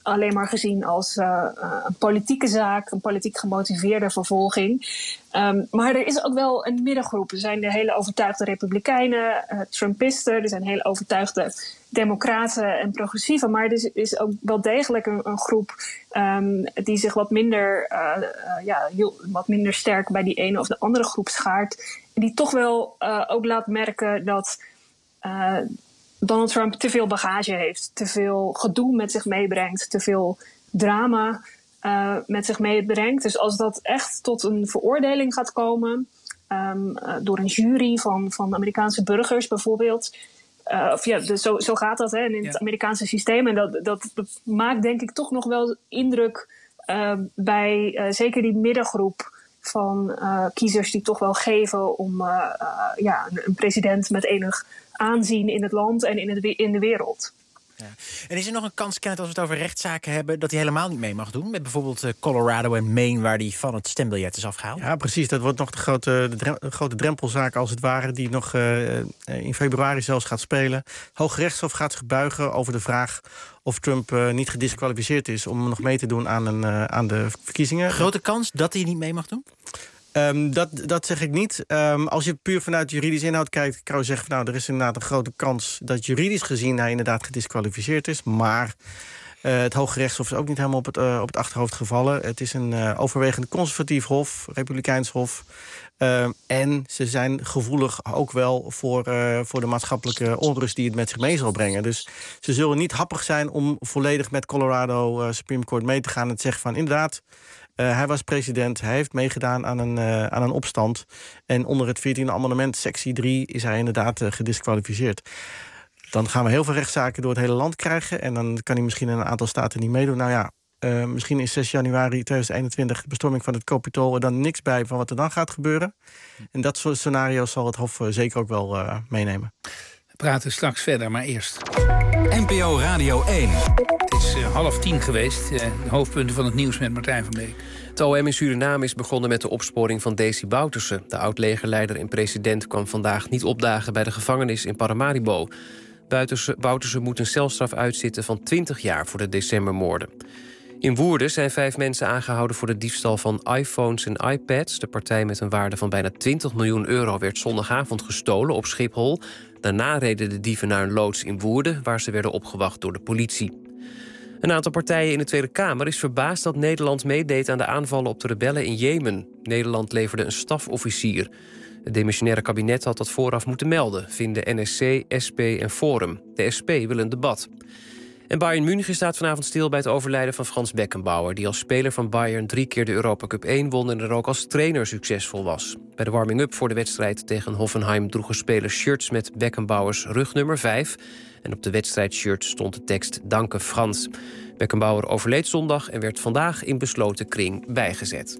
alleen maar gezien als uh, uh, een politieke zaak, een politiek gemotiveerde vervolging. Um, maar er is ook wel een middengroep. Er zijn de hele overtuigde Republikeinen, uh, Trumpisten, er zijn hele overtuigde Democraten en progressieven. Maar er is, is ook wel degelijk een, een groep um, die zich wat minder, uh, uh, ja, heel, wat minder sterk bij die ene of de andere groep schaart. En die toch wel uh, ook laat merken dat Uh, Donald Trump te veel bagage heeft, te veel gedoe met zich meebrengt, te veel drama uh, met zich meebrengt. Dus als dat echt tot een veroordeling gaat komen, um, uh, door een jury van, van Amerikaanse burgers bijvoorbeeld. Uh, of ja, dus zo, zo gaat dat hè, in het ja. Amerikaanse systeem. En dat, dat, dat maakt denk ik toch nog wel indruk uh, bij uh, zeker die middengroep van uh, kiezers die toch wel geven om uh, uh, ja, een, een president met enig aanzien in het land en in, het, in de wereld. Ja. En is er nog een kans, Kenneth, als we het over rechtszaken hebben, dat hij helemaal niet mee mag doen? Met bijvoorbeeld uh, Colorado en Maine, waar hij van het stembiljet is afgehaald? Ja, precies. Dat wordt nog de grote, de drem, de grote drempelzaak, als het ware, die nog uh, in februari zelfs gaat spelen. Hooggerechtshof gaat zich buigen over de vraag of Trump uh, niet gedisqualificeerd is om nog mee te doen aan, een, uh, aan de verkiezingen. Grote kans dat hij niet mee mag doen? Um, dat, dat zeg ik niet. Um, als je puur vanuit juridische inhoud kijkt, kan je zeggen van, nou, er is inderdaad een grote kans dat juridisch gezien hij inderdaad gedisqualificeerd is. Maar uh, het Hooggerechtshof is ook niet helemaal op het, uh, op het achterhoofd gevallen. Het is een uh, overwegend conservatief hof, republikeins hof. Uh, en ze zijn gevoelig ook wel voor, uh, voor de maatschappelijke onrust die het met zich mee zal brengen. Dus ze zullen niet happig zijn om volledig met Colorado uh, Supreme Court mee te gaan en te zeggen van, inderdaad, Uh, hij was president, hij heeft meegedaan aan een, uh, aan een opstand. En onder het veertiende amendement, sectie drie, is hij inderdaad uh, gedisqualificeerd. Dan gaan we heel veel rechtszaken door het hele land krijgen. En dan kan hij misschien in een aantal staten niet meedoen. Nou ja, uh, misschien is zes januari tweeduizend eenentwintig de bestorming van het Capitool er dan niks bij van wat er dan gaat gebeuren. En dat soort scenario's zal het Hof uh, zeker ook wel uh, meenemen. We praten straks verder, maar eerst N P O Radio één. Het is uh, half tien geweest. Uh, de hoofdpunten van het nieuws met Martijn van Beek. Het O M in Suriname is begonnen met de opsporing van Desi Bouterse. De oud-legerleider en president kwam vandaag niet opdagen bij de gevangenis in Paramaribo. Bouterse, Bouterse moet een celstraf uitzitten van twintig jaar voor de decembermoorden. In Woerden zijn vijf mensen aangehouden voor de diefstal van iPhones en iPads. De partij met een waarde van bijna twintig miljoen euro werd zondagavond gestolen op Schiphol. Daarna reden de dieven naar een loods in Woerden, waar ze werden opgewacht door de politie. Een aantal partijen in de Tweede Kamer is verbaasd dat Nederland meedeed aan de aanvallen op de rebellen in Jemen. Nederland leverde een stafofficier. Het demissionaire kabinet had dat vooraf moeten melden, vinden N S C, S P en Forum. De S P wil een debat. En Bayern München staat vanavond stil bij het overlijden van Franz Beckenbauer, die als speler van Bayern drie keer de Europa Cup één won en er ook als trainer succesvol was. Bij de warming-up voor de wedstrijd tegen Hoffenheim droegen spelers shirts met Beckenbauers rugnummer vijf. En op de wedstrijdshirt stond de tekst Danke Frans. Beckenbauer overleed zondag en werd vandaag in besloten kring bijgezet.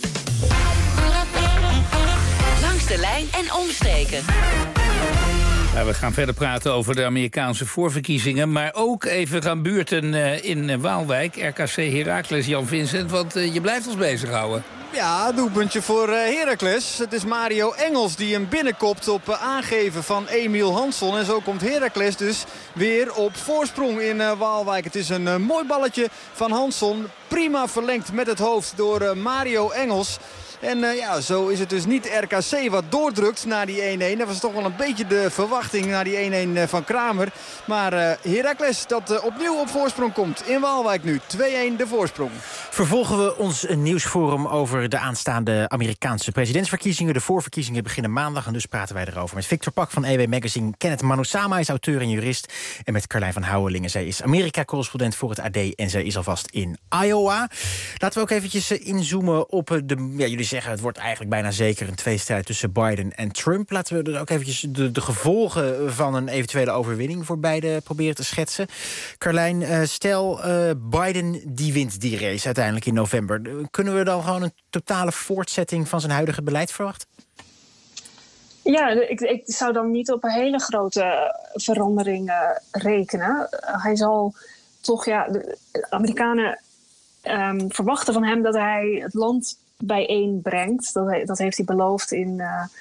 Langs de lijn en omstreken. Ja, we gaan verder praten over de Amerikaanse voorverkiezingen, maar ook even gaan buurten uh, in uh, Waalwijk. R K C Heracles, Jan Vincent, want uh, je blijft ons bezighouden. Ja, doelpuntje voor uh, Heracles. Het is Mario Engels die hem binnenkopt op uh, aangeven van Emiel Hansson. En zo komt Heracles dus weer op voorsprong in uh, Waalwijk. Het is een uh, mooi balletje van Hansson. Prima verlengd met het hoofd door uh, Mario Engels. En uh, ja, zo is het dus niet R K C wat doordrukt na die één-één. Dat was toch wel een beetje de verwachting na die één-één van Kramer. Maar uh, Heracles dat uh, opnieuw op voorsprong komt. In Waalwijk nu twee-één de voorsprong. Vervolgen we ons nieuwsforum over de aanstaande Amerikaanse presidentsverkiezingen. De voorverkiezingen beginnen maandag en dus praten wij erover met Victor Pak van E W Magazine. Kenneth Manusama is auteur en jurist. En met Carlijn van Houwelingen. Zij is Amerika-correspondent voor het A D en zij is alvast in Iowa. Laten we ook eventjes inzoomen op de... Ja, jullie zeggen het wordt eigenlijk bijna zeker een tweestrijd tussen Biden en Trump. Laten we er ook eventjes de, de gevolgen van een eventuele overwinning voor beide proberen te schetsen. Carlijn, uh, stel uh, Biden die wint die race uiteindelijk in november. Kunnen we dan gewoon een totale voortzetting van zijn huidige beleid verwachten? Ja, ik, ik zou dan niet op een hele grote verandering uh, rekenen. Uh, hij zal toch, ja, de Amerikanen um, verwachten van hem dat hij het land bijeenbrengt. Dat, dat heeft hij beloofd in, uh,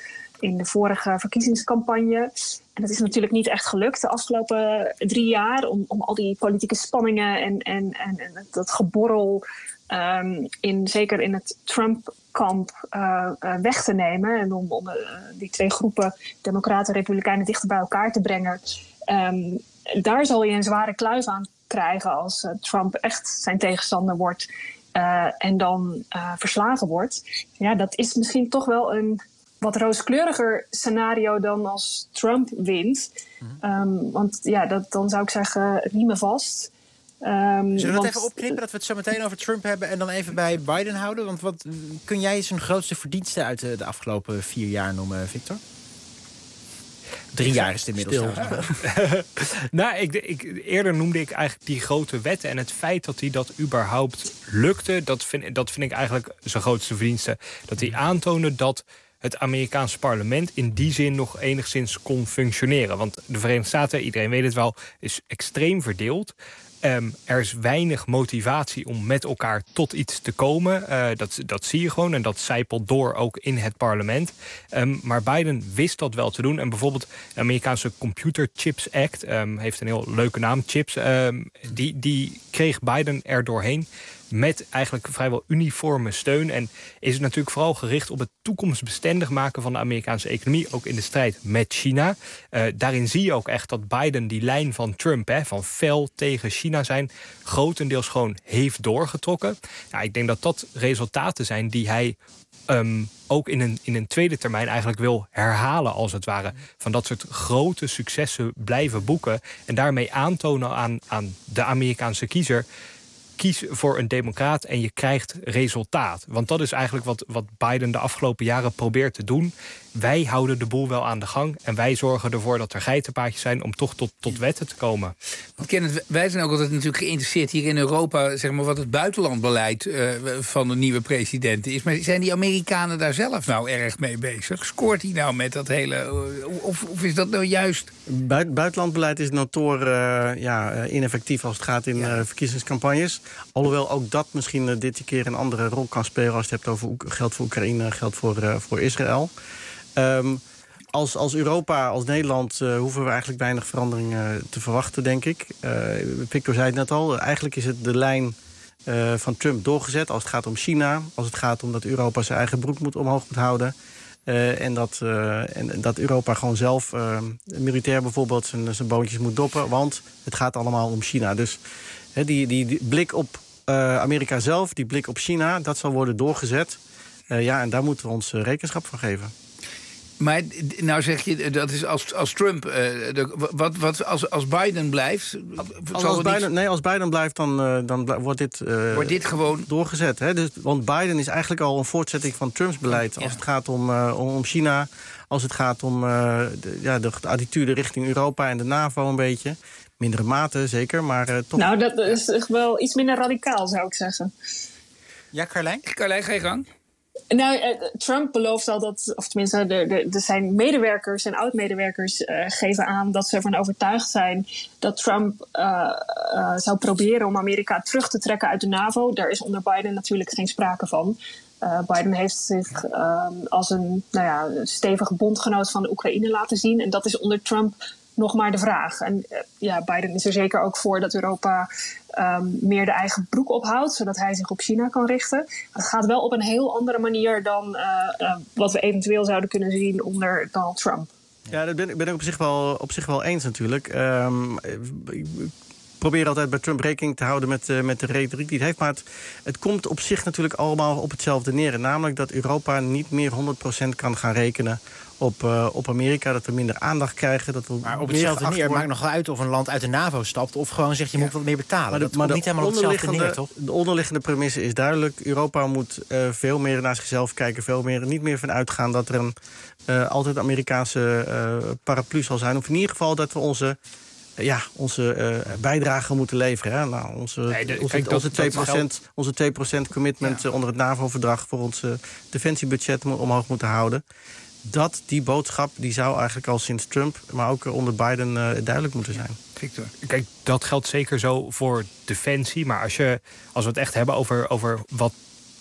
in de vorige verkiezingscampagne. En dat is natuurlijk niet echt gelukt de afgelopen drie jaar... om, om al die politieke spanningen en, en, en, en dat geborrel... Um, in, zeker in het Trump-kamp uh, uh, weg te nemen... en om, om uh, die twee groepen, democraten en republikeinen... dichter bij elkaar te brengen. Um, daar zal hij een zware kluif aan krijgen... als uh, Trump echt zijn tegenstander wordt... Uh, en dan uh, verslagen wordt. Ja, dat is misschien toch wel een wat rooskleuriger scenario dan als Trump wint. Um, want ja, dat, dan zou ik zeggen, riemen vast. Um, Zullen we want, het even opknippen dat we het zo meteen over Trump hebben... en dan even bij Biden houden? Want wat kun jij zijn grootste verdiensten uit de, de afgelopen vier jaar noemen, Victor? Drie jaar is het inmiddels. nou, ik, ik, eerder noemde ik eigenlijk die grote wetten. En het feit dat hij dat überhaupt lukte... dat vind, dat vind ik eigenlijk zijn grootste verdienste. Dat hij aantoonde dat het Amerikaanse parlement in die zin nog enigszins kon functioneren. Want de Verenigde Staten, iedereen weet het wel, is extreem verdeeld. Um, er is weinig motivatie om met elkaar tot iets te komen. Uh, dat, dat zie je gewoon en dat zijpelt door ook in het parlement. Um, maar Biden wist dat wel te doen. En bijvoorbeeld de Amerikaanse Computer Chips Act... Um, heeft een heel leuke naam, chips... Um, die, die kreeg Biden er doorheen... met eigenlijk vrijwel uniforme steun. En is het natuurlijk vooral gericht op het toekomstbestendig maken van de Amerikaanse economie, ook in de strijd met China. Uh, daarin zie je ook echt dat Biden die lijn van Trump, hè, van fel tegen China zijn, grotendeels gewoon heeft doorgetrokken. Nou, ik denk dat dat resultaten zijn die hij Um, ook in een, in een tweede termijn eigenlijk wil herhalen, als het ware. Van dat soort grote successen blijven boeken en daarmee aantonen aan, aan de Amerikaanse kiezer: kies voor een democraat en je krijgt resultaat. Want dat is eigenlijk wat, wat Biden de afgelopen jaren probeert te doen. Wij houden de boel wel aan de gang en wij zorgen ervoor dat er geitenpaadjes zijn om toch tot, tot wetten te komen. Want Kenneth, wij zijn ook altijd natuurlijk geïnteresseerd hier in Europa, zeg maar, wat het buitenlandbeleid uh, van de nieuwe president is. Maar zijn die Amerikanen daar zelf nou erg mee bezig? Scoort hij nou met dat hele... Of, of is dat nou juist... Buit, buitenlandbeleid is notoor uh, ja, ineffectief als het gaat in ja. uh, verkiezingscampagnes. Alhoewel ook dat misschien uh, dit keer een andere rol kan spelen als je het hebt over geld voor Oekraïne, geld voor, uh, voor Israël. Um, als, als Europa, als Nederland, uh, hoeven we eigenlijk weinig veranderingen te verwachten, denk ik. Uh, Victor zei het net al, eigenlijk is het de lijn uh, van Trump doorgezet als het gaat om China, als het gaat om dat Europa zijn eigen broek moet omhoog moet houden. Uh, en, dat, uh, en dat Europa gewoon zelf uh, militair bijvoorbeeld zijn, zijn boontjes moet doppen, want het gaat allemaal om China. Dus uh, die, die, die blik op uh, Amerika zelf, die blik op China, dat zal worden doorgezet. Uh, ja, en daar moeten we ons uh, rekenschap van geven. Maar nou zeg je, dat is als, als Trump, uh, de, wat, wat als, als Biden blijft... Als, als Biden, niet... Nee, als Biden blijft, dan, uh, dan wordt dit, uh, wordt dit gewoon doorgezet. Hè? Dus, want Biden is eigenlijk al een voortzetting van Trumps beleid. Ja. Als het gaat om, uh, om China, als het gaat om uh, de, ja, de, de attitude richting Europa en de NAVO een beetje. Mindere mate, zeker, maar uh, toch... Nou, dat is echt wel iets minder radicaal, zou ik zeggen. Ja, Carlijn? Carlijn, ga je gang. Nou, Trump belooft al dat, of tenminste, de, de, de zijn medewerkers, zijn oud-medewerkers uh, geven aan dat ze ervan overtuigd zijn dat Trump uh, uh, zou proberen om Amerika terug te trekken uit de NAVO. Daar is onder Biden natuurlijk geen sprake van. Uh, Biden heeft zich uh, als een nou ja, stevige bondgenoot van de Oekraïne laten zien. En dat is onder Trump nog maar de vraag. En uh, ja, Biden is er zeker ook voor dat Europa um, meer de eigen broek ophoudt, zodat hij zich op China kan richten. Het gaat wel op een heel andere manier dan uh, uh, wat we eventueel zouden kunnen zien onder Donald Trump. Ja, dat ben ik, ben ik op, zich wel, op zich wel eens natuurlijk. Um, ik probeer altijd bij Trump rekening te houden met, uh, met de retoriek die het heeft. Maar het, het komt op zich natuurlijk allemaal op hetzelfde neer. Namelijk dat Europa niet meer honderd procent kan gaan rekenen op, uh, op Amerika. Dat we minder aandacht krijgen. Dat we maar op hetzelfde neer maakt nog wel uit of een land uit de NAVO stapt of gewoon zegt je ja. moet wat meer betalen. Maar de, dat maar komt niet helemaal op hetzelfde neer, toch? De onderliggende premisse is duidelijk. Europa moet uh, veel meer naar zichzelf kijken. Veel meer, niet meer van uitgaan dat er een uh, altijd Amerikaanse uh, paraplu zal zijn. Of in ieder geval dat we onze... Ja, onze uh, bijdrage moeten leveren. Hè? Nou, onze, nee, de, onze, kijk, onze, twee procent, onze twee procent commitment ja. onder het NAVO-verdrag voor ons uh, defensiebudget omhoog moeten houden. Dat, die boodschap, die zou eigenlijk al sinds Trump, maar ook onder Biden uh, duidelijk moeten zijn. Victor. Kijk, dat geldt zeker zo voor defensie. Maar als, je, als we het echt hebben over, over wat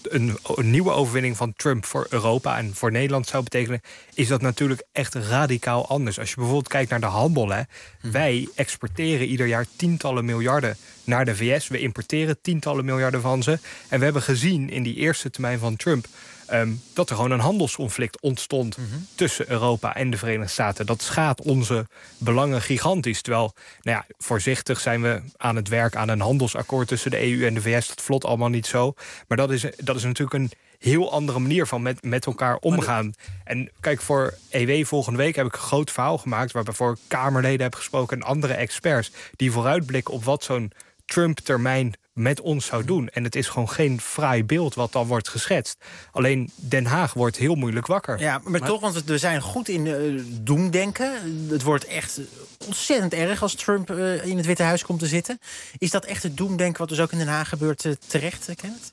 een, een nieuwe overwinning van Trump voor Europa en voor Nederland zou betekenen, is dat natuurlijk echt radicaal anders. Als je bijvoorbeeld kijkt naar de handel, hè, wij exporteren ieder jaar tientallen miljarden naar de V S. We importeren tientallen miljarden van ze. En we hebben gezien in die eerste termijn van Trump Um, dat er gewoon een handelsconflict ontstond mm-hmm. tussen Europa en de Verenigde Staten. Dat schaadt onze belangen gigantisch. Terwijl, nou ja, voorzichtig zijn we aan het werk aan een handelsakkoord tussen de E U en de V S. Dat vlot allemaal niet zo. Maar dat is, dat is natuurlijk een heel andere manier van met, met elkaar omgaan. De... En kijk, voor E W volgende week heb ik een groot verhaal gemaakt, waarbij voor Kamerleden heb gesproken en andere experts die vooruitblikken op wat zo'n Trump-termijn met ons zou doen. En het is gewoon geen fraai beeld wat dan wordt geschetst. Alleen Den Haag wordt heel moeilijk wakker. Ja, maar, maar toch, want we zijn goed in uh, doemdenken. Het wordt echt ontzettend erg als Trump uh, in het Witte Huis komt te zitten. Is dat echt het doemdenken wat dus ook in Den Haag gebeurt uh, terecht, Kenneth?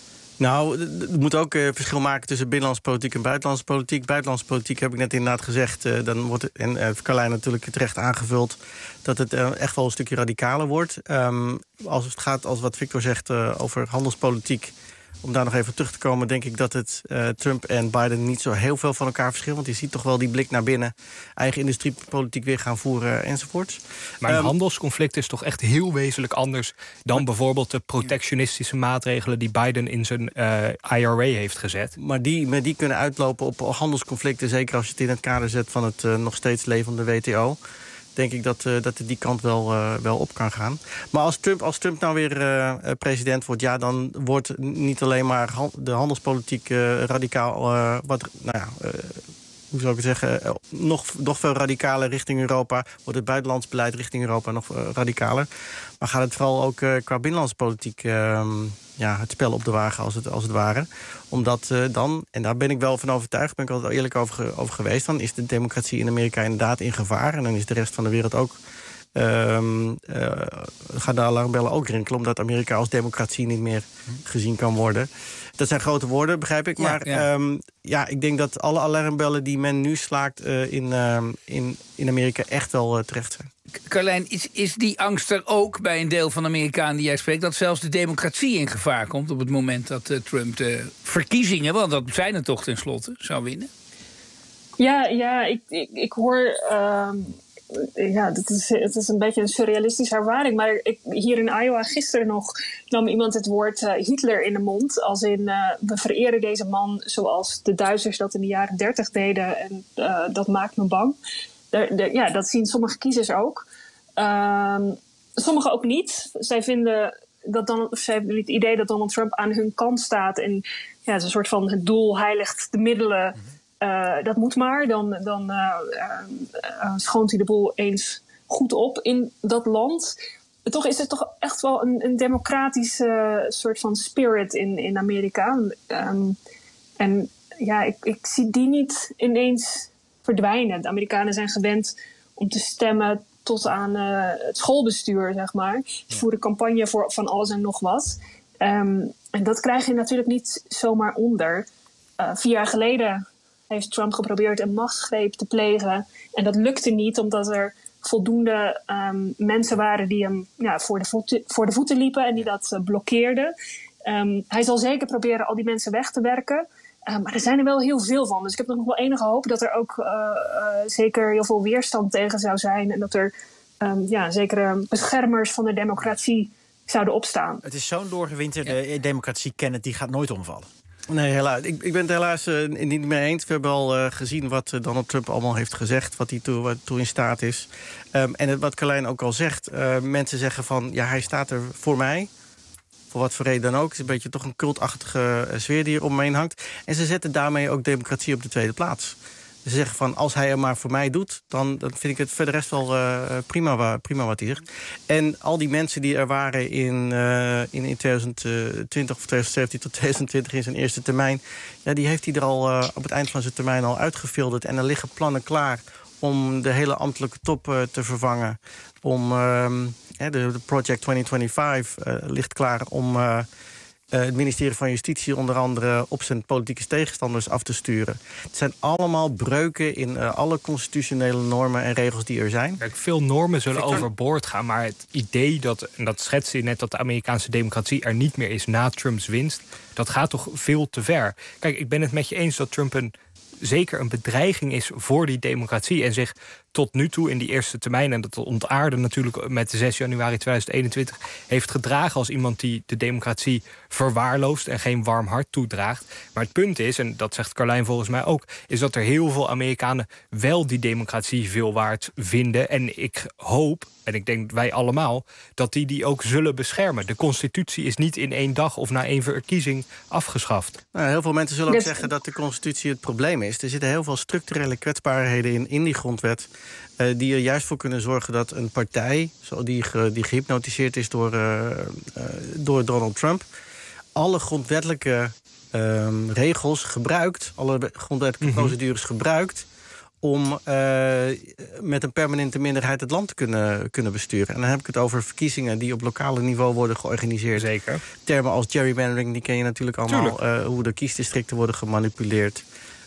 Nou, er moet ook uh, verschil maken tussen binnenlandse politiek en buitenlandse politiek. Buitenlandse politiek heb ik net inderdaad gezegd. Uh, dan wordt het, en uh, Carlijn natuurlijk terecht aangevuld, dat het uh, echt wel een stukje radicaler wordt. Um, als het gaat, als wat Victor zegt, uh, over handelspolitiek, om daar nog even terug te komen, denk ik dat het uh, Trump en Biden niet zo heel veel van elkaar verschillen. Want je ziet toch wel die blik naar binnen, eigen industriepolitiek weer gaan voeren enzovoort. Maar een um, handelsconflict is toch echt heel wezenlijk anders dan maar, bijvoorbeeld de protectionistische maatregelen die Biden in zijn uh, I R A heeft gezet. Maar die, maar die kunnen uitlopen op handelsconflicten, zeker als je het in het kader zet van het uh, nog steeds levende W T O. Denk ik dat, uh, dat het die kant wel, uh, wel op kan gaan. Maar als Trump, als Trump nou weer uh, president wordt, ja, dan wordt niet alleen maar de handelspolitiek uh, radicaal, uh, wat, nou ja, uh, hoe zou ik het zeggen, uh, nog, nog veel radicaler richting Europa. Wordt het buitenlands beleid richting Europa nog uh, radicaler. Maar gaat het vooral ook uh, qua binnenlandse politiek uh, ja, het spel op de wagen als het, als het ware. Omdat uh, dan, en daar ben ik wel van overtuigd, ben ik altijd eerlijk over, over geweest, dan is de democratie in Amerika inderdaad in gevaar. En dan is de rest van de wereld ook, uh, uh, gaat de alarmbellen ook rinkelen, omdat Amerika als democratie niet meer gezien kan worden. Dat zijn grote woorden, begrijp ik. Ja, maar ja. Um, ja, ik denk dat alle alarmbellen die men nu slaakt uh, in, uh, in, in Amerika echt wel uh, terecht zijn. Carlijn, is, is die angst er ook bij een deel van de Amerikanen die jij spreekt, dat zelfs de democratie in gevaar komt op het moment dat uh, Trump de verkiezingen, want dat zijn het toch tenslotte, zou winnen? Ja, ja ik, ik, ik hoor... Uh... Ja, dat is, het is een beetje een surrealistische ervaring. Maar ik, hier in Iowa gisteren nog nam iemand het woord uh, Hitler in de mond. Als in, uh, we vereren deze man zoals de Duitsers dat in de jaren dertig deden. En uh, dat maakt me bang. De, de, ja, dat zien sommige kiezers ook. Uh, sommigen ook niet. Zij vinden dat Donald, zij hebben het idee dat Donald Trump aan hun kant staat. En ja, het is een soort van het doel heiligt de middelen. Uh, dat moet maar, dan, dan uh, uh, schoont hij de boel eens goed op in dat land. Toch is er toch echt wel een, een democratische uh, soort van spirit in, in Amerika. Um, en ja, ik, ik zie die niet ineens verdwijnen. De Amerikanen zijn gewend om te stemmen tot aan uh, het schoolbestuur, zeg maar. Ze voeren campagne voor van alles en nog wat. Um, en dat krijg je natuurlijk niet zomaar onder. Uh, vier jaar geleden heeft Trump geprobeerd een machtsgreep te plegen. En dat lukte niet, omdat er voldoende um, mensen waren die hem ja, voor, de voeten, voor de voeten liepen en die dat uh, blokkeerden. Um, hij zal zeker proberen al die mensen weg te werken. Uh, maar er zijn er wel heel veel van. Dus ik heb nog wel enige hoop dat er ook uh, uh, zeker heel veel weerstand tegen zou zijn. En dat er um, ja, zekere beschermers van de democratie zouden opstaan. Het is zo'n doorgewinterde ja. democratie, Kenneth, die gaat nooit omvallen. Nee, helaas. Ik, ik ben het helaas uh, niet mee eens. We hebben al uh, gezien wat uh, Donald Trump allemaal heeft gezegd, wat hij toe, wat toe in staat is. Um, en het, wat Carlijn ook al zegt, uh, mensen zeggen van, ja, hij staat er voor mij. Voor wat voor reden dan ook. Het is een beetje toch een cultachtige uh, sfeer die er om me heen hangt. En ze zetten daarmee ook democratie op de tweede plaats. Ze zeggen van, als hij er maar voor mij doet, dan, dan vind ik het voor de rest wel uh, prima, prima wat hij zegt. En al die mensen die er waren in, uh, in, in twintig twintig of twintig zeventien tot twintig twintig in zijn eerste termijn, ja, die heeft hij er al uh, op het eind van zijn termijn al uitgefilterd. En er liggen plannen klaar om de hele ambtelijke top uh, te vervangen. Om uh, de, de Project twintig vijfentwintig uh, ligt klaar om Uh, Uh, het ministerie van Justitie onder andere op zijn politieke tegenstanders af te sturen. Het zijn allemaal breuken in uh, alle constitutionele normen en regels die er zijn. Kijk, veel normen zullen overboord gaan, maar het idee dat, en dat schetste je net, dat de Amerikaanse democratie er niet meer is na Trumps winst, dat gaat toch veel te ver. Kijk, ik ben het met je eens dat Trump een, zeker een bedreiging is voor die democratie en zich tot nu toe in die eerste termijn, en dat ontaarde natuurlijk met de zes januari tweeduizend eenentwintig... heeft gedragen als iemand die de democratie verwaarloost en geen warm hart toedraagt. Maar het punt is, en dat zegt Carlijn volgens mij ook, is dat er heel veel Amerikanen wel die democratie veel waard vinden. En ik hoop, en ik denk wij allemaal, dat die die ook zullen beschermen. De constitutie is niet in één dag of na één verkiezing afgeschaft. Nou, heel veel mensen zullen ook zeggen dat de constitutie het probleem is. Er zitten heel veel structurele kwetsbaarheden in, in die grondwet, Uh, die er juist voor kunnen zorgen dat een partij, zo die, ge, die gehypnotiseerd is door, uh, uh, door Donald Trump, alle grondwettelijke uh, regels gebruikt, alle grondwettelijke mm-hmm. procedures gebruikt om uh, met een permanente minderheid het land te kunnen, kunnen besturen. En dan heb ik het over verkiezingen die op lokale niveau worden georganiseerd. Zeker. Termen als gerrymandering, die ken je natuurlijk allemaal. Uh, hoe de kiesdistricten worden gemanipuleerd.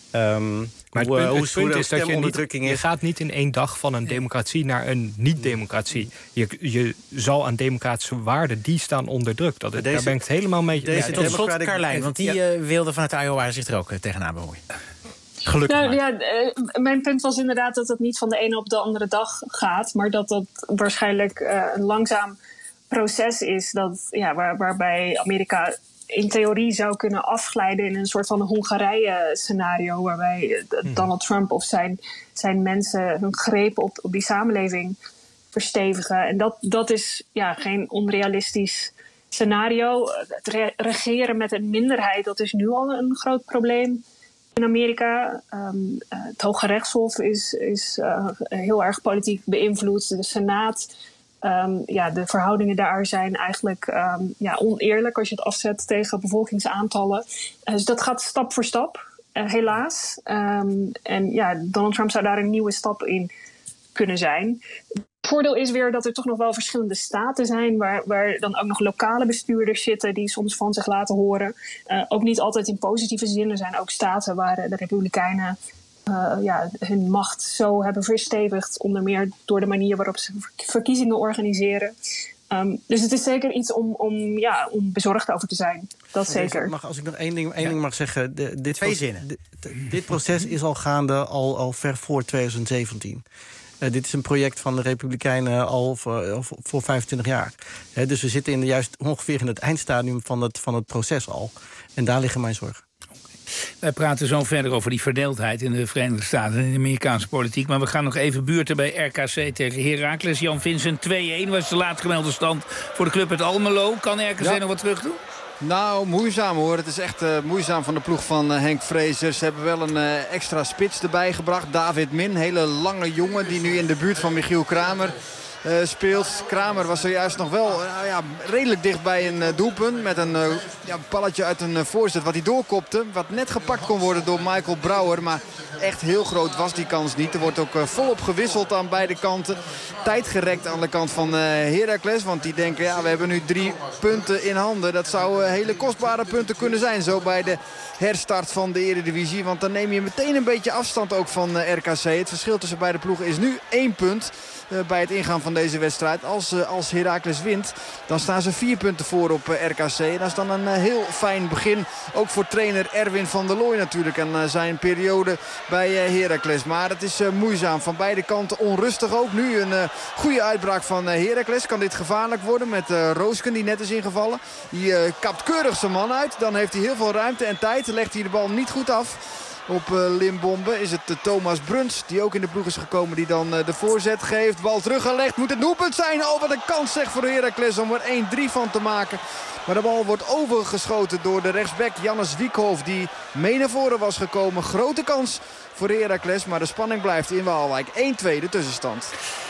Um, Maar het hoe, punt, hoe het punt is dat je, niet, is. je gaat niet in één dag van een democratie naar een niet-democratie. Je, je zal aan democratische waarden, die staan onder druk. Dat, deze, daar ben ik het helemaal mee deze eens. Tot slot, Carlijn, want die ja. uh, wilde vanuit Iowa zich er ook uh, tegenaan bemoeien. Gelukkig nou, maar. Ja, uh, mijn punt was inderdaad dat het niet van de ene op de andere dag gaat, maar dat dat waarschijnlijk uh, een langzaam proces is dat, ja, waar, waarbij Amerika in theorie zou kunnen afglijden in een soort van Hongarije-scenario, waarbij Donald Trump of zijn, zijn mensen hun greep op, op die samenleving verstevigen. En dat, dat is ja, geen onrealistisch scenario. Het re- regeren met een minderheid, dat is nu al een groot probleem in Amerika. Um, uh, het Hoge Rechtshof is, is uh, heel erg politiek beïnvloed. De Senaat. Um, ja, de verhoudingen daar zijn eigenlijk um, ja, oneerlijk als je het afzet tegen bevolkingsaantallen. Uh, dus dat gaat stap voor stap, uh, helaas. Um, en ja, Donald Trump zou daar een nieuwe stap in kunnen zijn. Het voordeel is weer dat er toch nog wel verschillende staten zijn, waar, waar dan ook nog lokale bestuurders zitten die soms van zich laten horen. Uh, ook niet altijd in positieve zin. Er zijn ook staten waar de Republikeinen Uh, ja, hun macht zo hebben verstevigd, onder meer door de manier waarop ze verkiezingen organiseren. Um, dus het is zeker iets om, om, ja, om bezorgd over te zijn. Dat zeker. Mag, als ik nog één ding, één ja. ding mag zeggen. De, dit, Twee zinnen. Dit, dit proces is al gaande al, al ver voor twintig zeventien. Uh, dit is een project van de Republikeinen al voor, voor vijfentwintig jaar. He, dus we zitten in de juist ongeveer in het eindstadium van het, van het proces al. En daar liggen mijn zorgen. Wij praten zo verder over die verdeeldheid in de Verenigde Staten en in de Amerikaanse politiek. Maar we gaan nog even buurten bij R K C tegen Heracles. Jan Vincent twee-een was de laatst gemelde stand voor de club uit Almelo. Kan R K C ja. nog wat terug doen? Nou, moeizaam hoor. Het is echt uh, moeizaam van de ploeg van uh, Henk Vrezer. Ze hebben wel een uh, extra spits erbij gebracht. David Min, hele lange jongen die nu in de buurt van Michiel Kramer Uh, speelt. Kramer was zojuist nog wel uh, ja, redelijk dicht bij een uh, doelpunt. Met een uh, ja, balletje uit een uh, voorzet wat hij doorkopte. Wat net gepakt kon worden door Michael Brouwer. Maar echt heel groot was die kans niet. Er wordt ook uh, volop gewisseld aan beide kanten. Tijd gerekt aan de kant van uh, Heracles. Want die denken, ja, we hebben nu drie punten in handen. Dat zou uh, hele kostbare punten kunnen zijn. Zo bij de herstart van de Eredivisie. Want dan neem je meteen een beetje afstand ook van uh, R K C. Het verschil tussen beide ploegen is nu één punt. Uh, bij het ingaan van deze wedstrijd. Als, uh, als Heracles wint, dan staan ze vier punten voor op uh, R K C. En dat is dan een uh, heel fijn begin. Ook voor trainer Erwin van der Looy natuurlijk. En uh, zijn periode bij uh, Heracles. Maar het is uh, moeizaam. Van beide kanten onrustig ook. Nu een uh, goede uitbraak van uh, Heracles. Kan dit gevaarlijk worden met uh, Roosken die net is ingevallen. Die uh, kapt keurig zijn man uit. Dan heeft hij heel veel ruimte en tijd. Legt hij de bal niet goed af. Op uh, Limbombe is het uh, Thomas Bruns, die ook in de ploeg is gekomen, die dan uh, de voorzet geeft. Bal teruggelegd, moet het doelpunt zijn. Oh, wat een kans zeg voor Heracles om er één drie van te maken. Maar de bal wordt overgeschoten door de rechtsback Jannes Wiekhoff, die mee naar voren was gekomen. Grote kans voor Heracles, maar de spanning blijft in Waalwijk. één twee de tussenstand.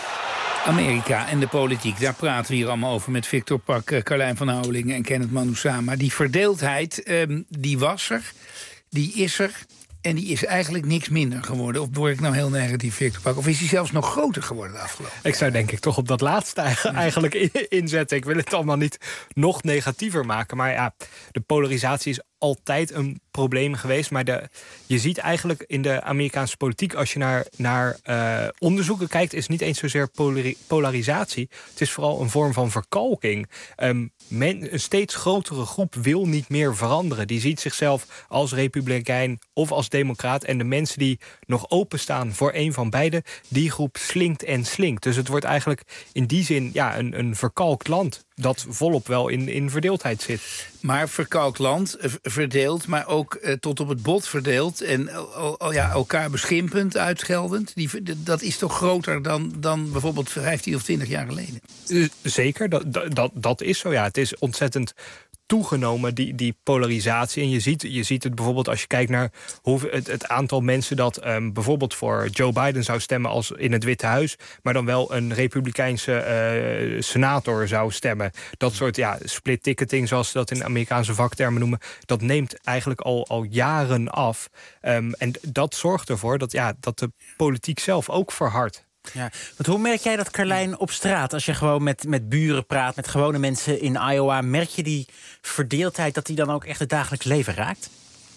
Amerika en de politiek, daar praten we hier allemaal over met Victor Pak, Carlijn van Houwelingen en Kenneth Manoussama. Die verdeeldheid, um, die was er, die is er. En die is eigenlijk niks minder geworden. Of word ik nou heel negatief, Victor Pak? Of is die zelfs nog groter geworden de afgelopen Ik zou denk ik toch op dat laatste eigenlijk inzetten. Ik wil het allemaal niet nog negatiever maken. Maar ja, de polarisatie is altijd een probleem geweest. Maar de, je ziet eigenlijk in de Amerikaanse politiek, als je naar, naar uh, onderzoeken kijkt, is het niet eens zozeer polari- polarisatie. Het is vooral een vorm van verkalking. Um, men, een steeds grotere groep wil niet meer veranderen. Die ziet zichzelf als republikein of als democraat. En de mensen die nog openstaan voor een van beide, die groep slinkt en slinkt. Dus het wordt eigenlijk in die zin ja, een, een verkalkt land dat volop wel in, in verdeeldheid zit. Maar verkalkt land, verdeeld, maar ook uh, tot op het bot verdeeld. En uh, uh, ja, elkaar beschimpend, uitscheldend. Die, dat is toch groter dan, dan bijvoorbeeld vijftien of twintig jaar geleden? Uh, zeker, dat, dat, dat is zo. Ja, het is ontzettend toegenomen, die, die polarisatie. En je ziet, je ziet het bijvoorbeeld als je kijkt naar hoe het, het aantal mensen dat um, bijvoorbeeld voor Joe Biden zou stemmen als in het Witte Huis, maar dan wel een republikeinse uh, senator zou stemmen. Dat soort ja, split ticketing, zoals ze dat in Amerikaanse vaktermen noemen, dat neemt eigenlijk al, al jaren af. Um, en dat zorgt ervoor dat, ja, dat de politiek zelf ook verhardt. Ja, want hoe merk jij dat, Carlijn, op straat? Als je gewoon met, met buren praat, met gewone mensen in Iowa, merk je die verdeeldheid, dat die dan ook echt het dagelijks leven raakt?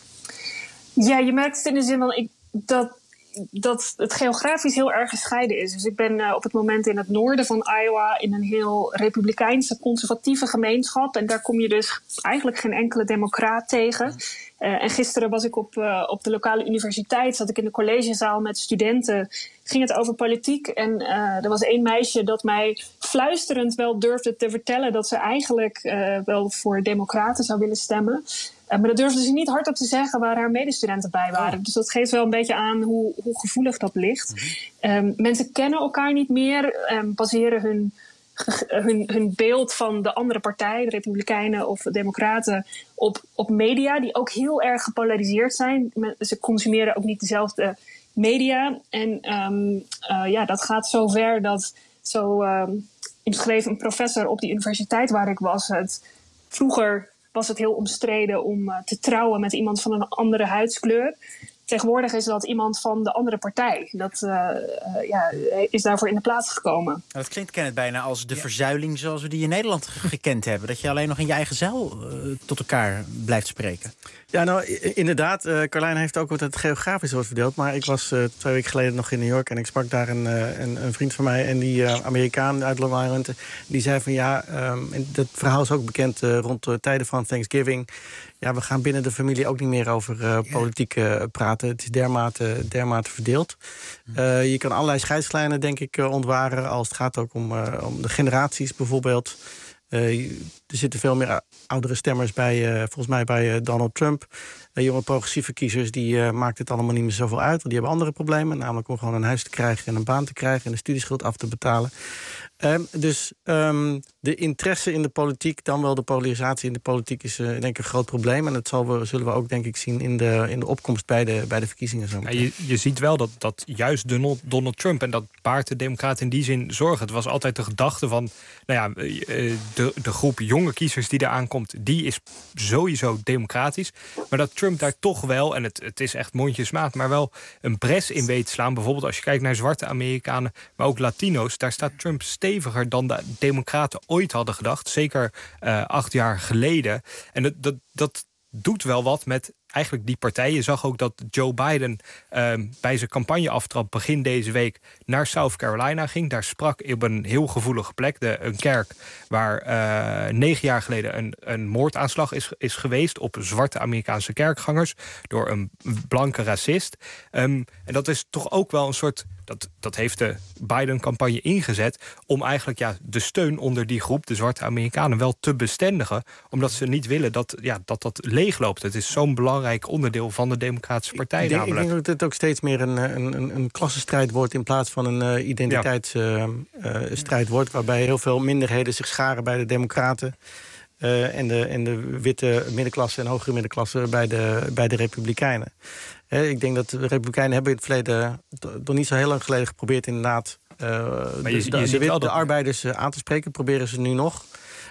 Ja, je merkt het in de zin van ik, dat, dat het geografisch heel erg gescheiden is. Dus ik ben uh, op het moment in het noorden van Iowa in een heel republikeinse, conservatieve gemeenschap. En daar kom je dus eigenlijk geen enkele democraat tegen. Uh, en gisteren was ik op, uh, op de lokale universiteit, zat ik in de collegezaal met studenten. Ging het over politiek en uh, er was één meisje dat mij fluisterend wel durfde te vertellen dat ze eigenlijk uh, wel voor democraten zou willen stemmen. Uh, maar dat durfde ze niet hardop te zeggen waar haar medestudenten bij waren. Oh. Dus dat geeft wel een beetje aan hoe, hoe gevoelig dat ligt. Mm-hmm. Um, mensen kennen elkaar niet meer, um, baseren hun, hun, hun beeld van de andere partij, de Republikeinen of de Democraten, op, op media die ook heel erg gepolariseerd zijn. Ze consumeren ook niet dezelfde media. En um, uh, ja, dat gaat zo ver dat zo um, schreef een professor op die universiteit waar ik was. Het, vroeger was het heel omstreden om uh, te trouwen met iemand van een andere huidskleur. Tegenwoordig is dat iemand van de andere partij. Dat uh, uh, ja, is daarvoor in de plaats gekomen. Dat klinkt Kenneth bijna als de ja. verzuiling zoals we die in Nederland gekend hebben. Dat je alleen nog in je eigen zeil uh, tot elkaar blijft spreken. Ja, nou, inderdaad. Uh, Carlijn heeft ook wat het geografisch wordt verdeeld. Maar ik was uh, twee weken geleden nog in New York en ik sprak daar een, uh, een, een vriend van mij. En die uh, Amerikaan uit Long Island, die zei van ja, um, en dat verhaal is ook bekend uh, rond de tijden van Thanksgiving. Ja, we gaan binnen de familie ook niet meer over uh, yeah. politiek uh, praten. Het is dermate, dermate verdeeld. Uh, je kan allerlei scheidslijnen, denk ik, uh, ontwaren als het gaat ook om, uh, om de generaties bijvoorbeeld. Uh, er zitten veel meer oudere stemmers bij, uh, volgens mij bij uh, Donald Trump. Uh, jonge progressieve kiezers, die uh, maakt het allemaal niet meer zoveel uit. Want die hebben andere problemen, namelijk om gewoon een huis te krijgen en een baan te krijgen en de studieschuld af te betalen. Um, dus um, de interesse in de politiek, dan wel de polarisatie in de politiek, is uh, denk ik een groot probleem. En dat zal we, zullen we ook denk ik zien in de, in de opkomst bij de, bij de verkiezingen. Zo ja, je, je ziet wel dat, dat juist Donald, Donald Trump, en dat baart de Democraten in die zin zorgen. Het was altijd de gedachte van, nou ja, de, de groep jonge kiezers die eraan komt, die is sowieso democratisch. Maar dat Trump daar toch wel, en het, het is echt mondjesmaat, maar wel een bres in weet slaan. Bijvoorbeeld als je kijkt naar zwarte Amerikanen, maar ook Latino's, daar staat Trump steviger dan de Democraten ooit hadden gedacht. Zeker uh, acht jaar geleden. En dat, dat, dat doet wel wat met eigenlijk die partij. Je zag ook dat Joe Biden uh, bij zijn campagneaftrap begin deze week naar South Carolina ging. Daar sprak op een heel gevoelige plek, de, een kerk waar uh, negen jaar geleden een, een moordaanslag is, is geweest op zwarte Amerikaanse kerkgangers door een blanke racist. Um, en dat is toch ook wel een soort, dat, dat heeft de Biden-campagne ingezet om eigenlijk ja, de steun onder die groep, de zwarte Amerikanen, wel te bestendigen. Omdat ze niet willen dat ja, dat, dat leegloopt. Het is zo'n belangrijk onderdeel van de Democratische Partij. Ik denk, namelijk. ik denk dat het ook steeds meer een, een, een klassenstrijd wordt in plaats van een uh, identiteitsstrijd uh, uh, wordt, waarbij heel veel minderheden zich scharen bij de Democraten. Uh, en, de, en de witte middenklasse en hogere middenklasse bij de, bij de Republikeinen. Uh, ik denk dat de Republikeinen hebben in het verleden, nog niet zo heel lang geleden, geprobeerd inderdaad uh, maar je, de, je de, ziet de, wel de dat... arbeiders uh, aan te spreken. Proberen ze nu nog.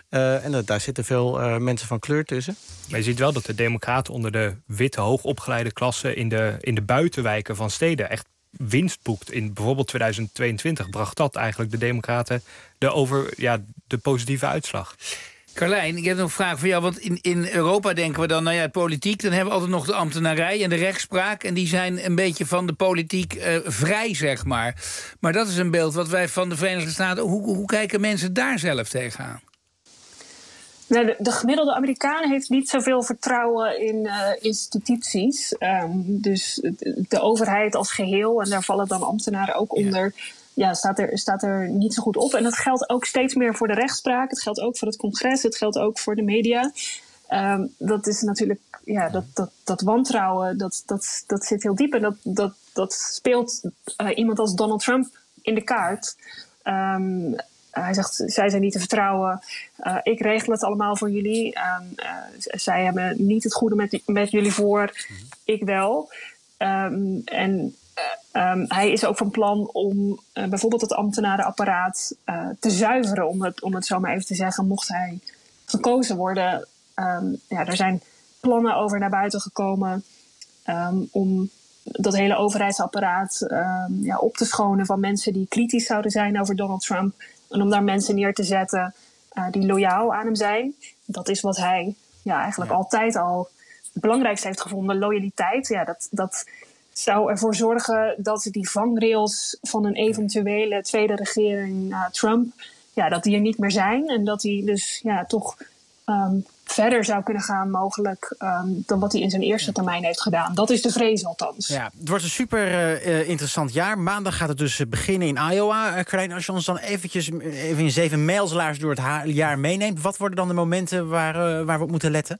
Uh, en uh, daar zitten veel uh, mensen van kleur tussen. Maar je ziet wel dat de democraten onder de witte hoogopgeleide klasse... in de, in de buitenwijken van steden echt winst boekt. In bijvoorbeeld tweeduizend tweeëntwintig bracht dat eigenlijk de democraten de, over, ja, de positieve uitslag. Carlijn, ik heb nog een vraag voor jou. Want in, in Europa denken we dan, nou ja, politiek... dan hebben we altijd nog de ambtenarij en de rechtspraak... en die zijn een beetje van de politiek uh, vrij, zeg maar. Maar dat is een beeld wat wij van de Verenigde Staten... Hoe, hoe kijken mensen daar zelf tegenaan? Nou, de, de gemiddelde Amerikaan heeft niet zoveel vertrouwen in uh, instituties. Um, dus de, de overheid als geheel, en daar vallen dan ambtenaren ook onder... Ja. Ja, staat er, staat er niet zo goed op. En dat geldt ook steeds meer voor de rechtspraak. Het geldt ook voor het congres. Het geldt ook voor de media. Um, dat is natuurlijk... Ja, dat, dat, dat wantrouwen, dat, dat, dat zit heel diep. En dat, dat, dat speelt uh, iemand als Donald Trump in de kaart. Um, hij zegt, zij zijn niet te vertrouwen. Uh, ik regel het allemaal voor jullie. Um, uh, zij hebben niet het goede met, met jullie voor. Ik wel. Um, en... Um, hij is ook van plan om uh, bijvoorbeeld het ambtenarenapparaat uh, te zuiveren, om het, om het zo maar even te zeggen, mocht hij gekozen worden. Um, ja, er zijn plannen over naar buiten gekomen um, om dat hele overheidsapparaat um, ja, op te schonen van mensen die kritisch zouden zijn over Donald Trump. En om daar mensen neer te zetten uh, die loyaal aan hem zijn. Dat is wat hij ja, eigenlijk ja. altijd al het belangrijkste heeft gevonden, loyaliteit. Ja, dat... dat zou ervoor zorgen dat die vangrails van een eventuele tweede regering uh, Trump... Ja, dat die er niet meer zijn. En dat hij dus ja, toch um, verder zou kunnen gaan mogelijk... Um, dan wat hij in zijn eerste termijn heeft gedaan. Dat is de vrees althans. Ja, het wordt een super uh, interessant jaar. Maandag gaat het dus beginnen in Iowa. Uh, Carlijn, als je ons dan eventjes even in zeven mijlslaars door het ha- jaar meeneemt... wat worden dan de momenten waar, uh, waar we op moeten letten?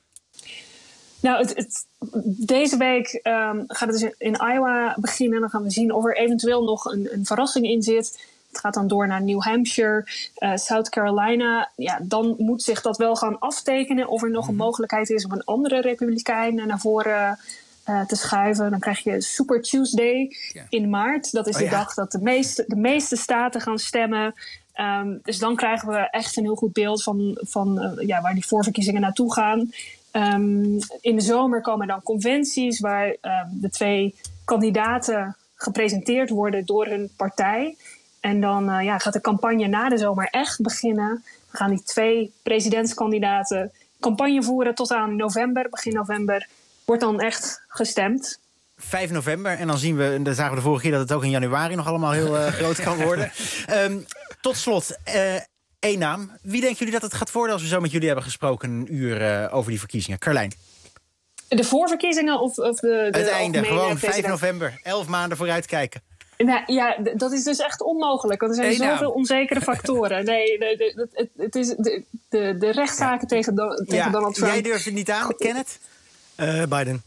Nou, het, het, deze week um, gaat het dus in Iowa beginnen. Dan gaan we zien of er eventueel nog een, een verrassing in zit. Het gaat dan door naar New Hampshire, uh, South Carolina. Ja, dan moet zich dat wel gaan aftekenen of er nog een mogelijkheid is om een andere republikein naar voren uh, te schuiven. Dan krijg je Super Tuesday ja. in maart. Dat is oh, de ja. dag dat de meeste, de meeste staten gaan stemmen. Um, dus dan krijgen we echt een heel goed beeld van, van uh, ja, waar die voorverkiezingen naartoe gaan. Um, in de zomer komen dan conventies waar uh, de twee kandidaten gepresenteerd worden door hun partij. En dan uh, ja, gaat de campagne na de zomer echt beginnen. Dan gaan die twee presidentskandidaten campagne voeren tot aan november, begin november. Wordt dan echt gestemd. vijf november. En dan zien we, dat zagen we de vorige keer, dat het ook in januari nog allemaal heel uh, groot kan worden. Um, tot slot, uh, één naam. Wie denken jullie dat het gaat worden als we zo met jullie hebben gesproken een uur uh, over die verkiezingen? Carlijn. De voorverkiezingen of, of de, de het einde, gewoon vijf november. Elf maanden vooruit kijken. Nou, ja, dat is dus echt onmogelijk. Want er zijn hey, zoveel nou. onzekere factoren. Nee, de, de, het, het is de, de, de rechtszaken ja. tegen, do, tegen ja, Donald Trump. Jij durft het niet aan, Kenneth? Uh, Biden.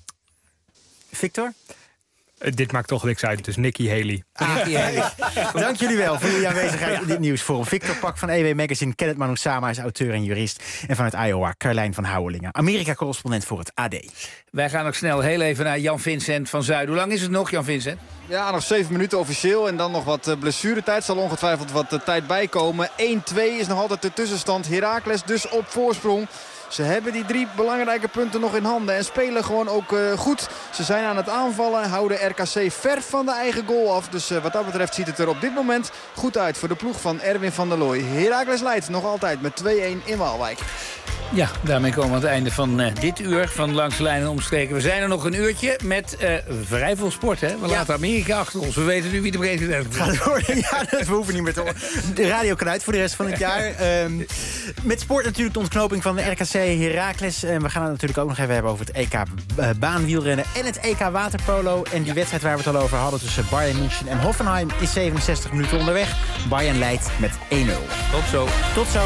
Victor? Uh, dit maakt toch niks uit, dus Nikki Haley. Ah, Nikki Haley. Dank jullie wel voor jullie aanwezigheid ja. in dit nieuwsforum. Victor Pak van E W Magazine, Kenneth Manoussama is auteur en jurist. En vanuit Iowa, Carlijn van Houwelingen, Amerika-correspondent voor het A D. Wij gaan nog snel heel even naar Jan Vincent van Zuid. Hoe lang is het nog, Jan Vincent? Ja, nog zeven minuten officieel. En dan nog wat blessuretijd. Zal ongetwijfeld wat tijd bijkomen. één twee is nog altijd de tussenstand. Heracles dus op voorsprong. Ze hebben die drie belangrijke punten nog in handen en spelen gewoon ook uh, goed. Ze zijn aan het aanvallen, houden R K C ver van de eigen goal af. Dus uh, wat dat betreft ziet het er op dit moment goed uit voor de ploeg van Erwin van der Looy. Heracles leidt nog altijd met twee een in Waalwijk. Ja, daarmee komen we aan het einde van uh, dit uur van Langs de Lijn en Omstreken. We zijn er nog een uurtje met uh, vrij veel sport. Hè? We ja. laten Amerika achter ons. We weten nu wie de president gaat worden. Ja, dat we hoeven niet meer te horen. De radio kan uit voor de rest van het jaar. Um, met sport natuurlijk de ontknoping van de R K C Heracles. En we gaan het natuurlijk ook nog even hebben over het E K uh, baanwielrennen en het E K waterpolo. En die ja. wedstrijd waar we het al over hadden tussen Bayern München en Hoffenheim is zevenenzestig minuten onderweg. Bayern leidt met één nul. Tot zo. Tot zo.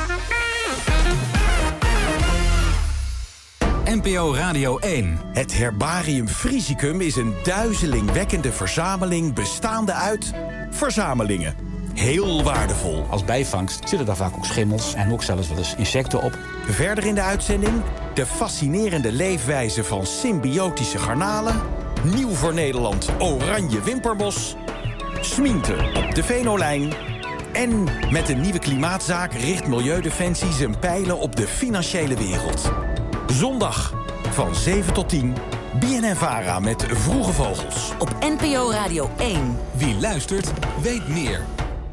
N P O Radio één. Het Herbarium Frysicum is een duizelingwekkende verzameling bestaande uit verzamelingen. Heel waardevol. Als bijvangst zitten daar vaak ook schimmels en ook zelfs wel eens insecten op. Verder in de uitzending de fascinerende leefwijze van symbiotische garnalen. Nieuw voor Nederland oranje wimperbos. Smiente op de Venolijn. En met de nieuwe klimaatzaak richt Milieudefensie zijn pijlen op de financiële wereld. Zondag van zeven tot tien, B N N Vara met Vroege Vogels. Op N P O Radio één. Wie luistert, weet meer.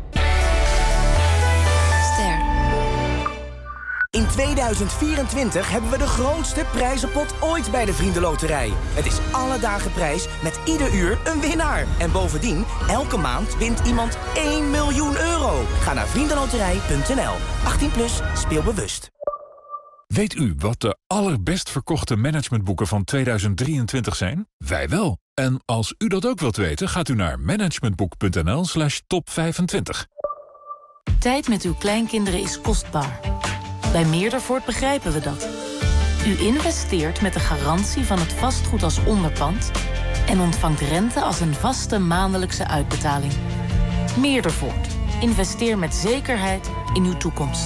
Ster. In tweeduizend vierentwintig hebben we de grootste prijzenpot ooit bij de Vriendenloterij. Het is alle dagen prijs met ieder uur een winnaar. En bovendien, elke maand wint iemand één miljoen euro. Ga naar vriendenloterij punt n l. achttien plus, speel bewust. Weet u wat de allerbest verkochte managementboeken van tweeduizend drieëntwintig zijn? Wij wel. En als u dat ook wilt weten, gaat u naar managementboek punt n l slash top vijfentwintig. Tijd met uw kleinkinderen is kostbaar. Bij Meerdervoort begrijpen we dat. U investeert met de garantie van het vastgoed als onderpand en ontvangt rente als een vaste maandelijkse uitbetaling. Meerdervoort. Investeer met zekerheid in uw toekomst.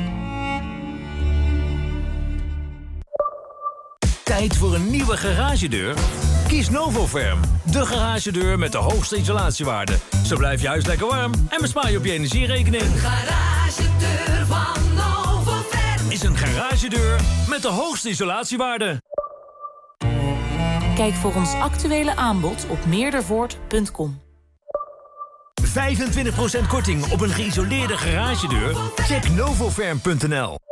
Tijd voor een nieuwe garagedeur? Kies Novoferm, de garagedeur met de hoogste isolatiewaarde. Zo blijf je huis lekker warm en bespaar je op je energierekening. Een garagedeur van Novoferm is een garagedeur met de hoogste isolatiewaarde. Kijk voor ons actuele aanbod op meerdervoort punt com. vijfentwintig procent korting op een geïsoleerde garagedeur? Check novoferm punt n l.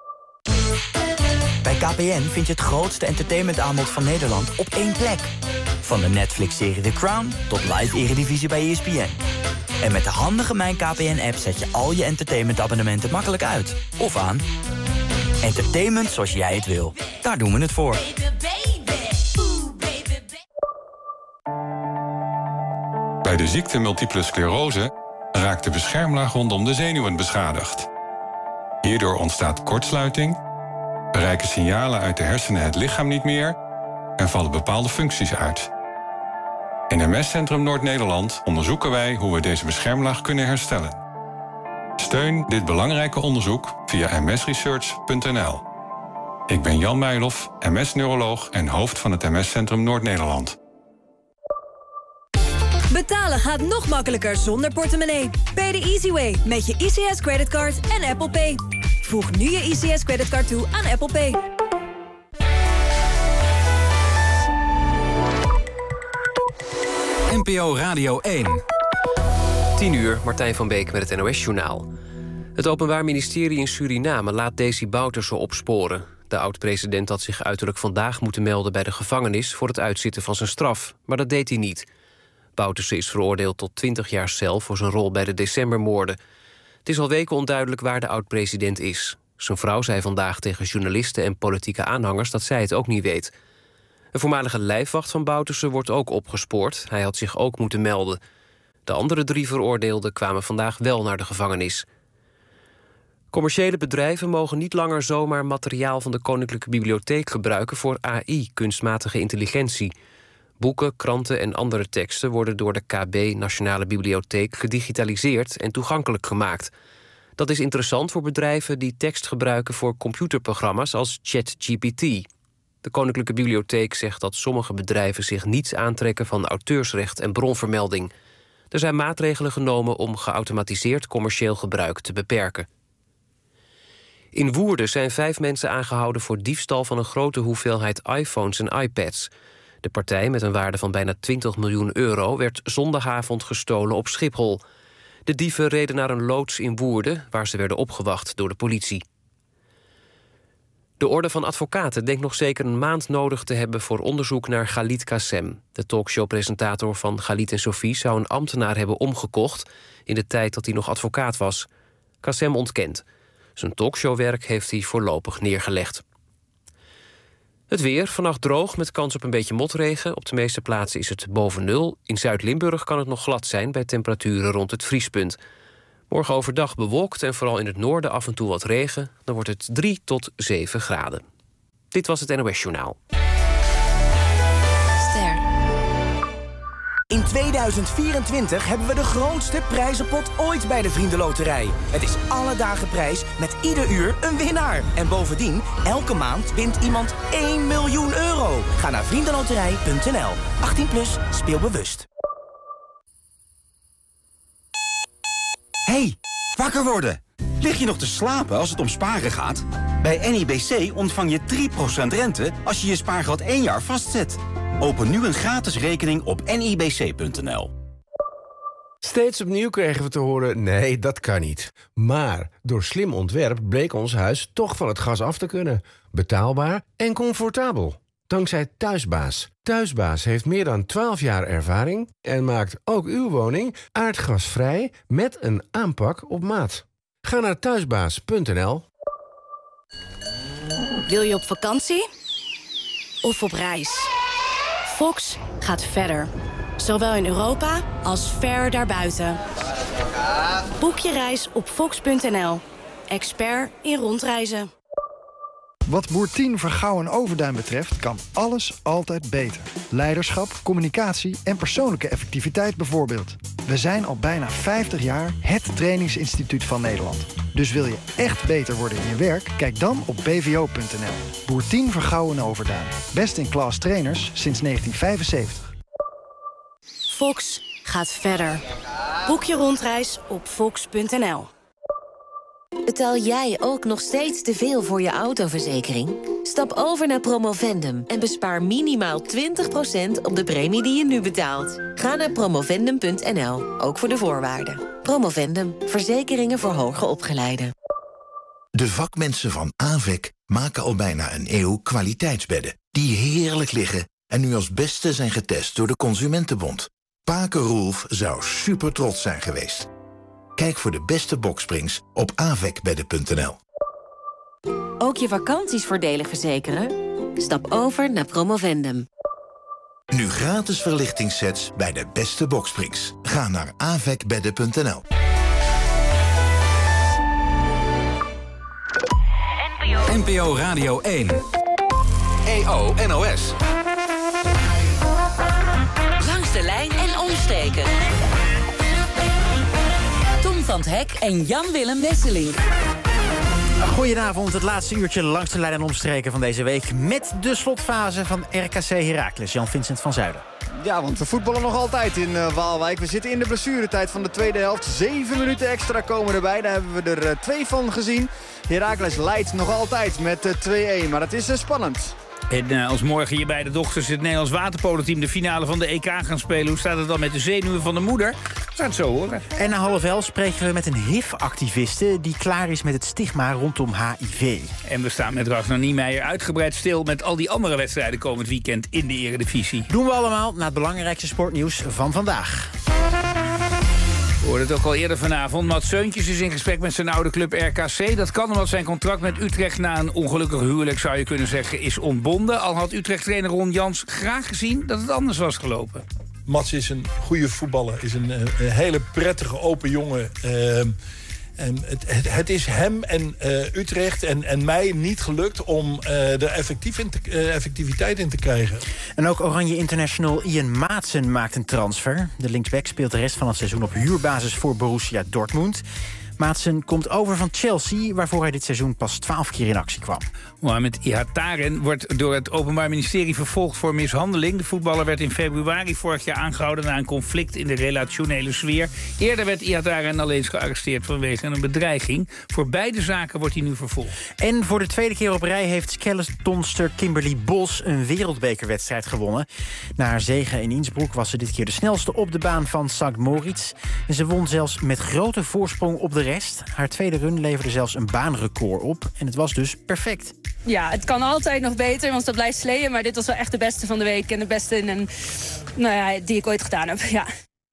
Bij K P N vind je het grootste entertainmentaanbod van Nederland op één plek. Van de Netflix-serie The Crown tot live eredivisie bij E S P N. En met de handige Mijn K P N-app zet je al je entertainmentabonnementen makkelijk uit. Of aan. Entertainment zoals jij het wil. Daar doen we het voor. Bij de ziekte multiple sclerose raakt de beschermlaag rondom de zenuwen beschadigd. Hierdoor ontstaat kortsluiting, bereiken signalen uit de hersenen het lichaam niet meer en vallen bepaalde functies uit. In M S-centrum Noord-Nederland onderzoeken wij hoe we deze beschermlaag kunnen herstellen. Steun dit belangrijke onderzoek via m s research punt n l. Ik ben Jan Meijlof, M S-neuroloog en hoofd van het M S-centrum Noord-Nederland. Betalen gaat nog makkelijker zonder portemonnee. Pay the easy way met je I C S creditcard en Apple Pay. Voeg nu je I C S creditcard toe aan Apple Pay. N P O Radio één. tien uur, Martijn van Beek met het N O S-journaal. Het Openbaar Ministerie in Suriname laat Desi Bouterse opsporen. De oud-president had zich uiterlijk vandaag moeten melden bij de gevangenis voor het uitzitten van zijn straf, maar dat deed hij niet. Bouterse is veroordeeld tot twintig jaar cel voor zijn rol bij de decembermoorden. Het is al weken onduidelijk waar de oud-president is. Zijn vrouw zei vandaag tegen journalisten en politieke aanhangers dat zij het ook niet weet. Een voormalige lijfwacht van Bouterse wordt ook opgespoord. Hij had zich ook moeten melden. De andere drie veroordeelden kwamen vandaag wel naar de gevangenis. Commerciële bedrijven mogen niet langer zomaar materiaal van de Koninklijke Bibliotheek gebruiken voor A I, kunstmatige intelligentie. Boeken, kranten en andere teksten worden door de K B Nationale Bibliotheek gedigitaliseerd en toegankelijk gemaakt. Dat is interessant voor bedrijven die tekst gebruiken voor computerprogramma's als ChatGPT. De Koninklijke Bibliotheek zegt dat sommige bedrijven zich niets aantrekken van auteursrecht en bronvermelding. Er zijn maatregelen genomen om geautomatiseerd commercieel gebruik te beperken. In Woerden zijn vijf mensen aangehouden voor diefstal van een grote hoeveelheid iPhones en iPads. De partij met een waarde van bijna twintig miljoen euro werd zondagavond gestolen op Schiphol. De dieven reden naar een loods in Woerden, waar ze werden opgewacht door de politie. De Orde van Advocaten denkt nog zeker een maand nodig te hebben voor onderzoek naar Khalid Kassem. De talkshowpresentator van Khalid en Sophie zou een ambtenaar hebben omgekocht in de tijd dat hij nog advocaat was. Kassem ontkent. Zijn talkshowwerk heeft hij voorlopig neergelegd. Het weer, vannacht droog met kans op een beetje motregen. Op de meeste plaatsen is het boven nul. In Zuid-Limburg kan het nog glad zijn bij temperaturen rond het vriespunt. Morgen overdag bewolkt en vooral in het noorden af en toe wat regen. Dan wordt het drie tot zeven graden. Dit was het N O S-journaal. Ster. In tweeduizend vierentwintig hebben we de grootste prijzenpot ooit bij de Vriendenloterij. Het is alle dagen prijs met ieder uur een winnaar. En bovendien, elke maand wint iemand één miljoen euro. Ga naar vriendenloterij punt n l. achttien plus, speel bewust. Hey, Wakker worden! Lig je nog te slapen als het om sparen gaat? Bij N I B C ontvang je drie procent rente als je je spaargeld één jaar vastzet. Open nu een gratis rekening op N I B C punt N L. Steeds opnieuw kregen we te horen, nee, dat kan niet. Maar door slim ontwerp bleek ons huis toch van het gas af te kunnen. Betaalbaar en comfortabel. Dankzij Thuisbaas. Thuisbaas heeft meer dan twaalf jaar ervaring en maakt ook uw woning aardgasvrij met een aanpak op maat. Ga naar thuisbaas punt N L. Wil je op vakantie? Of op reis? Fox gaat verder. Zowel in Europa als ver daarbuiten. Boek je reis op fox punt N L. Expert in rondreizen. Wat Boertien, Vergouwen en Overduin betreft kan alles altijd beter. Leiderschap, communicatie en persoonlijke effectiviteit bijvoorbeeld. We zijn al bijna vijftig jaar het trainingsinstituut van Nederland. Dus wil je echt beter worden in je werk? Kijk dan op b v o punt N L. Boertien, Vergouwen en Overduin. Best in class trainers sinds negentien vijfenzeventig. Fox gaat verder. Boek je rondreis op fox punt N L. Betaal jij ook nog steeds te veel voor je autoverzekering? Stap over naar Promovendum en bespaar minimaal twintig procent op de premie die je nu betaalt. Ga naar promovendum punt N L, ook voor de voorwaarden. Promovendum, verzekeringen voor hoger opgeleiden. De vakmensen van Avec maken al bijna een eeuw kwaliteitsbedden die heerlijk liggen en nu als beste zijn getest door de Consumentenbond. Pake Roelf zou super trots zijn geweest. Kijk voor de beste boksprings op avecbedden punt N L. Ook je vakanties voordelig verzekeren? Stap over naar Promovendum. Nu gratis verlichtingssets bij de beste boksprings. Ga naar avecbedden punt N L. N P O Radio één. E O N O S. Langs de lijn en omstreken. Tom van 't Hek en Jan-Willem Wesseling. Goedenavond, het laatste uurtje langs de lijn en omstreken van deze week... met de slotfase van R K C Heracles, Jan-Vincent van Zuiden. Ja, want we voetballen nog altijd in uh, Waalwijk. We zitten in de blessuretijd van de tweede helft. Zeven minuten extra komen erbij, daar hebben we er uh, twee van gezien. Heracles leidt nog altijd met uh, twee-een, maar het is uh, spannend. En uh, als morgen hier bij de dochters het Nederlands waterpoloteam de finale van de E K gaan spelen... hoe staat het dan met de zenuwen van de moeder? We gaan het zo horen. En na half elf spreken we met een H I V-activiste... die klaar is met het stigma rondom H I V. En we staan met Ragnar Niemeyer uitgebreid stil... met al die andere wedstrijden komend weekend in de Eredivisie. Doen we allemaal na het belangrijkste sportnieuws van vandaag. We hoorden het ook al eerder vanavond. Mats Seuntjes is in gesprek met zijn oude club R K C. Dat kan omdat zijn contract met Utrecht na een ongelukkig huwelijk... zou je kunnen zeggen, is ontbonden. Al had Utrecht-trainer Ron Jans graag gezien dat het anders was gelopen. Mats is een goede voetballer. Is een, een hele prettige, open jongen. Uh, en het, het, het is hem en uh, Utrecht en, en mij niet gelukt om uh, er effectief in te, uh, effectiviteit in te krijgen. En ook Oranje International Ian Maatsen maakt een transfer. De linksback speelt de rest van het seizoen op huurbasis voor Borussia Dortmund. Maatsen komt over van Chelsea, waarvoor hij dit seizoen pas twaalf keer in actie kwam. Mohamed Ihataren wordt door het Openbaar Ministerie vervolgd voor mishandeling. De voetballer werd in februari vorig jaar aangehouden na een conflict in de relationele sfeer. Eerder werd Ihataren al eens gearresteerd vanwege een bedreiging. Voor beide zaken wordt hij nu vervolgd. En voor de tweede keer op rij heeft skeletonster Kimberly Bos een wereldbekerwedstrijd gewonnen. Na haar zege in Innsbruck was ze dit keer de snelste op de baan van Sankt Moritz. En ze won zelfs met grote voorsprong op de rest. Haar tweede run leverde zelfs een baanrecord op. En het was dus perfect. Ja, het kan altijd nog beter, want dat blijft sleeën. Maar dit was wel echt de beste van de week. En de beste in een, nou ja, die ik ooit gedaan heb. Ja.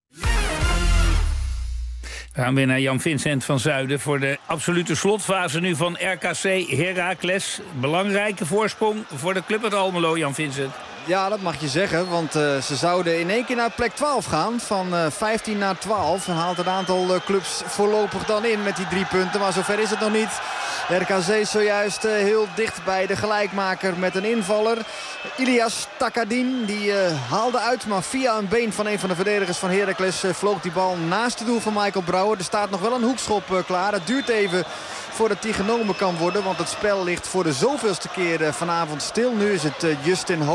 We gaan weer naar Jan-Vincent van Zuiden voor de absolute slotfase nu van R K C Heracles. Belangrijke voorsprong voor de club uit Almelo, Jan-Vincent. Ja, dat mag je zeggen, want uh, ze zouden in één keer naar plek twaalf gaan. Van uh, vijftien naar twaalf. En haalt een aantal uh, clubs voorlopig dan in met die drie punten. Maar zover is het nog niet. R K C is zojuist uh, heel dicht bij de gelijkmaker met een invaller. Ilias Takadin, die uh, haalde uit, maar via een been van een van de verdedigers van Heracles uh, vloog die bal naast het doel van Michael Brouwer. Er staat nog wel een hoekschop uh, klaar. Het duurt even voordat die genomen kan worden, want het spel ligt voor de zoveelste keer uh, vanavond stil. Nu is het uh, Justin Hoogma.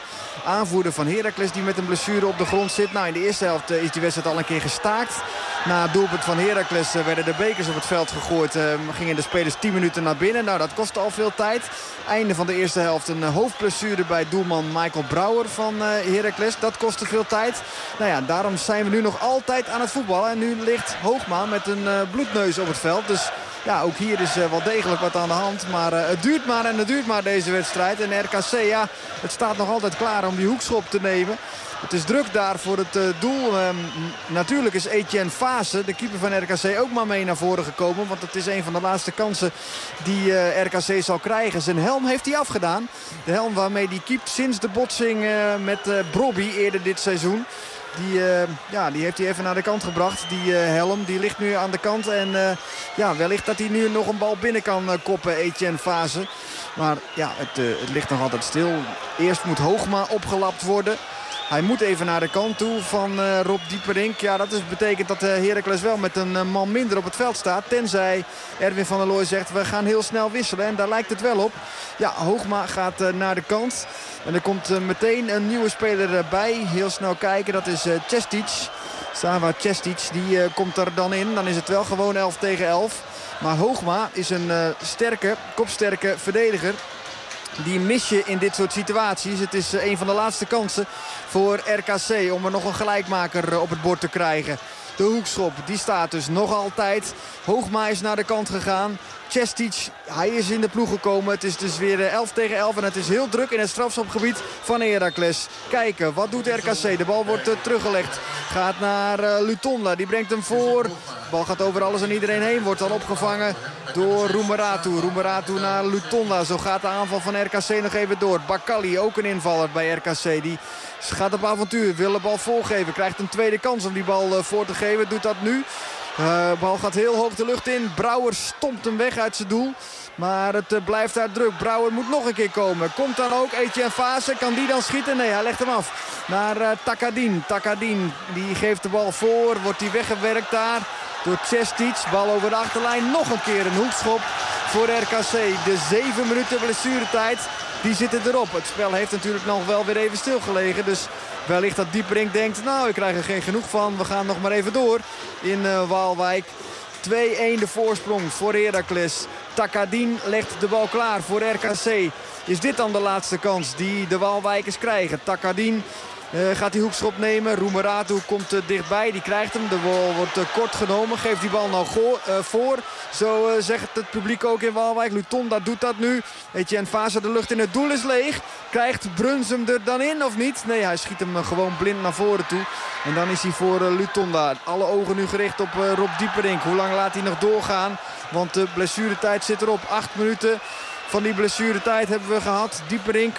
Aanvoerder van Heracles die met een blessure op de grond zit. Nou, in de eerste helft is die wedstrijd al een keer gestaakt. Na het doelpunt van Heracles werden de bekers op het veld gegooid. Uh, gingen de spelers tien minuten naar binnen. Nou, dat kostte al veel tijd. Einde van de eerste helft een hoofdblessure bij doelman Michael Brouwer van uh, Heracles. Dat kostte veel tijd. Nou ja, daarom zijn we nu nog altijd aan het voetballen. En nu ligt Hoogma met een uh, bloedneus op het veld. Dus ja, ook hier is uh, wel degelijk wat aan de hand. Maar uh, het duurt maar en het duurt maar deze wedstrijd. En R K C, ja, het staat nog altijd klaar om die hoekschop te nemen. Het is druk daar voor het uh, doel. Um, natuurlijk is Etienne Fase, de keeper van R K C, ook maar mee naar voren gekomen. Want het is een van de laatste kansen die uh, R K C zal krijgen. Zijn helm heeft hij afgedaan. De helm waarmee hij keept sinds de botsing uh, met uh, Brobby eerder dit seizoen. Die, uh, ja, die heeft hij even naar de kant gebracht. Die uh, helm die ligt nu aan de kant. En uh, ja, wellicht dat hij nu nog een bal binnen kan uh, koppen, Etienne Fase. Maar ja, het, uh, het ligt nog altijd stil. Eerst moet Hoogma opgelapt worden. Hij moet even naar de kant toe van uh, Rob Dieperink. Ja, dat is, betekent dat uh, Heracles wel met een uh, man minder op het veld staat. Tenzij Erwin van der Looy zegt, we gaan heel snel wisselen. En daar lijkt het wel op. Ja, Hoogma gaat uh, naar de kant. En er komt uh, meteen een nieuwe speler uh, bij. Heel snel kijken, dat is uh, Cestic. Sava Cestic, die uh, komt er dan in. Dan is het wel gewoon elf tegen elf. Maar Hoogma is een uh, sterke, kopsterke verdediger. Die mis je in dit soort situaties. Het is een van de laatste kansen voor R K C om er nog een gelijkmaker op het bord te krijgen. De hoekschop, die staat dus nog altijd. Hoogma is naar de kant gegaan. Cestic, hij is in de ploeg gekomen. Het is dus weer elf tegen elf en het is heel druk in het strafschopgebied van Heracles. Kijken, wat doet R K C? De bal wordt uh, teruggelegd. Gaat naar uh, Lutonda, die brengt hem voor. De bal gaat over alles en iedereen heen. Wordt dan opgevangen door Roemeratu. Roemeratu naar Lutonda. Zo gaat de aanval van R K C nog even door. Bakali, ook een invaller bij R K C. Die gaat op avontuur, wil de bal voorgeven. Krijgt een tweede kans om die bal uh, voor te geven. Doet dat nu. De uh, bal gaat heel hoog de lucht in. Brouwer stompt hem weg uit zijn doel. Maar het uh, blijft daar druk. Brouwer moet nog een keer komen. Komt dan ook Etienne Fase. Kan die dan schieten? Nee, hij legt hem af. Naar uh, Takadin. Takadin die geeft de bal voor. Wordt die weggewerkt daar door Cestic. Bal over de achterlijn. Nog een keer een hoekschop voor R K C. De zeven minuten blessuretijd. Die zitten erop. Het spel heeft natuurlijk nog wel weer even stilgelegen. Dus wellicht dat Dieperink denkt, nou, ik krijg er geen genoeg van. We gaan nog maar even door in uh, Waalwijk. twee-een de voorsprong voor Heracles. Takadin legt de bal klaar voor R K C. Is dit dan de laatste kans die de Waalwijkers krijgen? Takadin uh, gaat die hoekschop nemen. Roemeratu komt uh, dichtbij. Die krijgt hem. De bal wordt uh, kort genomen. Geeft die bal nou go- uh, voor. Zo uh, zegt het publiek ook in Waalwijk. Lutonda doet dat nu. Etienne Fase, de lucht in het doel is leeg. Krijgt Bruns hem er dan in of niet? Nee, hij schiet hem uh, gewoon blind naar voren toe. En dan is hij voor uh, Lutonda. Alle ogen nu gericht op uh, Rob Dieperink. Hoe lang laat hij nog doorgaan? Want de blessuretijd zit erop. Acht minuten van die blessuretijd hebben we gehad. Dieperink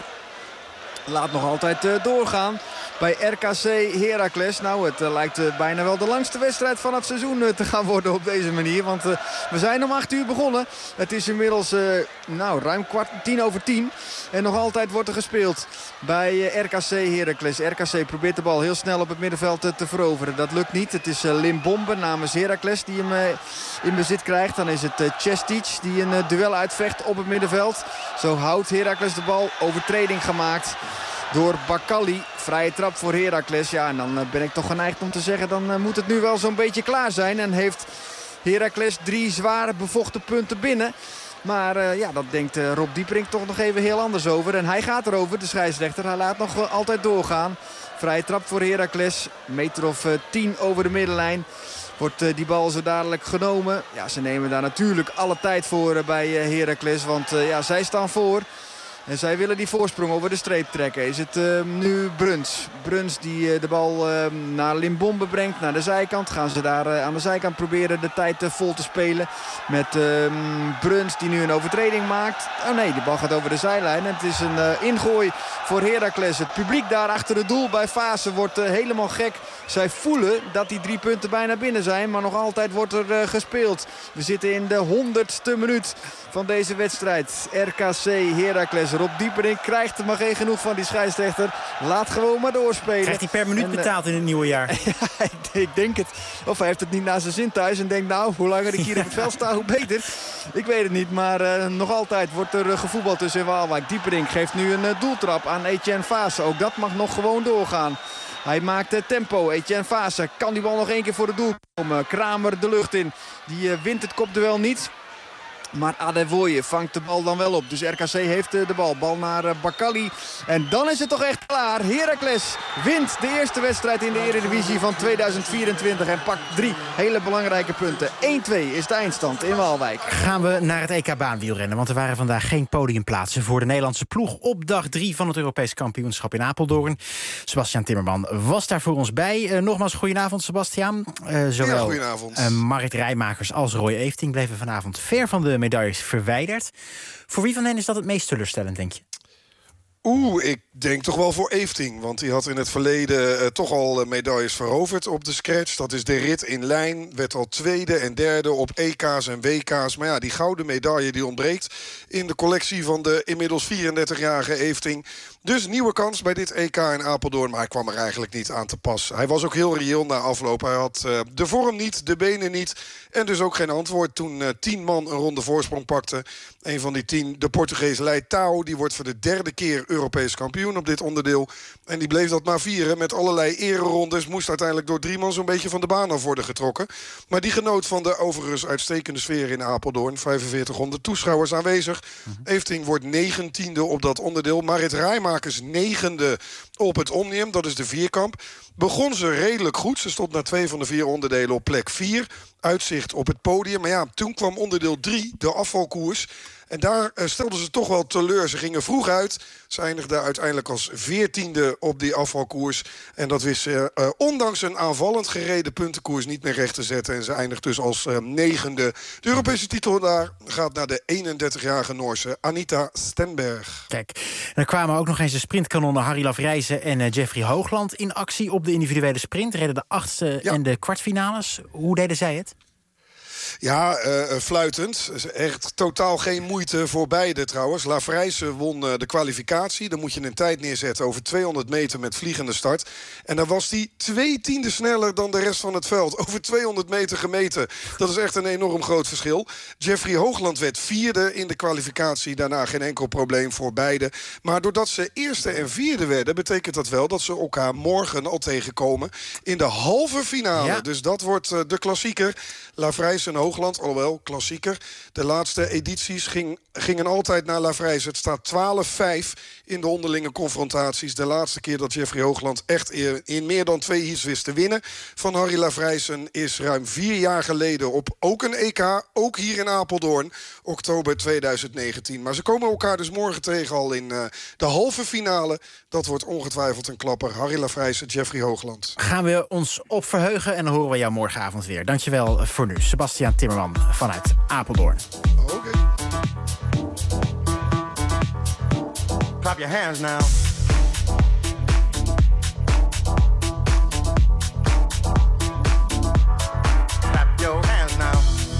laat nog altijd uh, doorgaan bij R K C Heracles. Nou, het uh, lijkt uh, bijna wel de langste wedstrijd van het seizoen uh, te gaan worden op deze manier. Want uh, we zijn om acht uur begonnen. Het is inmiddels uh, nou, ruim kwart, tien over tien. En nog altijd wordt er gespeeld bij uh, R K C Heracles. R K C probeert de bal heel snel op het middenveld uh, te veroveren. Dat lukt niet. Het is uh, Limbombe namens Heracles die hem uh, in bezit krijgt. Dan is het uh, Cestic die een uh, duel uitvecht op het middenveld. Zo houdt Heracles de bal. Overtreding gemaakt door Bakali. Vrije trap voor Heracles. Ja, en dan ben ik toch geneigd om te zeggen, dan uh, moet het nu wel zo'n beetje klaar zijn. En heeft Heracles drie zware bevochten punten binnen. Maar uh, ja, dat denkt uh, Rob Dieperink toch nog even heel anders over. En hij gaat erover, de scheidsrechter. Hij laat nog uh, altijd doorgaan. Vrije trap voor Heracles. Meter of uh, tien over de middenlijn. Wordt uh, die bal zo dadelijk genomen. Ja, ze nemen daar natuurlijk alle tijd voor uh, bij uh, Heracles. Want uh, ja, zij staan voor. En zij willen die voorsprong over de streep trekken. Is het uh, nu Bruns. Bruns die uh, de bal uh, naar Limbombe brengt. Naar de zijkant. Gaan ze daar uh, aan de zijkant proberen de tijd uh, vol te spelen. Met uh, Bruns die nu een overtreding maakt. Oh nee, de bal gaat over de zijlijn. En het is een uh, ingooi voor Heracles. Het publiek daar achter het doel bij Fase wordt uh, helemaal gek. Zij voelen dat die drie punten bijna binnen zijn. Maar nog altijd wordt er uh, gespeeld. We zitten in de honderdste minuut van deze wedstrijd. R K C Heracles Rob Dieperink krijgt er maar geen genoeg van die scheidsrechter. Laat gewoon maar doorspelen. Krijgt hij per minuut en, betaald in het nieuwe jaar? Ja, ik denk het. Of hij heeft het niet naar zijn zin thuis en denkt, nou, hoe langer ik hier op het veld sta, hoe beter. Ik weet het niet, maar uh, nog altijd wordt er uh, gevoetbald tussen in Waalwijk. Dieperink geeft nu een uh, doeltrap aan Etienne Vaassen. Ook dat mag nog gewoon doorgaan. Hij maakt uh, tempo. Etienne Vaassen kan die bal nog één keer voor het doel komen. Kramer de lucht in. Die uh, wint het kopduel niet. Maar Adewoye vangt de bal dan wel op. Dus R K C heeft de bal. Bal naar Bakali. En dan is het toch echt klaar. Heracles wint de eerste wedstrijd in de Eredivisie van tweeduizend vierentwintig. En pakt drie hele belangrijke punten. één twee is de eindstand in Waalwijk. Gaan we naar het E K baanwielrennen. Want er waren vandaag geen podiumplaatsen voor de Nederlandse ploeg op dag drie van het Europees kampioenschap in Apeldoorn. Sebastiaan Timmerman was daar voor ons bij. Uh, nogmaals, goedenavond Sebastiaan. Uh, zowel ja, goedenavond. Uh, Marit Rijmakers als Roy Efting bleven vanavond ver van de medailles verwijderd. Voor wie van hen is dat het meest teleurstellend, denk je? Oeh, ik denk toch wel voor Efting. Want die had in het verleden uh, toch al uh, medailles veroverd op de scratch. Dat is de rit in lijn. Werd al tweede en derde op E K's en W K's. Maar ja, die gouden medaille die ontbreekt in de collectie van de inmiddels vierendertigjarige Efting. Dus nieuwe kans bij dit E K in Apeldoorn. Maar hij kwam er eigenlijk niet aan te pas. Hij was ook heel reëel na afloop. Hij had uh, de vorm niet, de benen niet. En dus ook geen antwoord toen uh, tien man een ronde voorsprong pakte. Een van die tien, de Portugees Leitao. Die wordt voor de derde keer Europees kampioen op dit onderdeel. En die bleef dat maar vieren met allerlei ererondes. Moest uiteindelijk door drie man zo'n beetje van de baan af worden getrokken. Maar die genoot van de overigens uitstekende sfeer in Apeldoorn. vijfenveertighonderd toeschouwers aanwezig. Mm-hmm. Efting wordt negentiende op dat onderdeel. Marit Rijmakers negende op het Omnium. Dat is de vierkamp. Begon ze redelijk goed. Ze stond na twee van de vier onderdelen op plek vier. Uitzicht op het podium. Maar ja, toen kwam onderdeel drie, de afvalkoers. En daar uh, stelden ze toch wel teleur. Ze gingen vroeg uit. Ze eindigden uiteindelijk als veertiende op die afvalkoers. En dat wist ze, uh, ondanks een aanvallend gereden puntenkoers, niet meer recht te zetten. En ze eindigt dus als uh, negende. De Europese titel daar gaat naar de eenendertigjarige Noorse Anita Stenberg. Kijk, er kwamen ook nog eens de sprintkanonnen Harry Lafrijzen en uh, Jeffrey Hoogland in actie op de individuele sprint. Reden de achtste ja. en de kwartfinales. Hoe deden zij het? Ja, uh, fluitend. Echt totaal geen moeite voor beide trouwens. Lafrijzen won uh, de kwalificatie. Dan moet je een tijd neerzetten over tweehonderd meter met vliegende start. En dan was hij twee tienden sneller dan de rest van het veld. Over tweehonderd meter gemeten. Dat is echt een enorm groot verschil. Jeffrey Hoogland werd vierde in de kwalificatie. Daarna geen enkel probleem voor beide. Maar doordat ze eerste en vierde werden, betekent dat wel dat ze elkaar morgen al tegenkomen in de halve finale. Ja. Dus dat wordt uh, de klassieker. Lafrijzen en Hoogland, alhoewel, klassieker. De laatste edities ging, gingen altijd naar Lafrijzen. Het staat twaalf vijf in de onderlinge confrontaties. De laatste keer dat Jeffrey Hoogland echt in meer dan twee heats wist te winnen van Harry Lafrijzen is ruim vier jaar geleden op ook een E K, ook hier in Apeldoorn, oktober tweeduizend negentien. Maar ze komen elkaar dus morgen tegen al in uh, de halve finale. Dat wordt ongetwijfeld een klapper. Harry Lafrijzen, Jeffrey Hoogland. Gaan we ons op verheugen en dan horen we jou morgenavond weer. Dankjewel voor nu. Sebastiaan Timmerman vanuit Apeldoorn. Oké. Okay. Clap your hands now. Clap your hands now.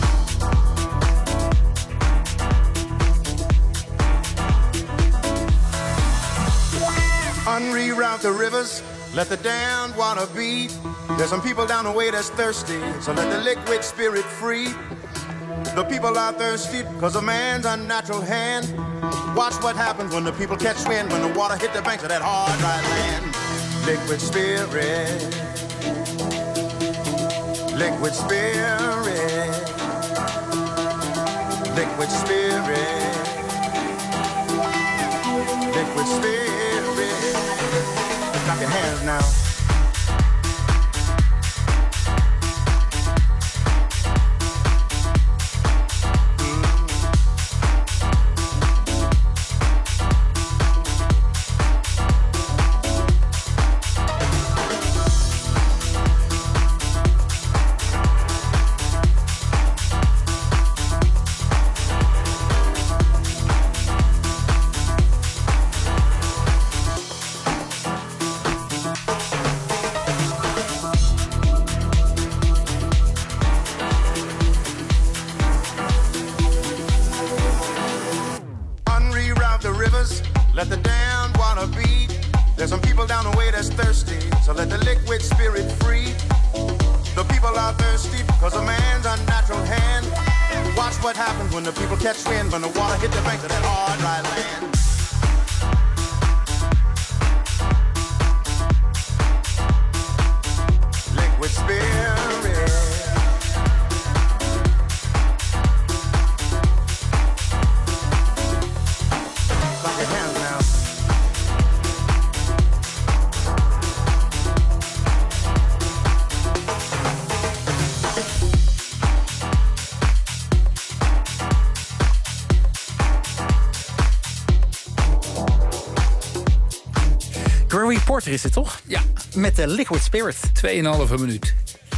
Unreroute the rivers, let the damned water be. There's some people down the way that's thirsty, so let the liquid spirit free. The people are thirsty because of man's unnatural hand. Watch what happens when the people catch wind, when the water hit the banks of that hard, dry land. Liquid spirit, liquid spirit, liquid spirit, liquid spirit. Clap your hands now. down the way that's thirsty, so let the liquid spirit free. The people are thirsty because of man's unnatural hand. Watch what happens when the people catch wind, when the water hit the banks of that hard, dry land. Liquid spirit. Clap your hands now. Gregory Porter is het toch? Ja. Met de Liquid Spirit. Tweeënhalve minuut.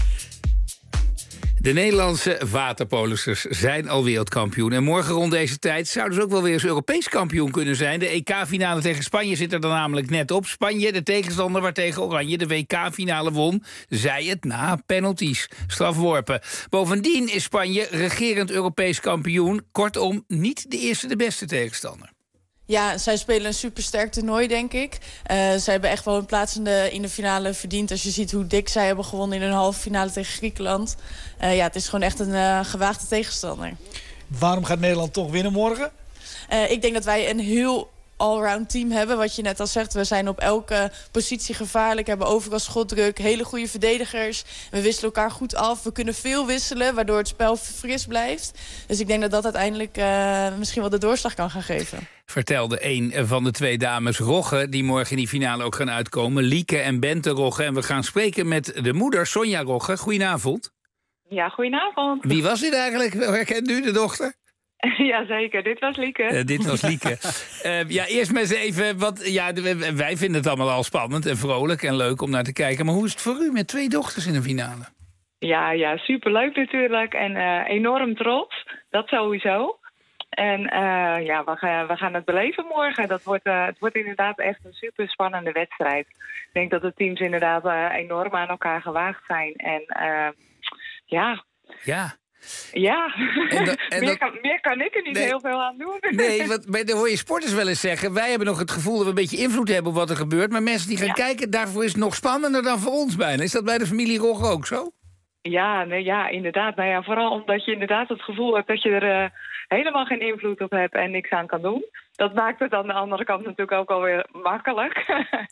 De Nederlandse waterpolisters zijn al wereldkampioen. En morgen rond deze tijd zouden ze ook wel weer eens Europees kampioen kunnen zijn. De E K-finale tegen Spanje zit er dan namelijk net op. Spanje, de tegenstander waartegen Oranje de W K-finale won, zei het na penalties, strafworpen. Bovendien is Spanje regerend Europees kampioen. Kortom, niet de eerste de beste tegenstander. Ja, zij spelen een supersterk toernooi, denk ik. Uh, zij hebben echt wel een plaats in de, in de finale verdiend. Als je ziet hoe dik zij hebben gewonnen in hun halve finale tegen Griekenland. Uh, ja, het is gewoon echt een uh, gewaagde tegenstander. Waarom gaat Nederland toch winnen morgen? Uh, ik denk dat wij een heel allround team hebben. Wat je net al zegt, we zijn op elke positie gevaarlijk. Hebben overal schotdruk, hele goede verdedigers. We wisselen elkaar goed af. We kunnen veel wisselen, waardoor het spel fris blijft. Dus ik denk dat dat uiteindelijk uh, misschien wel de doorslag kan gaan geven. Vertelde een van de twee dames Rogge, die morgen in die finale ook gaan uitkomen. Lieke en Bente Rogge. En we gaan spreken met de moeder, Sonja Rogge. Goedenavond. Ja, goedenavond. Wie was dit eigenlijk? Herkent u de dochter? Jazeker, dit was Lieke. Uh, dit was Lieke. uh, ja, eerst maar eens even, wat, ja, wij vinden het allemaal al spannend en vrolijk en leuk om naar te kijken. Maar hoe is het voor u met twee dochters in een finale? Ja, ja, superleuk natuurlijk en uh, enorm trots. Dat sowieso. En uh, ja, we gaan, we gaan het beleven morgen. Dat wordt, uh, het wordt inderdaad echt een super spannende wedstrijd. Ik denk dat de teams inderdaad uh, enorm aan elkaar gewaagd zijn. En uh, ja... Ja. Ja, en da, en meer, dat, kan, meer kan ik er niet nee, heel veel aan doen. Nee, want dan hoor je sporters wel eens zeggen, wij hebben nog het gevoel dat we een beetje invloed hebben op wat er gebeurt. Maar mensen die gaan ja. kijken, daarvoor is het nog spannender dan voor ons bijna. Is dat bij de familie Rogge ook zo? Ja, nee, ja, inderdaad. Nou ja, vooral omdat je inderdaad het gevoel hebt dat je er uh, helemaal geen invloed op hebt en niks aan kan doen. Dat maakt het aan de andere kant natuurlijk ook alweer makkelijk.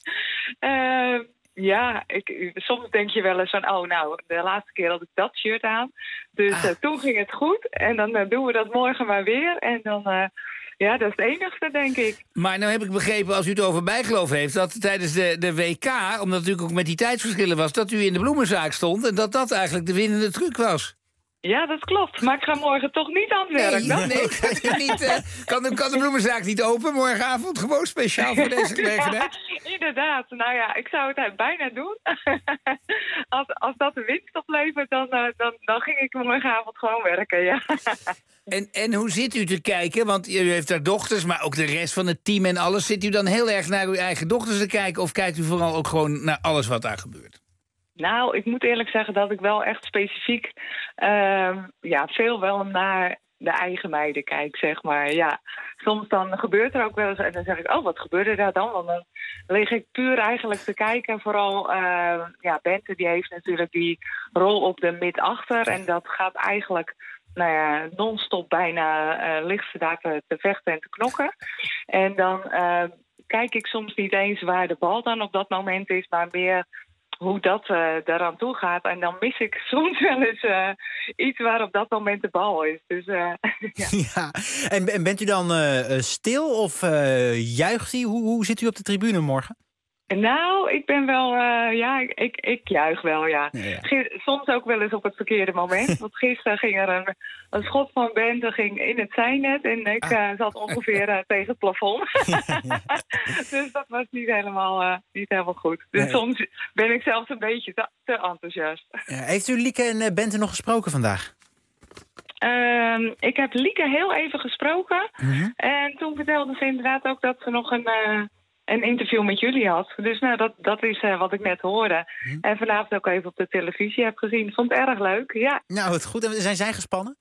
uh, Ja, ik, soms denk je wel eens van, oh nou, de laatste keer had ik dat shirt aan. Dus ah. uh, toen ging het goed en dan uh, doen we dat morgen maar weer. En dan, uh, ja, dat is het enigste, denk ik. Maar nou heb ik begrepen, als u het over bijgeloof heeft, dat tijdens de, de W K, omdat het natuurlijk ook met die tijdsverschillen was, dat u in de bloemenzaak stond en dat dat eigenlijk de winnende truc was. Ja, dat klopt. Maar ik ga morgen toch niet aan het werk. Nee, nee, kan, niet, uh, kan, de, kan de bloemenzaak niet open morgenavond? Gewoon speciaal voor deze gelegenheid? Ja, inderdaad. Nou ja, ik zou het bijna doen. als, als dat de winst oplevert, dan, uh, dan, dan ging ik morgenavond gewoon werken, ja. En, en hoe zit u te kijken? Want u heeft daar dochters, maar ook de rest van het team en alles. Zit u dan heel erg naar uw eigen dochters te kijken? Of kijkt u vooral ook gewoon naar alles wat daar gebeurt? Nou, ik moet eerlijk zeggen dat ik wel echt specifiek uh, ja, veel wel naar de eigen meiden kijk, zeg maar. Ja, soms dan gebeurt er ook wel eens en dan zeg ik, oh, wat gebeurde daar dan? Want dan lig ik puur eigenlijk te kijken. Vooral, uh, ja, Bente die heeft natuurlijk die rol op de mid-achter en dat gaat eigenlijk... Nou ja, non-stop bijna uh, ligt ze daar te, te vechten en te knokken. En dan uh, kijk ik soms niet eens waar de bal dan op dat moment is, maar meer hoe dat uh, daaraan toe gaat. En dan mis ik soms wel eens uh, iets waar op dat moment de bal is. Dus, uh, ja. ja. En, en bent u dan uh, stil of uh, juicht u? Hoe, hoe zit u op de tribune morgen? Nou, ik ben wel, uh, ja, ik, ik, ik juich wel, ja. ja, ja. Soms ook wel eens op het verkeerde moment. Want gisteren ging er een, een schot van Bente ging in het zijnet en ik uh, zat ongeveer uh, tegen het plafond. ja, ja. Dus dat was niet helemaal, uh, niet helemaal goed. Dus nee. Soms ben ik zelfs een beetje te, te enthousiast. Ja, heeft u Lieke en Bente nog gesproken vandaag? Uh, ik heb Lieke heel even gesproken. Mm-hmm. En toen vertelde ze inderdaad ook dat ze nog een... Uh, een interview met jullie had. Dus nou, dat, dat is uh, wat ik net hoorde. Hm. En vanavond ook even op de televisie heb gezien. Vond het erg leuk, ja. Nou, het goed. En zijn zij gespannen?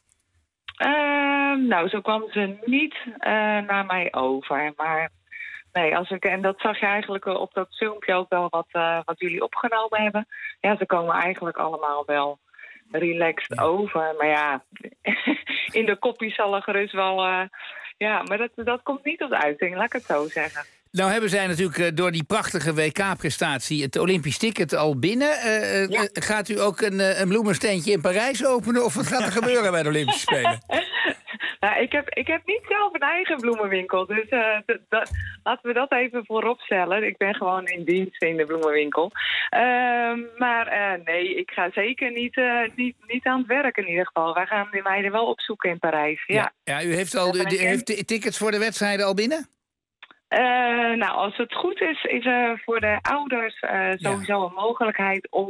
Uh, nou, zo kwam ze niet uh, naar mij over. Maar nee, als ik, en dat zag je eigenlijk op dat filmpje ook wel wat, uh, wat jullie opgenomen hebben. Ja, ze komen eigenlijk allemaal wel relaxed ja. over. Maar ja, in de koppie zal er gerust wel... Uh, ja, maar dat, dat komt niet tot uiting, laat ik het zo zeggen. Nou hebben zij natuurlijk door die prachtige W K-prestatie het Olympisch ticket al binnen. Uh, ja. Gaat u ook een, een bloemensteentje in Parijs openen? Of wat gaat er gebeuren bij de Olympische Spelen? Nou, ik heb, ik heb niet zelf een eigen bloemenwinkel. Dus uh, d- d- laten we dat even voorop stellen. Ik ben gewoon in dienst in de bloemenwinkel. Uh, maar uh, nee, ik ga zeker niet, uh, niet, niet aan het werk in ieder geval. Wij gaan die meiden wel opzoeken in Parijs. Ja, ja. ja u heeft, al, u heeft de tickets voor de wedstrijden al binnen? Uh, nou, als het goed is, is er voor de ouders uh, sowieso ja. een mogelijkheid om...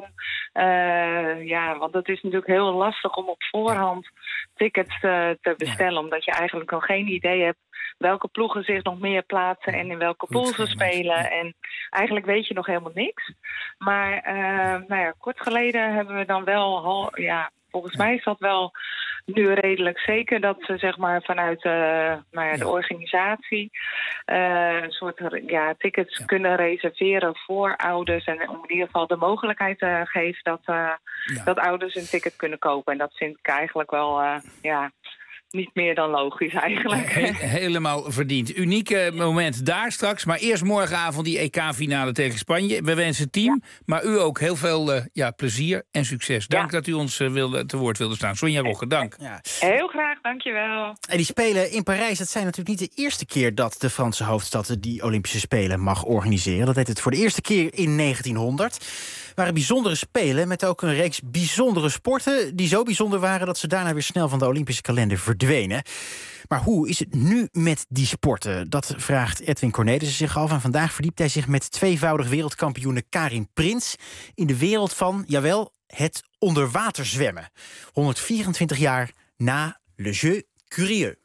Uh, ja, want het is natuurlijk heel lastig om op voorhand tickets uh, te bestellen... Ja. omdat je eigenlijk nog geen idee hebt welke ploegen zich nog meer plaatsen... en in welke pool ze spelen. Ja. En eigenlijk weet je nog helemaal niks. Maar uh, nou ja, kort geleden hebben we dan wel... Hal, ja, volgens mij is dat wel... nu redelijk zeker dat ze zeg maar vanuit uh, nou ja, de organisatie uh, een soort ja, tickets ja. kunnen reserveren voor ouders. En om in ieder geval de mogelijkheid te uh, geven dat, uh, ja. dat ouders een ticket kunnen kopen. En dat vind ik eigenlijk wel uh, ja, niet meer dan logisch eigenlijk. He- helemaal verdiend. Unieke moment daar straks. Maar eerst morgenavond die E K-finale tegen Spanje. We wensen het team, ja. maar u ook heel veel uh, ja, plezier en succes. Dank ja. dat u ons uh, wilde, te woord wilde staan. Sonja Rogge, dank. Ja. Heel graag, dankjewel. En die Spelen in Parijs, dat zijn natuurlijk niet de eerste keer... dat de Franse hoofdstad die Olympische Spelen mag organiseren. Dat deed het voor de eerste keer in negentienhonderd. Waren bijzondere Spelen met ook een reeks bijzondere sporten... die zo bijzonder waren dat ze daarna weer snel van de Olympische kalender verdwenen. Maar hoe is het nu met die sporten? Dat vraagt Edwin Cornelissen zich af. En vandaag verdiept hij zich met tweevoudig wereldkampioene Karin Prins... in de wereld van, jawel, het onderwaterzwemmen. honderdvierentwintig jaar na Le Jeu Curieux.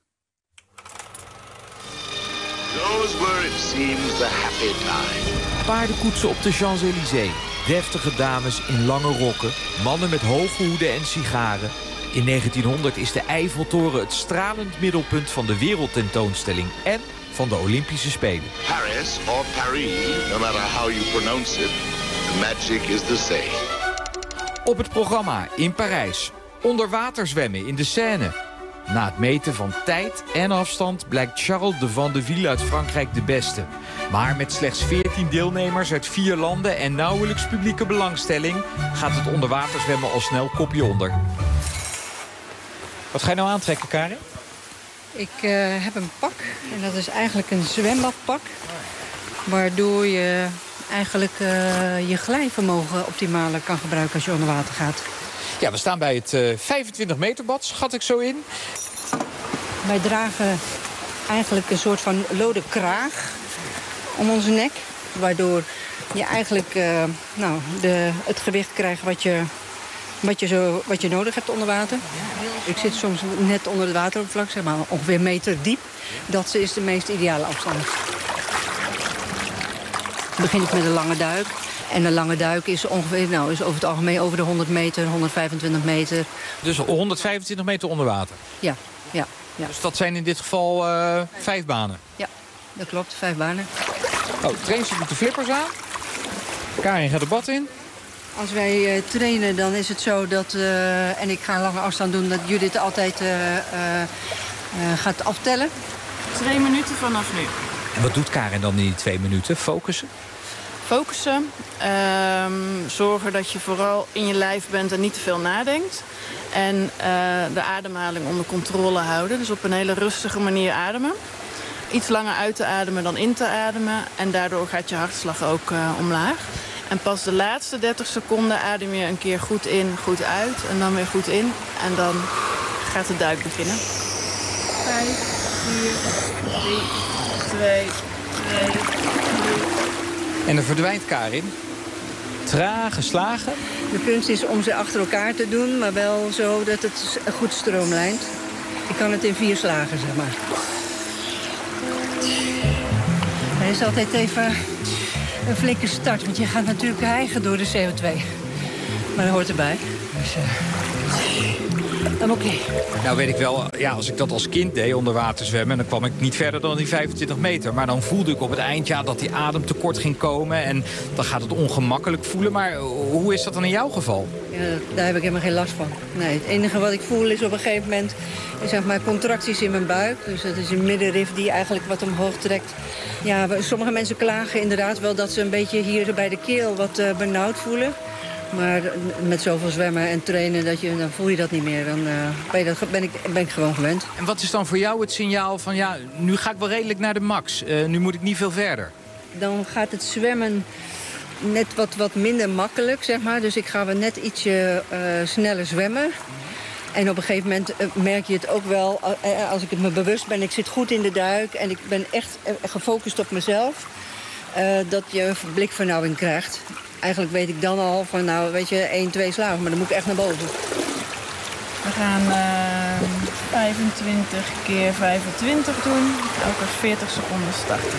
Those were, it seems, the happy time. Paardenkoetsen op de Champs-Élysées. Deftige dames in lange rokken. Mannen met hoge hoeden en sigaren. In negentienhonderd is de Eiffeltoren het stralend middelpunt van de wereldtentoonstelling en van de Olympische Spelen. Paris or Paris, no matter how you pronounce it, the magic is the same. Op het programma in Parijs. Onderwater zwemmen in de Seine. Na het meten van tijd en afstand blijkt Charles de Van de Ville uit Frankrijk de beste. Maar met slechts veertien deelnemers uit vier landen en nauwelijks publieke belangstelling gaat het onderwaterzwemmen al snel kopje onder. Wat ga je nou aantrekken, Karin? Ik uh, heb een pak en dat is eigenlijk een zwembadpak. Waardoor je eigenlijk uh, je glijvermogen optimaal kan gebruiken als je onder water gaat. Ja, we staan bij het uh, vijfentwintig meter bad, schat ik zo in. Wij dragen eigenlijk een soort van lode kraag om onze nek. Waardoor je eigenlijk uh, nou, de, het gewicht krijgt wat je, wat, je zo, wat je nodig hebt onder water. Ik zit soms net onder het wateroppervlak, zeg maar ongeveer een meter diep. Dat is de meest ideale afstand. Dan begin ik met een lange duik. En een lange duik is, ongeveer, nou, is over het algemeen over de honderd meter, honderdvijfentwintig meter. Dus honderdvijfentwintig meter onder water? Ja, ja. ja. Dus dat zijn in dit geval uh, vijf banen? Ja, dat klopt, vijf banen. Oh, trainster doet de flippers aan. Karin gaat het bad in. Als wij uh, trainen, dan is het zo dat, uh, en ik ga een lange afstand doen, dat Judith altijd uh, uh, uh, gaat aftellen. Twee minuten vanaf nu. En wat doet Karin dan in die twee minuten? Focussen? Focussen. Um, zorgen dat je vooral in je lijf bent en niet te veel nadenkt. En uh, de ademhaling onder controle houden. Dus op een hele rustige manier ademen. Iets langer uit te ademen dan in te ademen. En daardoor gaat je hartslag ook uh, omlaag. En pas de laatste dertig seconden adem je een keer goed in, goed uit. En dan weer goed in. En dan gaat de duik beginnen. Vijf, vier, drie, twee, twee, drie. En dan verdwijnt Karin. Trage slagen. De kunst is om ze achter elkaar te doen, maar wel zo dat het goed stroomlijnt. Ik kan het in vier slagen, zeg maar. Het is altijd even een flinke start, want je gaat natuurlijk hijgen door de C O twee. Maar dat hoort erbij. Dus, uh... I'm oké. Nou weet ik wel, ja, als ik dat als kind deed, onder water zwemmen... dan kwam ik niet verder dan die vijfentwintig meter. Maar dan voelde ik op het eind ja, dat die adem tekort ging komen... en dan gaat het ongemakkelijk voelen. Maar hoe is dat dan in jouw geval? Ja, daar heb ik helemaal geen last van. Nee, het enige wat ik voel is op een gegeven moment... zeg maar contracties in mijn buik. Dus dat is een middenrif die eigenlijk wat omhoog trekt. Ja, sommige mensen klagen inderdaad wel dat ze een beetje hier bij de keel wat uh, benauwd voelen. Maar met zoveel zwemmen en trainen, dat je, dan voel je dat niet meer. Dan uh, ben, je dat, ben, ik, ben ik gewoon gewend. En wat is dan voor jou het signaal van... ja, nu ga ik wel redelijk naar de max. Uh, nu moet ik niet veel verder. Dan gaat het zwemmen net wat, wat minder makkelijk, zeg maar. Dus ik ga wel net ietsje uh, sneller zwemmen. En op een gegeven moment uh, merk je het ook wel... Uh, als ik het me bewust ben, ik zit goed in de duik... en ik ben echt uh, gefocust op mezelf... Uh, dat je een blikvernauwing krijgt... Eigenlijk weet ik dan al van, nou, weet je, één, twee slagen. Maar dan moet ik echt naar boven. We gaan uh, vijfentwintig keer vijfentwintig doen. Elke veertig seconden starten.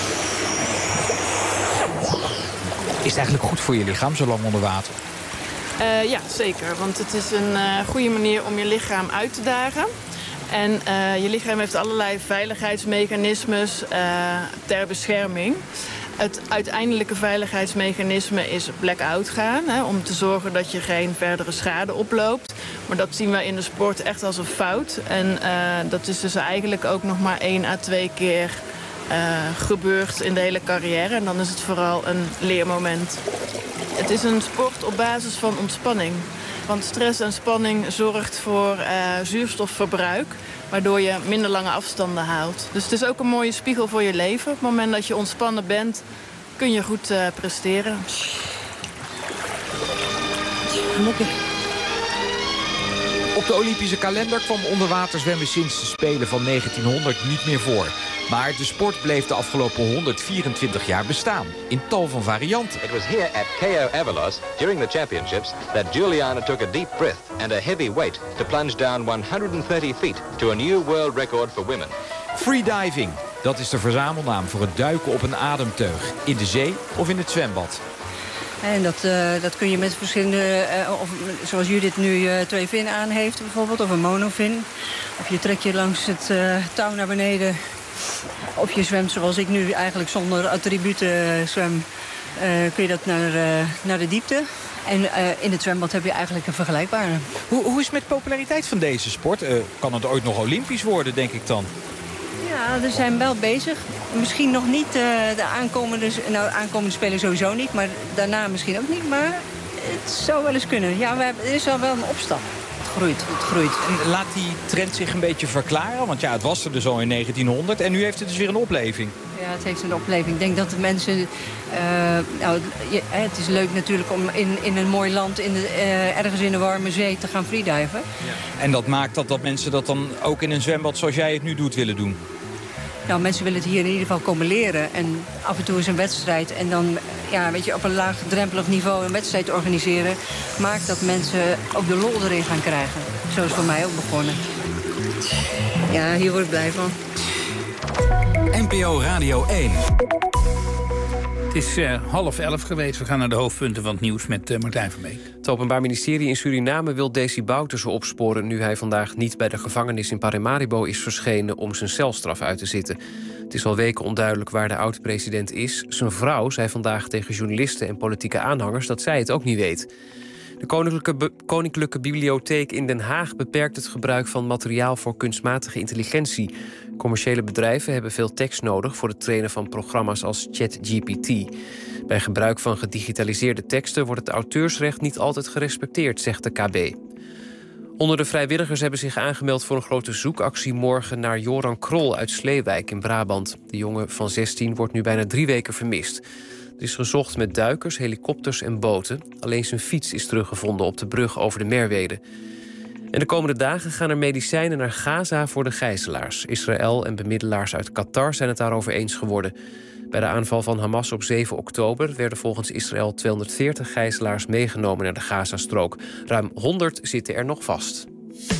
Is het eigenlijk goed voor je lichaam, zo lang onder water? Uh, ja, zeker. Want het is een uh, goede manier om je lichaam uit te dagen. En uh, je lichaam heeft allerlei veiligheidsmechanismes uh, ter bescherming. Het uiteindelijke veiligheidsmechanisme is blackout gaan. Hè, om te zorgen dat je geen verdere schade oploopt. Maar dat zien wij in de sport echt als een fout. En uh, dat is dus eigenlijk ook nog maar één à twee keer uh, gebeurd in de hele carrière. En dan is het vooral een leermoment. Het is een sport op basis van ontspanning. Want stress en spanning zorgt voor uh, zuurstofverbruik... waardoor je minder lange afstanden haalt. Dus het is ook een mooie spiegel voor je leven. Op het moment dat je ontspannen bent, kun je goed uh, presteren. Op de Olympische kalender kwam onderwaterzwemmen sinds de Spelen van negentienhonderd niet meer voor. Maar de sport bleef de afgelopen honderdvierentwintig jaar bestaan. In tal van varianten. It was here at K O Avalos during the championships that Juliana took a deep breath and a heavy weight to plunge down one hundred thirty feet to a new world record for women. Freediving, dat is de verzamelnaam voor het duiken op een ademteug. In de zee of in het zwembad. En dat, uh, dat kun je met verschillende, uh, of, zoals Judith nu uh, twee vinnen aan heeft bijvoorbeeld, of een monofin. Of je trekt je langs het uh, touw naar beneden. Of je zwemt zoals ik nu eigenlijk zonder attributen uh, zwem. Uh, kun je dat naar, uh, naar de diepte. En uh, in het zwembad heb je eigenlijk een vergelijkbare. Hoe, hoe is het met de populariteit van deze sport? Uh, kan het ooit nog Olympisch worden, denk ik dan? Ja, we zijn wel bezig. Misschien nog niet uh, de aankomende, nou, aankomende spelen sowieso niet. Maar daarna misschien ook niet. Maar het zou wel eens kunnen. Ja, we hebben, er is al wel een opstap. Het groeit, het groeit. En laat die trend zich een beetje verklaren? Want ja, het was er dus al in negentienhonderd. En nu heeft het dus weer een opleving. Ja, het heeft een opleving. Ik denk dat de mensen... Uh, nou, je, het is leuk natuurlijk om in, in een mooi land... In de, uh, ergens in de warme zee te gaan freediven. Ja. En dat maakt dat, dat mensen dat dan ook in een zwembad zoals jij het nu doet willen doen? Nou, mensen willen het hier in ieder geval komen leren. En af en toe is een wedstrijd. En dan, ja, weet je, op een laagdrempelig niveau een wedstrijd organiseren... maakt dat mensen ook de lol erin gaan krijgen. Zo is voor mij ook begonnen. Ja, hier word ik blij van. N P O Radio één. Het is uh, half elf geweest. We gaan naar de hoofdpunten van het nieuws met uh, Martijn van Beek. Het Openbaar Ministerie in Suriname wil Desi Bouterse opsporen... nu hij vandaag niet bij de gevangenis in Paramaribo is verschenen... om zijn celstraf uit te zitten. Het is al weken onduidelijk waar de oud-president is. Zijn vrouw zei vandaag tegen journalisten en politieke aanhangers... dat zij het ook niet weet. De Koninklijke, Be- Koninklijke Bibliotheek in Den Haag beperkt het gebruik van materiaal voor kunstmatige intelligentie. Commerciële bedrijven hebben veel tekst nodig voor het trainen van programma's als ChatGPT. Bij gebruik van gedigitaliseerde teksten wordt het auteursrecht niet altijd gerespecteerd, zegt de K B. Honderden vrijwilligers hebben zich aangemeld voor een grote zoekactie morgen naar Joran Krol uit Sleewijk in Brabant. De jongen van zestien wordt nu bijna drie weken vermist. Er is gezocht met duikers, helikopters en boten. Alleen zijn fiets is teruggevonden op de brug over de Merwede. En de komende dagen gaan er medicijnen naar Gaza voor de gijzelaars. Israël en bemiddelaars uit Qatar zijn het daarover eens geworden. Bij de aanval van Hamas op zeven oktober... werden volgens Israël tweehonderdveertig gijzelaars meegenomen naar de Gazastrook. Ruim honderd zitten er nog vast.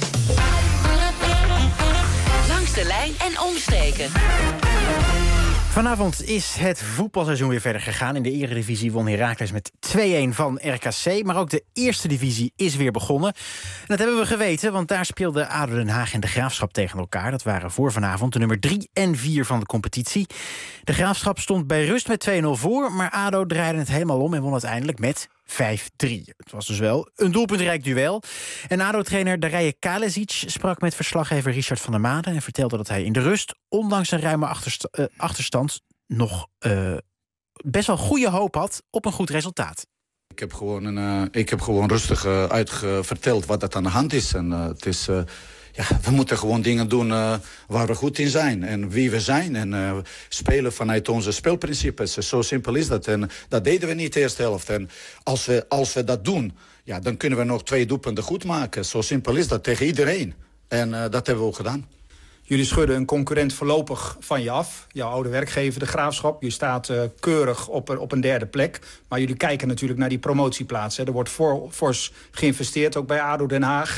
Langs de lijn en omstreken. Vanavond is het voetbalseizoen weer verder gegaan. In de Eredivisie won Heracles met twee-een van R K C. Maar ook de Eerste Divisie is weer begonnen. En dat hebben we geweten, want daar speelden A D O Den Haag en de Graafschap tegen elkaar. Dat waren voor vanavond de nummer drie en vier van de competitie. De Graafschap stond bij rust met twee-nul voor, maar A D O draaide het helemaal om en won uiteindelijk met vijf drie. Het was dus wel een doelpuntrijk duel. En A D O-trainer Darije Kalezic sprak met verslaggever Richard van der Made en vertelde dat hij in de rust, ondanks een ruime achtersta- uh, achterstand, nog uh, best wel goede hoop had op een goed resultaat. Ik heb gewoon, een, uh, ik heb gewoon rustig uh, uitverteld wat er aan de hand is. En uh, het is... Uh, Ja, we moeten gewoon dingen doen uh, waar we goed in zijn. En wie we zijn. En uh, spelen vanuit onze speelprincipes. Zo simpel is dat. En dat deden we niet de eerste helft. En als we, als we dat doen, ja, dan kunnen we nog twee doelpunten goed maken. Zo simpel is dat tegen iedereen. En uh, dat hebben we ook gedaan. Jullie schudden een concurrent voorlopig van je af. Jouw oude werkgever, de Graafschap. Je staat uh, keurig op, op een derde plek. Maar jullie kijken natuurlijk naar die promotieplaats. Hè. Er wordt for, fors geïnvesteerd, ook bij A D O Den Haag.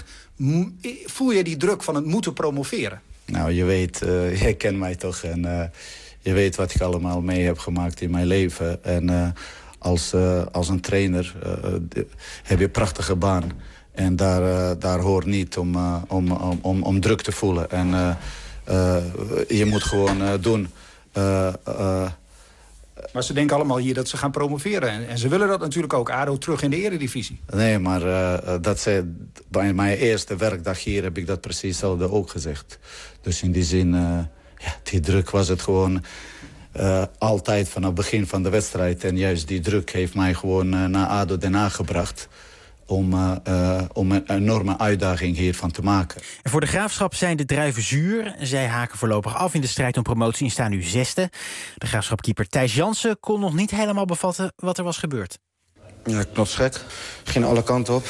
Voel je die druk van het moeten promoveren? Nou, je weet, uh, jij kent mij toch. En uh, je weet wat ik allemaal mee heb gemaakt in mijn leven. En uh, als, uh, als een trainer uh, de, heb je een prachtige baan. En daar, uh, daar hoort niet om, uh, om, om, om, om druk te voelen. En uh, uh, je moet gewoon uh, doen. Uh, uh, maar ze denken allemaal hier dat ze gaan promoveren. En, en ze willen dat natuurlijk ook. A D O terug in de Eredivisie. Nee, maar uh, dat ze, bij mijn eerste werkdag hier heb ik dat precies hetzelfde ook gezegd. Dus in die zin, uh, ja, die druk was het gewoon uh, altijd vanaf het begin van de wedstrijd. En juist die druk heeft mij gewoon uh, naar A D O Den Haag gebracht. Om, uh, uh, om een enorme uitdaging hiervan te maken. En voor de Graafschap zijn de druiven zuur. Zij haken voorlopig af in de strijd om promotie en staan nu zesde. De Graafschapkeeper Thijs Jansen kon nog niet helemaal bevatten wat er was gebeurd. Ja, knotsgek. Ging alle kanten op.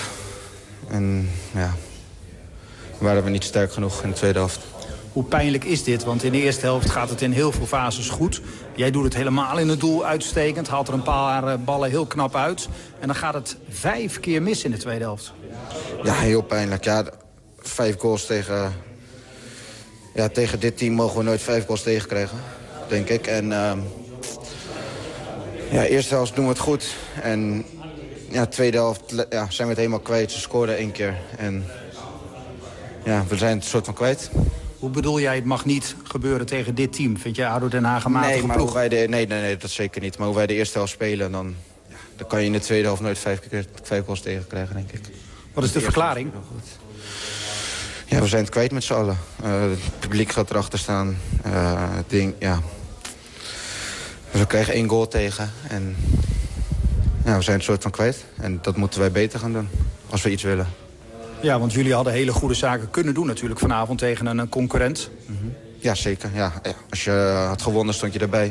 En ja, waren we niet sterk genoeg in de tweede helft. Hoe pijnlijk is dit? Want in de eerste helft gaat het in heel veel fases goed. Jij doet het helemaal in het doel uitstekend. Haalt er een paar ballen heel knap uit. En dan gaat het vijf keer mis in de tweede helft. Ja, heel pijnlijk. Ja, vijf goals tegen... Ja, tegen dit team mogen we nooit vijf goals tegenkrijgen, denk ik. En uh, ja, eerste helft doen we het goed. En ja, tweede helft ja, zijn we het helemaal kwijt. Ze scoorden één keer. En ja, we zijn het soort van kwijt. Hoe bedoel jij, het mag niet gebeuren tegen dit team? Vind je A D O Den Haag een matige nee, maar ploeg? hoe wij de, nee, nee, nee, dat zeker niet. Maar hoe wij de eerste helft spelen, dan, ja, dan kan je in de tweede helft nooit vijf keer vijf goals tegenkrijgen, denk ik. Wat is de, de verklaring? Ja, we zijn het kwijt met z'n allen. Uh, het publiek gaat erachter staan. Uh, het ding, ja. Dus we krijgen één goal tegen. En ja, we zijn het soort van kwijt. En dat moeten wij beter gaan doen, als we iets willen. Ja, want jullie hadden hele goede zaken kunnen doen natuurlijk vanavond tegen een, een concurrent. Mm-hmm. Ja, zeker. Ja, ja. Als je had gewonnen, stond je erbij.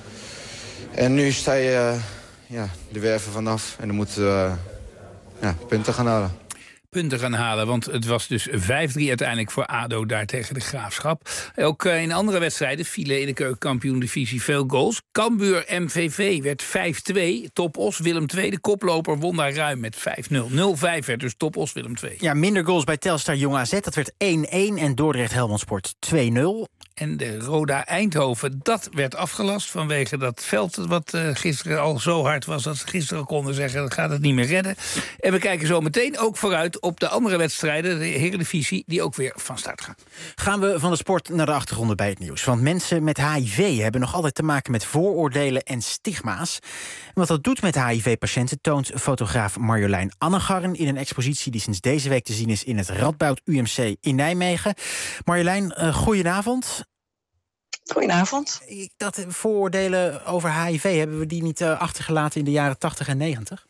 En nu sta je uh, ja, er weer even vanaf. En dan moeten we uh, ja, punten gaan halen. punten gaan halen. Want het was dus vijf drie uiteindelijk voor A D O daar tegen de Graafschap. Ook in andere wedstrijden vielen in de Keukenkampioen-divisie veel goals. Cambuur M V V werd vijf twee. Top Os Willem twee, de koploper, won daar ruim met vijf nul. nul vijf werd dus Top Os Willem twee. Ja, minder goals bij Telstar Jong A Z. Dat werd één-één en Dordrecht Helmond Sport twee nul. En de Roda Eindhoven, dat werd afgelast vanwege dat veld wat uh, gisteren al zo hard was dat ze gisteren al konden zeggen dat gaat het niet meer redden. En we kijken zo meteen ook vooruit op de andere wedstrijden, de Eredivisie, die ook weer van start gaan. Gaan we van de sport naar de achtergronden bij het nieuws. Want mensen met H I V hebben nog altijd te maken met vooroordelen en stigma's. En wat dat doet met H I V-patiënten toont fotograaf Marjolein Annegarn in een expositie die sinds deze week te zien is in het Radboud U M C in Nijmegen. Marjolein, uh, goedenavond. Goedenavond. Dat vooroordelen over H I V, hebben we die niet uh, achtergelaten in de jaren tachtig en negentig?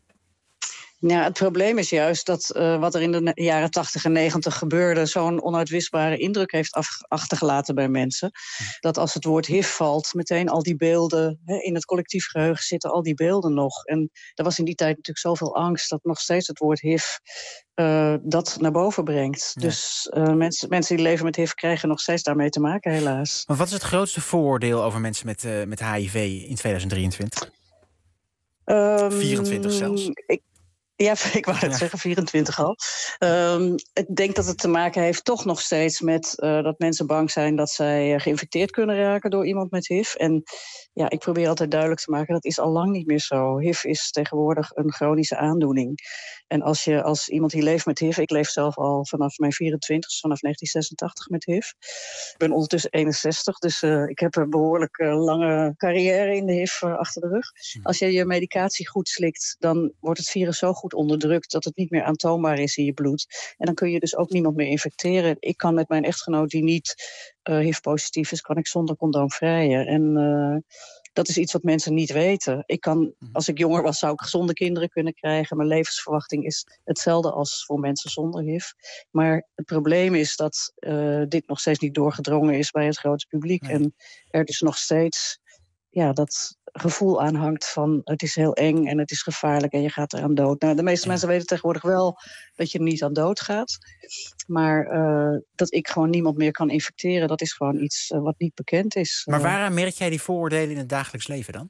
Ja, het probleem is juist dat uh, wat er in de jaren tachtig en negentig gebeurde zo'n onuitwisbare indruk heeft af, achtergelaten bij mensen. Dat als het woord H I V valt, meteen al die beelden, hè, in het collectief geheugen zitten al die beelden nog. En er was in die tijd natuurlijk zoveel angst dat nog steeds het woord H I V uh, dat naar boven brengt. Ja. Dus uh, mensen, mensen die leven met H I V krijgen nog steeds daarmee te maken, helaas. Maar wat is het grootste vooroordeel over mensen met, uh, met H I V in tweeduizend drieëntwintig? Um, vierentwintig zelfs. Ik, Ja, ik wou het Ja. zeggen, vierentwintig al. Um, ik denk dat het te maken heeft toch nog steeds met uh, dat mensen bang zijn dat zij uh, geïnfecteerd kunnen raken door iemand met H I V. En ja, ik probeer altijd duidelijk te maken, dat is al lang niet meer zo. H I V is tegenwoordig een chronische aandoening. En als je als iemand die leeft met H I V, ik leef zelf al vanaf mijn vierentwintigste, vanaf negentien zesentachtig met H I V. Ik ben ondertussen eenenzestig, dus uh, ik heb een behoorlijk uh, lange carrière in de H I V uh, achter de rug. Als je je medicatie goed slikt, dan wordt het virus zo goed onderdrukt dat het niet meer aantoonbaar is in je bloed. En dan kun je dus ook niemand meer infecteren. Ik kan met mijn echtgenoot die niet uh, H I V-positief is, kan ik zonder condoom vrijen. En uh, dat is iets wat mensen niet weten. Ik kan, als ik jonger was, zou ik gezonde kinderen kunnen krijgen. Mijn levensverwachting is hetzelfde als voor mensen zonder H I V. Maar het probleem is dat uh, dit nog steeds niet doorgedrongen is bij het grote publiek. Nee. En er dus nog steeds ja, dat gevoel aan hangt van het is heel eng en het is gevaarlijk en je gaat eraan dood. Nou, de meeste ja. mensen weten tegenwoordig wel dat je er niet aan dood gaat. Maar uh, dat ik gewoon niemand meer kan infecteren, dat is gewoon iets uh, wat niet bekend is. Maar waaraan merk jij die vooroordelen in het dagelijks leven dan?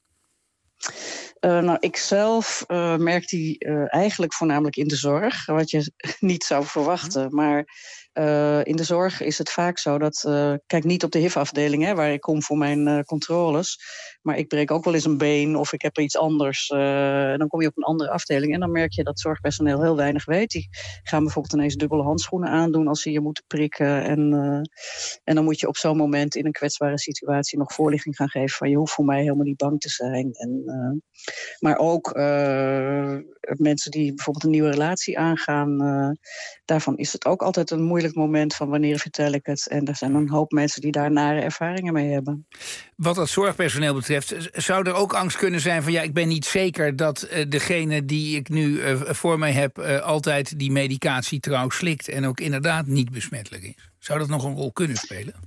Uh, nou, ik zelf uh, merk die uh, eigenlijk voornamelijk in de zorg, wat je niet zou verwachten. Hm. Maar uh, in de zorg is het vaak zo dat, uh, kijk niet op de H I V-afdeling, hè, waar ik kom voor mijn uh, controles, maar ik breek ook wel eens een been of ik heb er iets anders. Uh, en dan kom je op een andere afdeling en dan merk je dat zorgpersoneel heel weinig weet. Die gaan bijvoorbeeld ineens dubbele handschoenen aandoen als ze je moeten prikken. En, uh, en dan moet je op zo'n moment in een kwetsbare situatie nog voorlichting gaan geven van je hoeft voor mij helemaal niet bang te zijn. En, uh, maar ook uh, mensen die bijvoorbeeld een nieuwe relatie aangaan, uh, daarvan is het ook altijd een moeilijk moment van wanneer vertel ik het. En er zijn een hoop mensen die daar nare ervaringen mee hebben. Wat dat zorgpersoneel betreft, zou er ook angst kunnen zijn van ja, ik ben niet zeker dat uh, degene die ik nu uh, voor mij heb uh, altijd die medicatie trouw slikt en ook inderdaad niet besmettelijk is. Zou dat nog een rol kunnen spelen?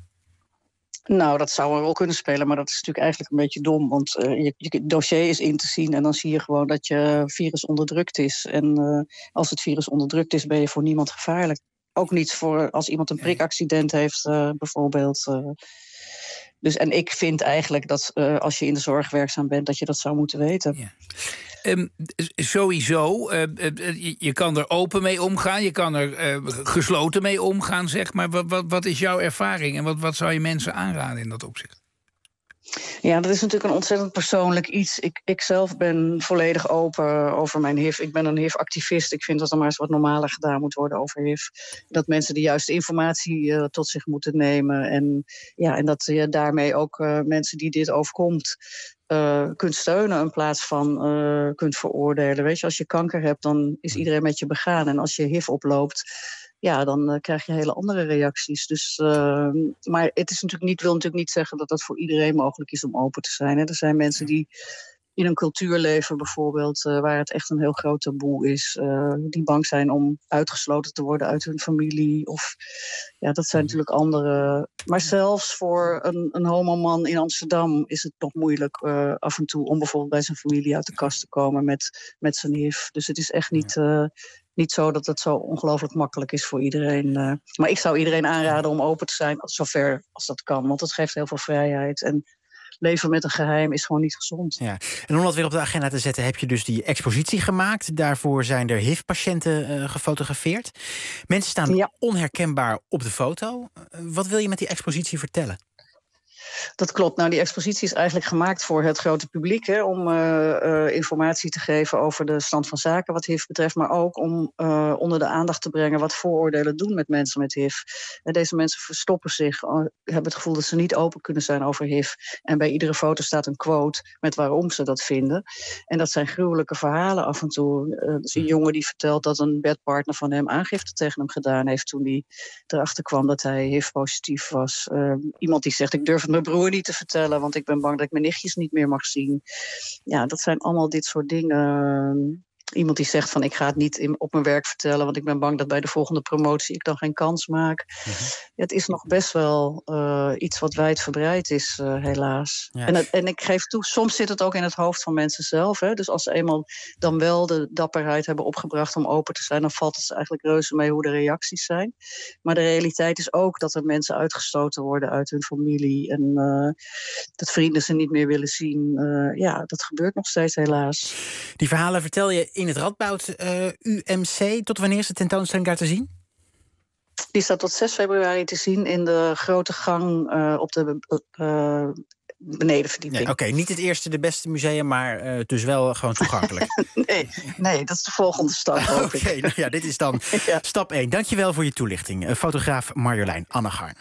Nou, dat zou een rol kunnen spelen, maar dat is natuurlijk eigenlijk een beetje dom. Want uh, je, je dossier is in te zien en dan zie je gewoon dat je virus onderdrukt is. En uh, als het virus onderdrukt is, ben je voor niemand gevaarlijk. Ook niet voor als iemand een prikaccident heeft, uh, bijvoorbeeld. Uh, dus, en ik vind eigenlijk dat uh, als je in de zorg werkzaam bent, dat je dat zou moeten weten. Ja. Um, sowieso, uh, uh, je kan er open mee omgaan, je kan er uh, gesloten mee omgaan, zeg maar. Wat, wat, wat is jouw ervaring en wat, wat zou je mensen aanraden in dat opzicht? Ja, dat is natuurlijk een ontzettend persoonlijk iets. Ik, ik zelf ben volledig open over mijn H I V. Ik ben een H I V-activist. Ik vind dat er maar eens wat normaler gedaan moet worden over H I V. Dat mensen de juiste informatie uh, tot zich moeten nemen. En, ja, en dat je daarmee ook uh, mensen die dit overkomt Uh, kunt steunen in plaats van uh, kunt veroordelen. Weet je, als je kanker hebt, dan is iedereen met je begaan. En als je H I V oploopt, ja, dan uh, krijg je hele andere reacties. Dus, uh, maar het is natuurlijk niet, wil natuurlijk niet zeggen dat dat voor iedereen mogelijk is om open te zijn. Hè. Er zijn mensen die in een cultuur leven bijvoorbeeld, uh, waar het echt een heel groot taboe is. Uh, die bang zijn om uitgesloten te worden uit hun familie. Of, ja, dat zijn natuurlijk andere. Maar zelfs voor een, een homoman in Amsterdam is het nog moeilijk uh, af en toe om bijvoorbeeld bij zijn familie uit de kast te komen met, met zijn H I V. Dus het is echt niet, uh, niet zo dat het zo ongelooflijk makkelijk is voor iedereen. Uh, maar ik zou iedereen aanraden om open te zijn, zover als dat kan. Want het geeft heel veel vrijheid. En leven met een geheim is gewoon niet gezond. Ja. En om dat weer op de agenda te zetten, heb je dus die expositie gemaakt. Daarvoor zijn er H I V-patiënten uh, gefotografeerd. Mensen staan ja. onherkenbaar op de foto. Uh, wat wil je met die expositie vertellen? Dat klopt. Nou, die expositie is eigenlijk gemaakt voor het grote publiek, hè, om uh, uh, informatie te geven over de stand van zaken wat H I V betreft, maar ook om uh, onder de aandacht te brengen wat vooroordelen doen met mensen met H I V. En deze mensen verstoppen zich, uh, hebben het gevoel dat ze niet open kunnen zijn over H I V. En bij iedere foto staat een quote met waarom ze dat vinden. En dat zijn gruwelijke verhalen af en toe. Uh, er is een jongen die vertelt dat een bedpartner van hem aangifte tegen hem gedaan heeft toen hij erachter kwam dat hij H I V-positief was. Uh, iemand die zegt, ik durf het mijn broer niet te vertellen, want ik ben bang dat ik mijn nichtjes niet meer mag zien. Ja, dat zijn allemaal dit soort dingen. Iemand die zegt van ik ga het niet in, op mijn werk vertellen, want ik ben bang dat bij de volgende promotie ik dan geen kans maak. Mm-hmm. Ja, het is nog best wel uh, iets wat wijdverbreid is, uh, helaas. Ja. En, het, en ik geef toe, soms zit het ook in het hoofd van mensen zelf. Hè? Dus als ze eenmaal dan wel de dapperheid hebben opgebracht om open te zijn, dan valt het eigenlijk reuze mee hoe de reacties zijn. Maar de realiteit is ook dat er mensen uitgestoten worden uit hun familie en uh, dat vrienden ze niet meer willen zien. Uh, ja, dat gebeurt nog steeds helaas. Die verhalen vertel je in in het Radboud uh, U M C. Tot wanneer is de tentoonstelling daar te zien? Die staat tot zes februari te zien in de grote gang uh, op de uh, benedenverdieping. Nee, Oké, okay, niet het eerste, de beste museum, maar uh, dus wel gewoon toegankelijk. nee, nee, dat is de volgende stap. Oké, okay, nou ja, dit is dan ja. stap één. Dankjewel voor je toelichting. Uh, fotograaf Marjolein Annegaarn.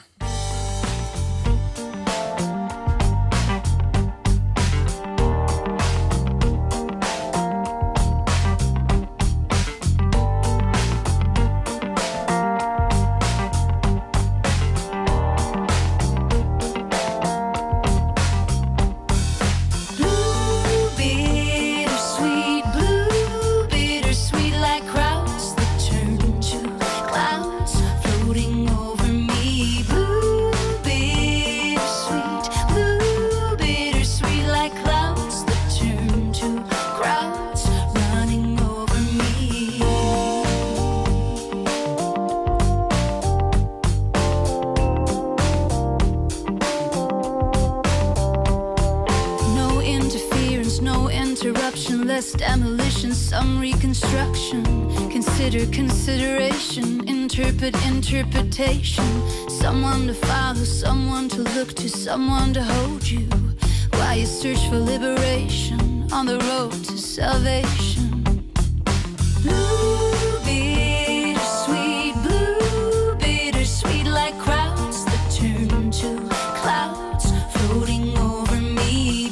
Demolition, some reconstruction. Consider consideration, interpret interpretation. Someone to follow, someone to look to, someone to hold you while you search for liberation on the road to salvation. Blue, bittersweet, blue, bittersweet, like crowds that turn to clouds floating over me.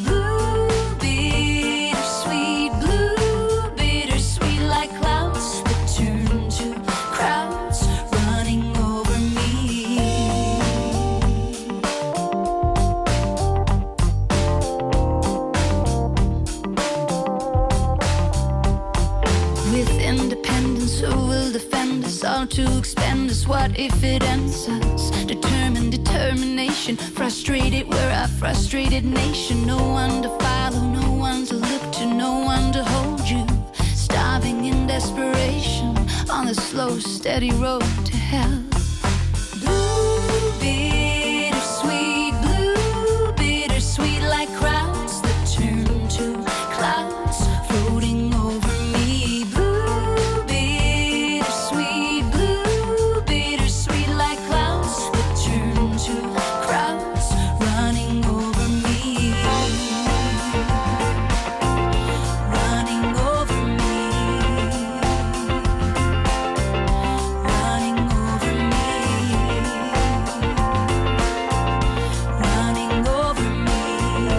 To expand us, what if it ends us? Determined determination, frustrated, we're a frustrated nation. No one to follow, no one to look to, no one to hold you. Starving in desperation on the slow, steady road to hell. Blue, bittersweet, blue, bittersweet, like crowds that turn to clouds floating over me. Blue, bittersweet, blue, bittersweet, like clouds that turn to crowds running over me. Running over me. Running over me. Running over me.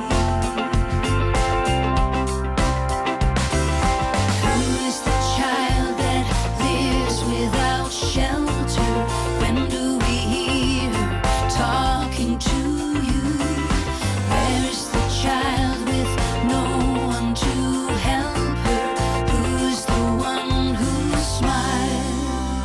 Who is the child that lives without shelter? When do we hear her talking to you? Where is the child with no one to help her? Who's the one who smiles?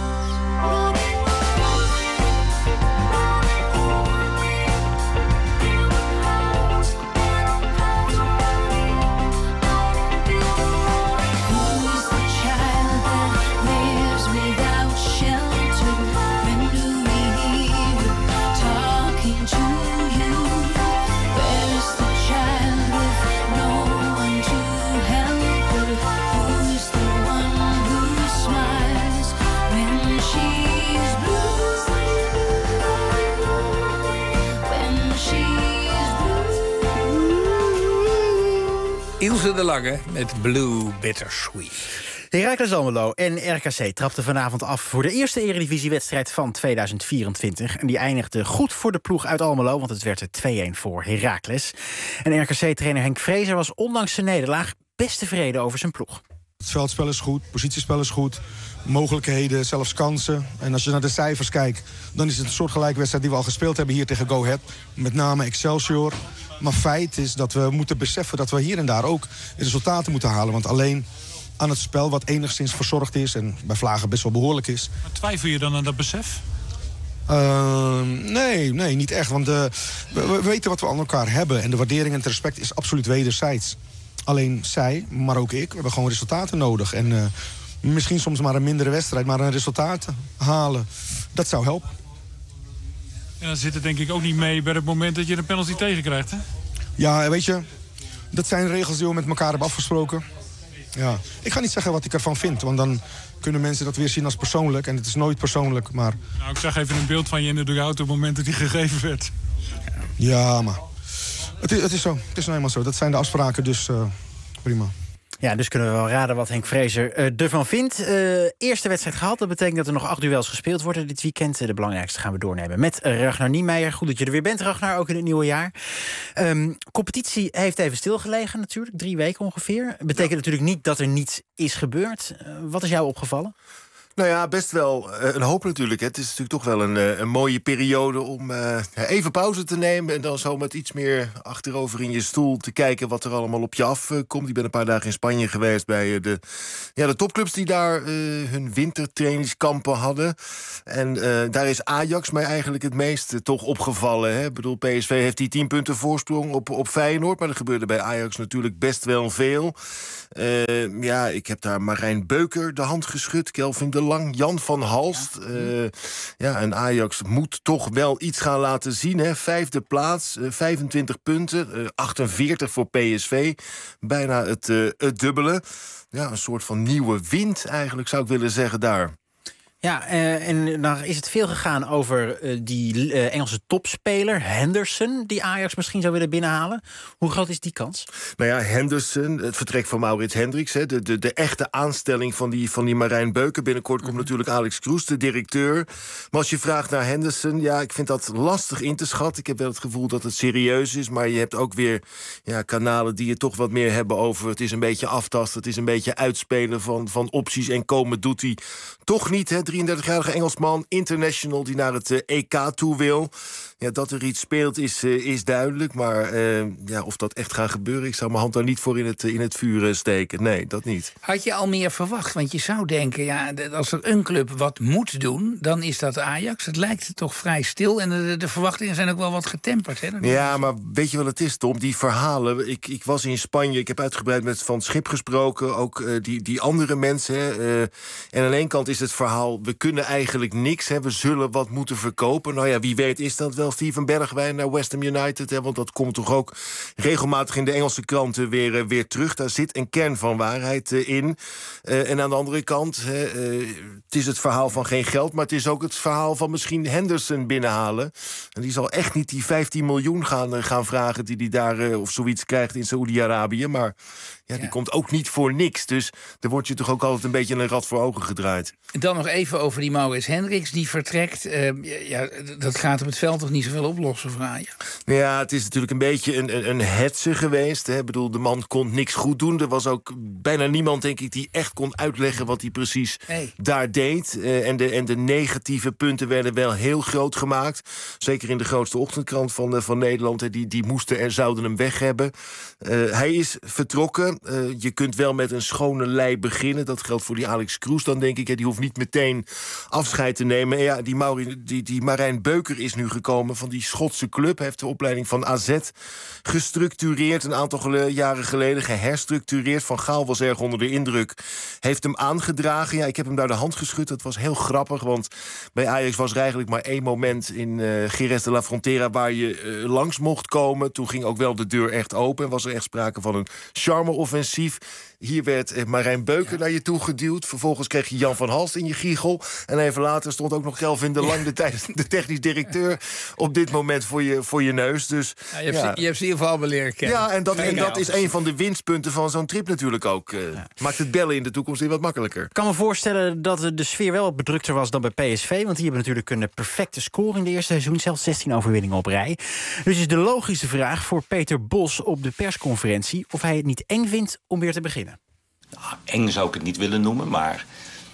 Who is the child that lives without shelter? When do we hear her talking to you? Where is the child with no one to help her? Who's the one who smiles when she's blue? When she's blue. Ilse de Lange met Blue Bittersweet. Heracles Almelo en R K C trapten vanavond af voor de eerste eredivisiewedstrijd van tweeduizend vierentwintig. En die eindigde goed voor de ploeg uit Almelo, want het werd er twee-een voor Heracles. En R K C-trainer Henk Vrezer was ondanks zijn nederlaag best tevreden over zijn ploeg. Het veldspel is goed, positiespel is goed, mogelijkheden, zelfs kansen. En als je naar de cijfers kijkt, dan is het een soortgelijke wedstrijd die we al gespeeld hebben hier tegen Go Ahead. Met name Excelsior. Maar feit is dat we moeten beseffen dat we hier en daar ook resultaten moeten halen. Want alleen aan het spel, wat enigszins verzorgd is en bij Vlagen best wel behoorlijk is. Maar twijfel je dan aan dat besef? Uh, nee, nee, niet echt. Want uh, we, we weten wat we aan elkaar hebben. En de waardering en het respect is absoluut wederzijds. Alleen zij, maar ook ik, we hebben gewoon resultaten nodig. En uh, misschien soms maar een mindere wedstrijd, maar een resultaat halen. Dat zou helpen. En dan zit het denk ik ook niet mee bij het moment dat je een penalty tegenkrijgt, hè? Ja, weet je, dat zijn regels die we met elkaar hebben afgesproken. Ja, ik ga niet zeggen wat ik ervan vind, want dan kunnen mensen dat weer zien als persoonlijk. En het is nooit persoonlijk, maar... Nou, ik zag even een beeld van je in de dugout op het moment dat die gegeven werd. Ja, maar het is, het is zo. Het is nou eenmaal zo. Dat zijn de afspraken, dus uh, prima. Ja, dus kunnen we wel raden wat Henk Vrezer uh, ervan vindt. Uh, eerste wedstrijd gehad. Dat betekent dat er nog acht duels gespeeld worden dit weekend. De belangrijkste gaan we doornemen met Ragnar Niemeyer. Goed dat je er weer bent, Ragnar, ook in het nieuwe jaar. Um, competitie heeft even stilgelegen natuurlijk. Drie weken ongeveer. Betekent ja. natuurlijk niet dat er niets is gebeurd. Uh, wat is jou opgevallen? Nou ja, best wel een hoop natuurlijk. Het is natuurlijk toch wel een, een mooie periode om uh, even pauze te nemen... en dan zo met iets meer achterover in je stoel te kijken... wat er allemaal op je afkomt. Ik ben een paar dagen in Spanje geweest bij de, ja, de topclubs... die daar uh, hun wintertrainingskampen hadden. En uh, daar is Ajax mij eigenlijk het meest uh, toch opgevallen. Hè? Ik bedoel, P S V heeft die tien punten voorsprong op, op Feyenoord... maar er gebeurde bij Ajax natuurlijk best wel veel. Uh, ja, ik heb daar Marijn Beuker de hand geschud, Kelvin de Lang, Jan van Halst. Ja, uh, ja en Ajax moet toch wel iets gaan laten zien. Hè? Vijfde plaats, uh, vijfentwintig punten, uh, achtenveertig voor P S V. Bijna het, uh, het dubbele. Ja, een soort van nieuwe wind eigenlijk, zou ik willen zeggen daar. Ja, uh, en dan is het veel gegaan over uh, die uh, Engelse topspeler Henderson... die Ajax misschien zou willen binnenhalen. Hoe groot is die kans? Nou ja, Henderson, het vertrek van Maurits Hendricks... Hè, de, de, de echte aanstelling van die, van die Marijn Beuker. Binnenkort komt mm-hmm. natuurlijk Alex Kroes, de directeur. Maar als je vraagt naar Henderson, ja, ik vind dat lastig in te schatten. Ik heb wel het gevoel dat het serieus is... maar je hebt ook weer ja, kanalen die het toch wat meer hebben over... het is een beetje aftasten, het is een beetje uitspelen van, van opties... en komen doet hij toch niet, hè. drieëndertigjarige Engelsman, international, die naar het uh, E K toe wil. Ja, dat er iets speelt is, uh, is duidelijk. Maar uh, ja, of dat echt gaat gebeuren... ik zou mijn hand daar niet voor in het, in het vuur uh, steken. Nee, dat niet. Had je al meer verwacht? Want je zou denken, ja, als er een club wat moet doen... dan is dat Ajax. Het lijkt toch vrij stil. En de, de verwachtingen zijn ook wel wat getemperd. Hè? Ja, maar weet je wat het is, Tom? Die verhalen... Ik, ik was in Spanje, ik heb uitgebreid met Van Schip gesproken. Ook uh, die, die andere mensen. Hè, uh, en aan de ene kant is het verhaal... we kunnen eigenlijk niks, hè, we zullen wat moeten verkopen. Nou ja, wie weet is dat wel Steven Bergwijn naar West Ham United. Hè, want dat komt toch ook regelmatig in de Engelse kranten weer, uh, weer terug. Daar zit een kern van waarheid uh, in. Uh, en aan de andere kant, hè, uh, het is het verhaal van geen geld... maar het is ook het verhaal van misschien Henderson binnenhalen. En die zal echt niet die vijftien miljoen gaan, uh, gaan vragen... die hij daar uh, of zoiets krijgt in Saoedi-Arabië. Maar ja, die ja. komt ook niet voor niks. Dus daar wordt je toch ook altijd een beetje een rad voor ogen gedraaid. Dan nog even over die Maurits Hendricks die vertrekt. Uh, ja, dat gaat op het veld toch niet zoveel oplossen voor Ajax? Ja, het is natuurlijk een beetje een, een, een hetze geweest. Hè. Ik bedoel, de man kon niks goed doen. Er was ook bijna niemand, denk ik, die echt kon uitleggen... wat hij precies hey. daar deed. Uh, en, de, en de negatieve punten werden wel heel groot gemaakt. Zeker in de grootste ochtendkrant van, uh, van Nederland. Hè. Die, die moesten en zouden hem weg hebben. Uh, hij is vertrokken. Uh, je kunt wel met een schone lei beginnen. Dat geldt voor die Alex Kroes dan, denk ik. Hè. Die hoeft niet meteen afscheid te nemen. En ja, die, Mauri, die, die Marijn Beuker is nu gekomen van die Schotse club. Hij heeft de opleiding van A Z gestructureerd. Een aantal gele- jaren geleden geherstructureerd. Van Gaal was erg onder de indruk. Heeft hem aangedragen. Ja, ik heb hem daar de hand geschud. Dat was heel grappig, want bij Ajax was er eigenlijk maar één moment in uh, Jerez de la Frontera waar je uh, langs mocht komen. Toen ging ook wel de deur echt open. Was er echt sprake van een charme-offensief. Hier werd uh, Marijn Beuker ja. naar je toe geduwd. Vervolgens kreeg je Jan van Halst in je giegel. En even later stond ook nog Kelvin de Lang, ja. de, tijd, de technisch directeur, op dit moment voor je, voor je neus. Dus, ja, je, hebt ja. ze, je hebt ze in ieder geval wel leren kennen. Ja, en dat, en dat is een van de winstpunten van zo'n trip natuurlijk ook. Uh, ja. Maakt het bellen in de toekomst weer wat makkelijker. Ik kan me voorstellen dat de sfeer wel wat bedrukter was dan bij P S V. Want die hebben natuurlijk een perfecte score in de eerste seizoen. Zelfs zestien overwinningen op rij. Dus is de logische vraag voor Peter Bos op de persconferentie of hij het niet eng vindt om weer te beginnen. Nou, eng zou ik het niet willen noemen, maar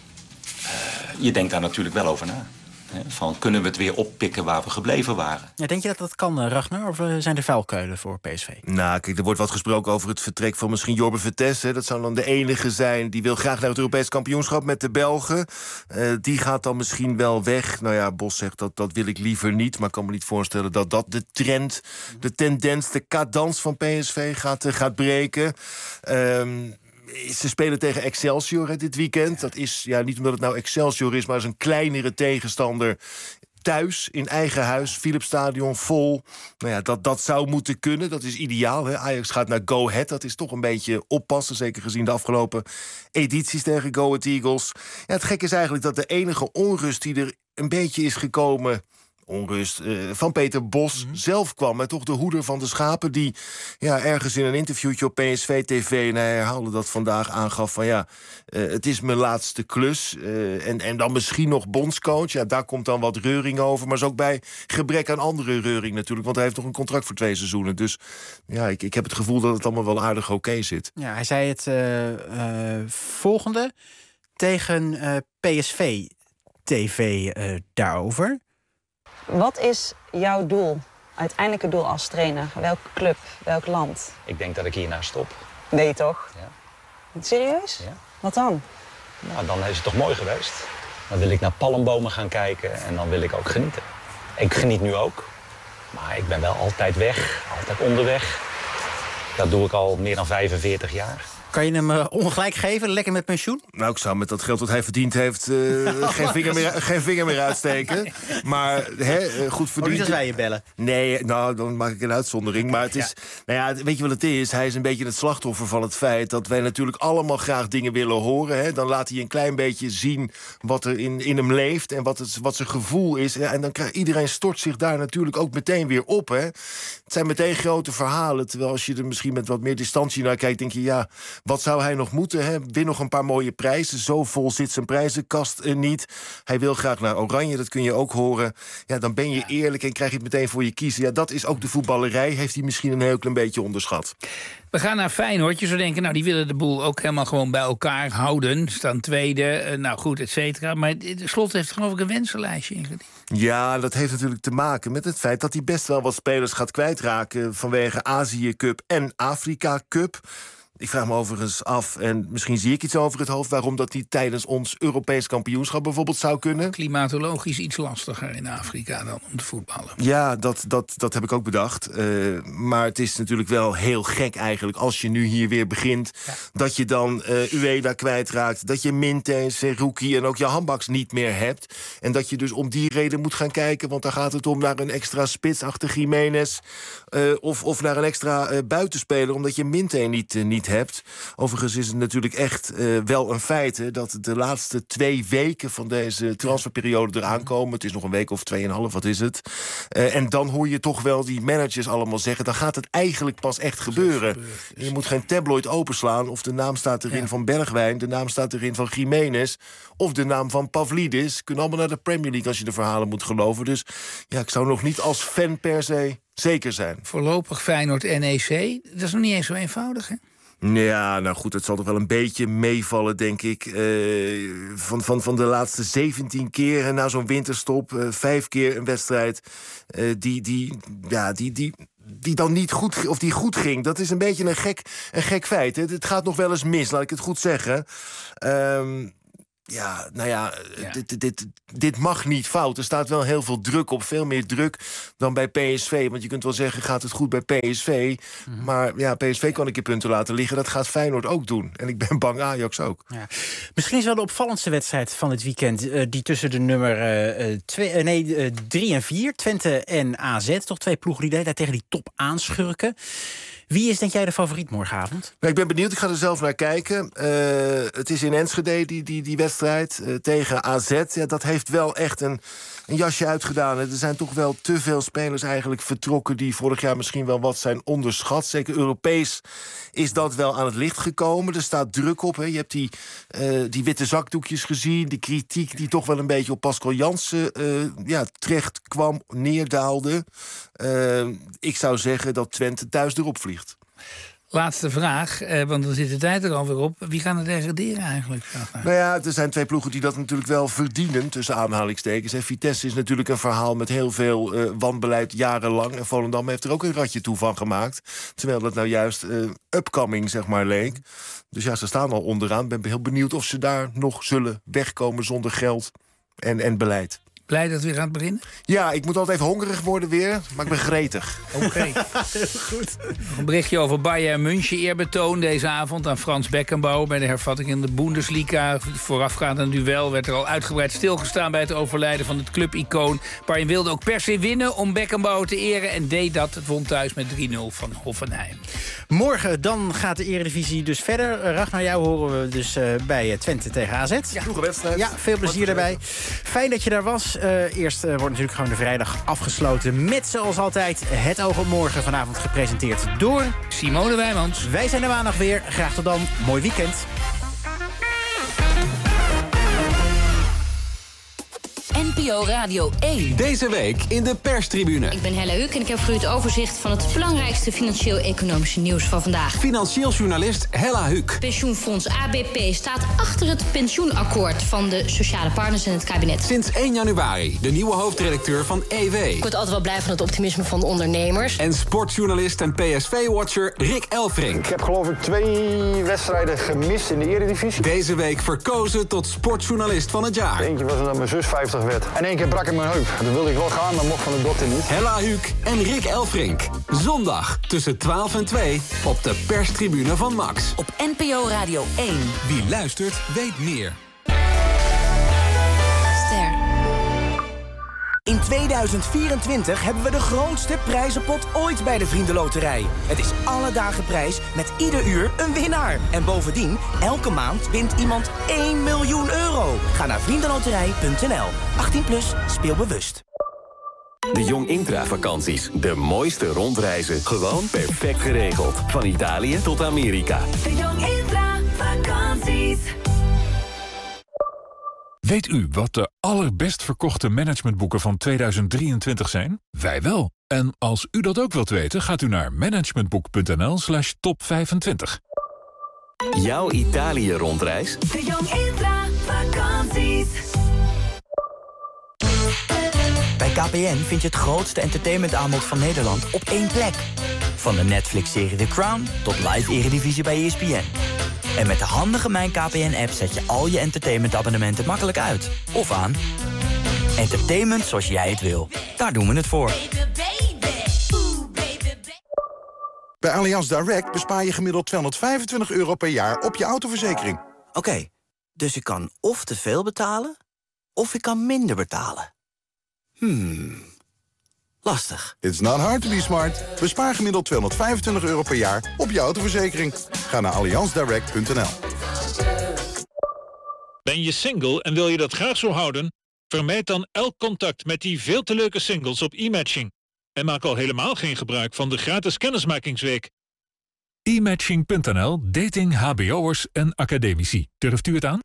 uh, je denkt daar natuurlijk wel over na. Hè? Van, kunnen we het weer oppikken waar we gebleven waren? Ja, denk je dat dat kan, Ragnar? Of zijn er vuilkeulen voor P S V? Nou, kijk, er wordt wat gesproken over het vertrek van misschien Jorbe Vertessen. Dat zou dan de enige zijn. Die wil graag naar het Europees kampioenschap met de Belgen. Uh, die gaat dan misschien wel weg. Nou ja, Bos zegt dat dat wil ik liever niet. Maar ik kan me niet voorstellen dat dat de trend, de tendens, de cadans van P S V gaat, uh, gaat breken. Um, Ze spelen tegen Excelsior hè, dit weekend. Dat is ja, niet omdat het nou Excelsior is, maar is een kleinere tegenstander. thuis, in eigen huis, Philipsstadion vol. Nou ja, dat, dat zou moeten kunnen, dat is ideaal. Hè? Ajax gaat naar Go Ahead, dat is toch een beetje oppassen... zeker gezien de afgelopen edities tegen Go Ahead Eagles. Ja, het gekke is eigenlijk dat de enige onrust die er een beetje is gekomen... onrust uh, van Peter Bos mm-hmm. zelf kwam. En toch de hoeder van de schapen die ja, ergens in een interviewtje op P S V T V... en hij herhaalde dat vandaag, aangaf van ja, uh, het is mijn laatste klus. Uh, en, en dan misschien nog bondscoach. Ja, daar komt dan wat reuring over. Maar is ook bij gebrek aan andere reuring natuurlijk. Want hij heeft nog een contract voor twee seizoenen. Dus ja, ik, ik heb het gevoel dat het allemaal wel aardig oké okay zit. Ja, hij zei het uh, uh, volgende tegen uh, P S V T V uh, daarover... Wat is jouw doel, uiteindelijke doel als trainer? Welke club, welk land? Ik denk dat ik hierna stop. Nee, toch? Ja. Serieus? Ja. Wat dan? Nou, dan is het toch mooi geweest. Dan wil ik naar palmbomen gaan kijken en dan wil ik ook genieten. Ik geniet nu ook, maar ik ben wel altijd weg, altijd onderweg. Dat doe ik al meer dan vijfenveertig jaar. Kan je hem uh, ongelijk geven, lekker met pensioen? Nou, ik zou met dat geld dat hij verdiend heeft... Uh, geen, vinger meer, geen vinger meer uitsteken. Maar hè, goed verdiend... Oh, niet als wij je bellen. Nee, nou, dan maak ik een uitzondering. Maar het is... Ja. Nou ja, weet je wat het is? Hij is een beetje het slachtoffer van het feit... dat wij natuurlijk allemaal graag dingen willen horen. Hè? Dan laat hij een klein beetje zien wat er in, in hem leeft... en wat, het, wat zijn gevoel is. Ja, en dan krijgt iedereen stort zich daar natuurlijk ook meteen weer op. Hè? Het zijn meteen grote verhalen. Terwijl als je er misschien met wat meer distantie naar kijkt... denk je, ja... Wat zou hij nog moeten? Hè? Win nog een paar mooie prijzen. Zo vol zit zijn prijzenkast uh, niet. Hij wil graag naar Oranje, dat kun je ook horen. Ja, dan ben je eerlijk en krijg je het meteen voor je kiezen. Ja, dat is ook de voetballerij. Heeft hij misschien een heel klein beetje onderschat. We gaan naar Feyenoord. Je zou denken, nou, die willen de boel ook helemaal gewoon bij elkaar houden. Staan tweede, uh, nou goed, et cetera. Maar de Slot heeft geloof ik een wensenlijstje ingediend. Ja, dat heeft natuurlijk te maken met het feit... dat hij best wel wat spelers gaat kwijtraken... vanwege Azië Cup en Afrika Cup... Ik vraag me overigens af, en misschien zie ik iets over het hoofd... waarom dat niet tijdens ons Europees kampioenschap bijvoorbeeld zou kunnen. Klimatologisch iets lastiger in Afrika dan om te voetballen. Ja, dat, dat, dat heb ik ook bedacht. Uh, maar het is natuurlijk wel heel gek eigenlijk... als je nu hier weer begint, ja. dat je dan uh, Ueda kwijtraakt... dat je Minte, Seruki en ook je handbaks niet meer hebt... en dat je dus om die reden moet gaan kijken... want dan gaat het om naar een extra spits achter Jiménez... Uh, of, of naar een extra uh, buitenspeler, omdat je Minte niet, uh, niet hebt. Overigens is het natuurlijk echt uh, wel een feit... Hè, dat de laatste twee weken van deze transferperiode eraan komen. Het is nog een week of tweeënhalf, wat is het? Uh, en dan hoor je toch wel die managers allemaal zeggen... dan gaat het eigenlijk pas echt gebeuren. Je moet geen tabloid openslaan of de naam staat erin ja. van Bergwijn... de naam staat erin van Jiménez of de naam van Pavlidis. Kunnen allemaal naar de Premier League als je de verhalen moet geloven. Dus ja, ik zou nog niet als fan per se zeker zijn. Voorlopig Feyenoord N E C, dat is nog niet eens zo eenvoudig, hè? Ja, nou goed, het zal toch wel een beetje meevallen, denk ik. Uh, van, van, van de laatste zeventien keer na zo'n winterstop... Uh, vijf keer een wedstrijd uh, die, die, ja, die, die, die dan niet goed, of die goed ging. Dat is een beetje een gek, een gek feit. Hè? Het gaat nog wel eens mis, laat ik het goed zeggen. Um, Ja, nou ja, ja. Dit, dit, dit mag niet fout. Er staat wel heel veel druk op, veel meer druk dan bij P S V. Want je kunt wel zeggen, gaat het goed bij P S V? Mm-hmm. Maar ja, P S V kan ik je punten laten liggen. Dat gaat Feyenoord ook doen. En ik ben bang Ajax ook. Ja. Misschien is wel de opvallendste wedstrijd van het weekend... Uh, die tussen de nummer uh, twee, uh, nee, uh, drie en vier, Twente en A Z. Toch twee ploegen die daar tegen die top aanschurken. Wie is, denk jij, de favoriet morgenavond? Nou, ik ben benieuwd, ik ga er zelf naar kijken. Uh, het is in Enschede, die, die, die wedstrijd, uh, tegen A Z. Ja, dat heeft wel echt een, een jasje uitgedaan. Er zijn toch wel te veel spelers eigenlijk vertrokken... die vorig jaar misschien wel wat zijn onderschat. Zeker Europees is dat wel aan het licht gekomen. Er staat druk op. Hè. Je hebt die, uh, die witte zakdoekjes gezien. Die kritiek die toch wel een beetje op Pascal Jansen uh, ja, terecht kwam, neerdaalde. Uh, ik zou zeggen dat Twente thuis erop vliegt. Laatste vraag, eh, want dan zit de tijd er alweer op. Wie gaan er degraderen eigenlijk? Nou ja, er zijn twee ploegen die dat natuurlijk wel verdienen... tussen aanhalingstekens. En Vitesse is natuurlijk een verhaal met heel veel uh, wanbeleid jarenlang. En Volendam heeft er ook een ratje toe van gemaakt. Terwijl dat nou juist uh, upcoming, zeg maar, leek. Dus ja, ze staan al onderaan. Ik ben heel benieuwd of ze daar nog zullen wegkomen zonder geld en, en beleid. Blij dat het weer gaat beginnen? Ja, ik moet altijd even hongerig worden weer, maar ik ben gretig. Oké. Okay. Goed. Nog een berichtje over Bayern München eerbetoon deze avond aan Frans Beckenbauer bij de hervatting in de Bundesliga. Voorafgaand aan het duel werd er al uitgebreid stilgestaan bij het overlijden van het clubicoon. Bayern wilde ook per se winnen om Beckenbauer te eren en deed dat. Het won thuis met drie nul van Hoffenheim. Morgen dan gaat de Eredivisie dus verder. Ragnar, jou horen we dus uh, bij Twente tegen A Z. Ja, vroege wedstrijd. Ja, veel plezier daarbij. Fijn dat je daar was. Uh, eerst uh, wordt natuurlijk gewoon de vrijdag afgesloten met, zoals altijd, Het Oog op Morgen. Vanavond gepresenteerd door Simone Wijmans. Wij zijn er maandag weer. Graag tot dan. Mooi weekend. N P O Radio één. Deze week in de perstribune. Ik ben Hella Huuk en ik heb voor u het overzicht van het belangrijkste financieel-economische nieuws van vandaag. Financieel journalist Hella Huuk. Pensioenfonds A B P staat achter het pensioenakkoord van de sociale partners in het kabinet. Sinds één januari de nieuwe hoofdredacteur van E W. Ik word altijd wel blij van het optimisme van de ondernemers. En sportjournalist en P S V-watcher Rick Elfrink. Ik heb geloof ik twee wedstrijden gemist in de Eredivisie. Deze week verkozen tot sportjournalist van het jaar. Eentje was omdat mijn zus vijftig werd. En één keer brak ik mijn heup. Dat wilde ik wel gaan, maar mocht van de dokter niet. Hella Huuk en Rick Elfrink. Zondag tussen twaalf en twee op de perstribune van Max. Op N P O Radio één. Wie luistert, weet meer. Ster. In tweeduizend vierentwintig hebben we de grootste prijzenpot ooit bij de Vriendenloterij. Het is alle dagen prijs met ieder uur een winnaar. En bovendien, elke maand wint iemand één miljoen euro. Ga naar vriendenloterij punt n l. achttien plus, speel bewust. De Jong Intra vakanties. De mooiste rondreizen. Gewoon perfect geregeld. Van Italië tot Amerika. De Jong Intra vakanties. Weet u wat de allerbest verkochte managementboeken van tweeduizend drieëntwintig zijn? Wij wel. En als u dat ook wilt weten, gaat u naar managementboek punt n l slash top vijfentwintig. Jouw Italië-rondreis? De Jong Intra vakanties. Bij K P N vind je het grootste entertainmentaanbod van Nederland op één plek. Van de Netflix-serie The Crown tot live Eredivisie bij E S P N. En met de handige Mijn K P N-app zet je al je entertainmentabonnementen makkelijk uit. Of aan. Entertainment zoals jij het wil. Daar doen we het voor. Bij Allianz Direct bespaar je gemiddeld tweehonderdvijfentwintig euro per jaar op je autoverzekering. Oké, okay, dus ik kan of te veel betalen, of ik kan minder betalen. Hmm, lastig. It's not hard to be smart. Bespaar gemiddeld tweehonderdvijfentwintig euro per jaar op je autoverzekering. Ga naar allianz direct punt n l. Ben je single en wil je dat graag zo houden? Vermijd dan elk contact met die veel te leuke singles op e-matching. En maak al helemaal geen gebruik van de gratis kennismakingsweek. e matching punt n l, dating, H B O'ers en academici. Durft u het aan?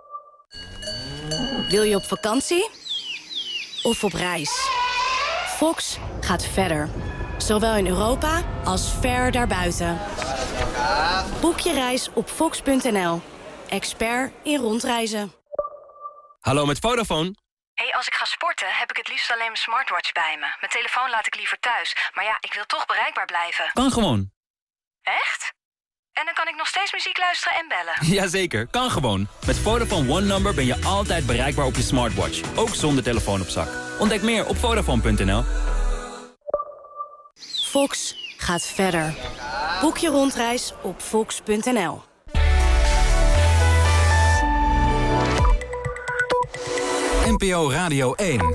Wil je op vakantie? Of op reis? Fox gaat verder. Zowel in Europa als ver daarbuiten. Boek je reis op fox punt n l. Expert in rondreizen. Hallo, met Vodafone. Hey, als ik ga sporten heb ik het liefst alleen mijn smartwatch bij me. Mijn telefoon laat ik liever thuis. Maar ja, ik wil toch bereikbaar blijven. Kan gewoon. Echt? En dan kan ik nog steeds muziek luisteren en bellen? Jazeker, kan gewoon. Met Vodafone One Number ben je altijd bereikbaar op je smartwatch. Ook zonder telefoon op zak. Ontdek meer op vodafone punt n l. Fox gaat verder. Boek je rondreis op fox punt n l. N P O Radio één.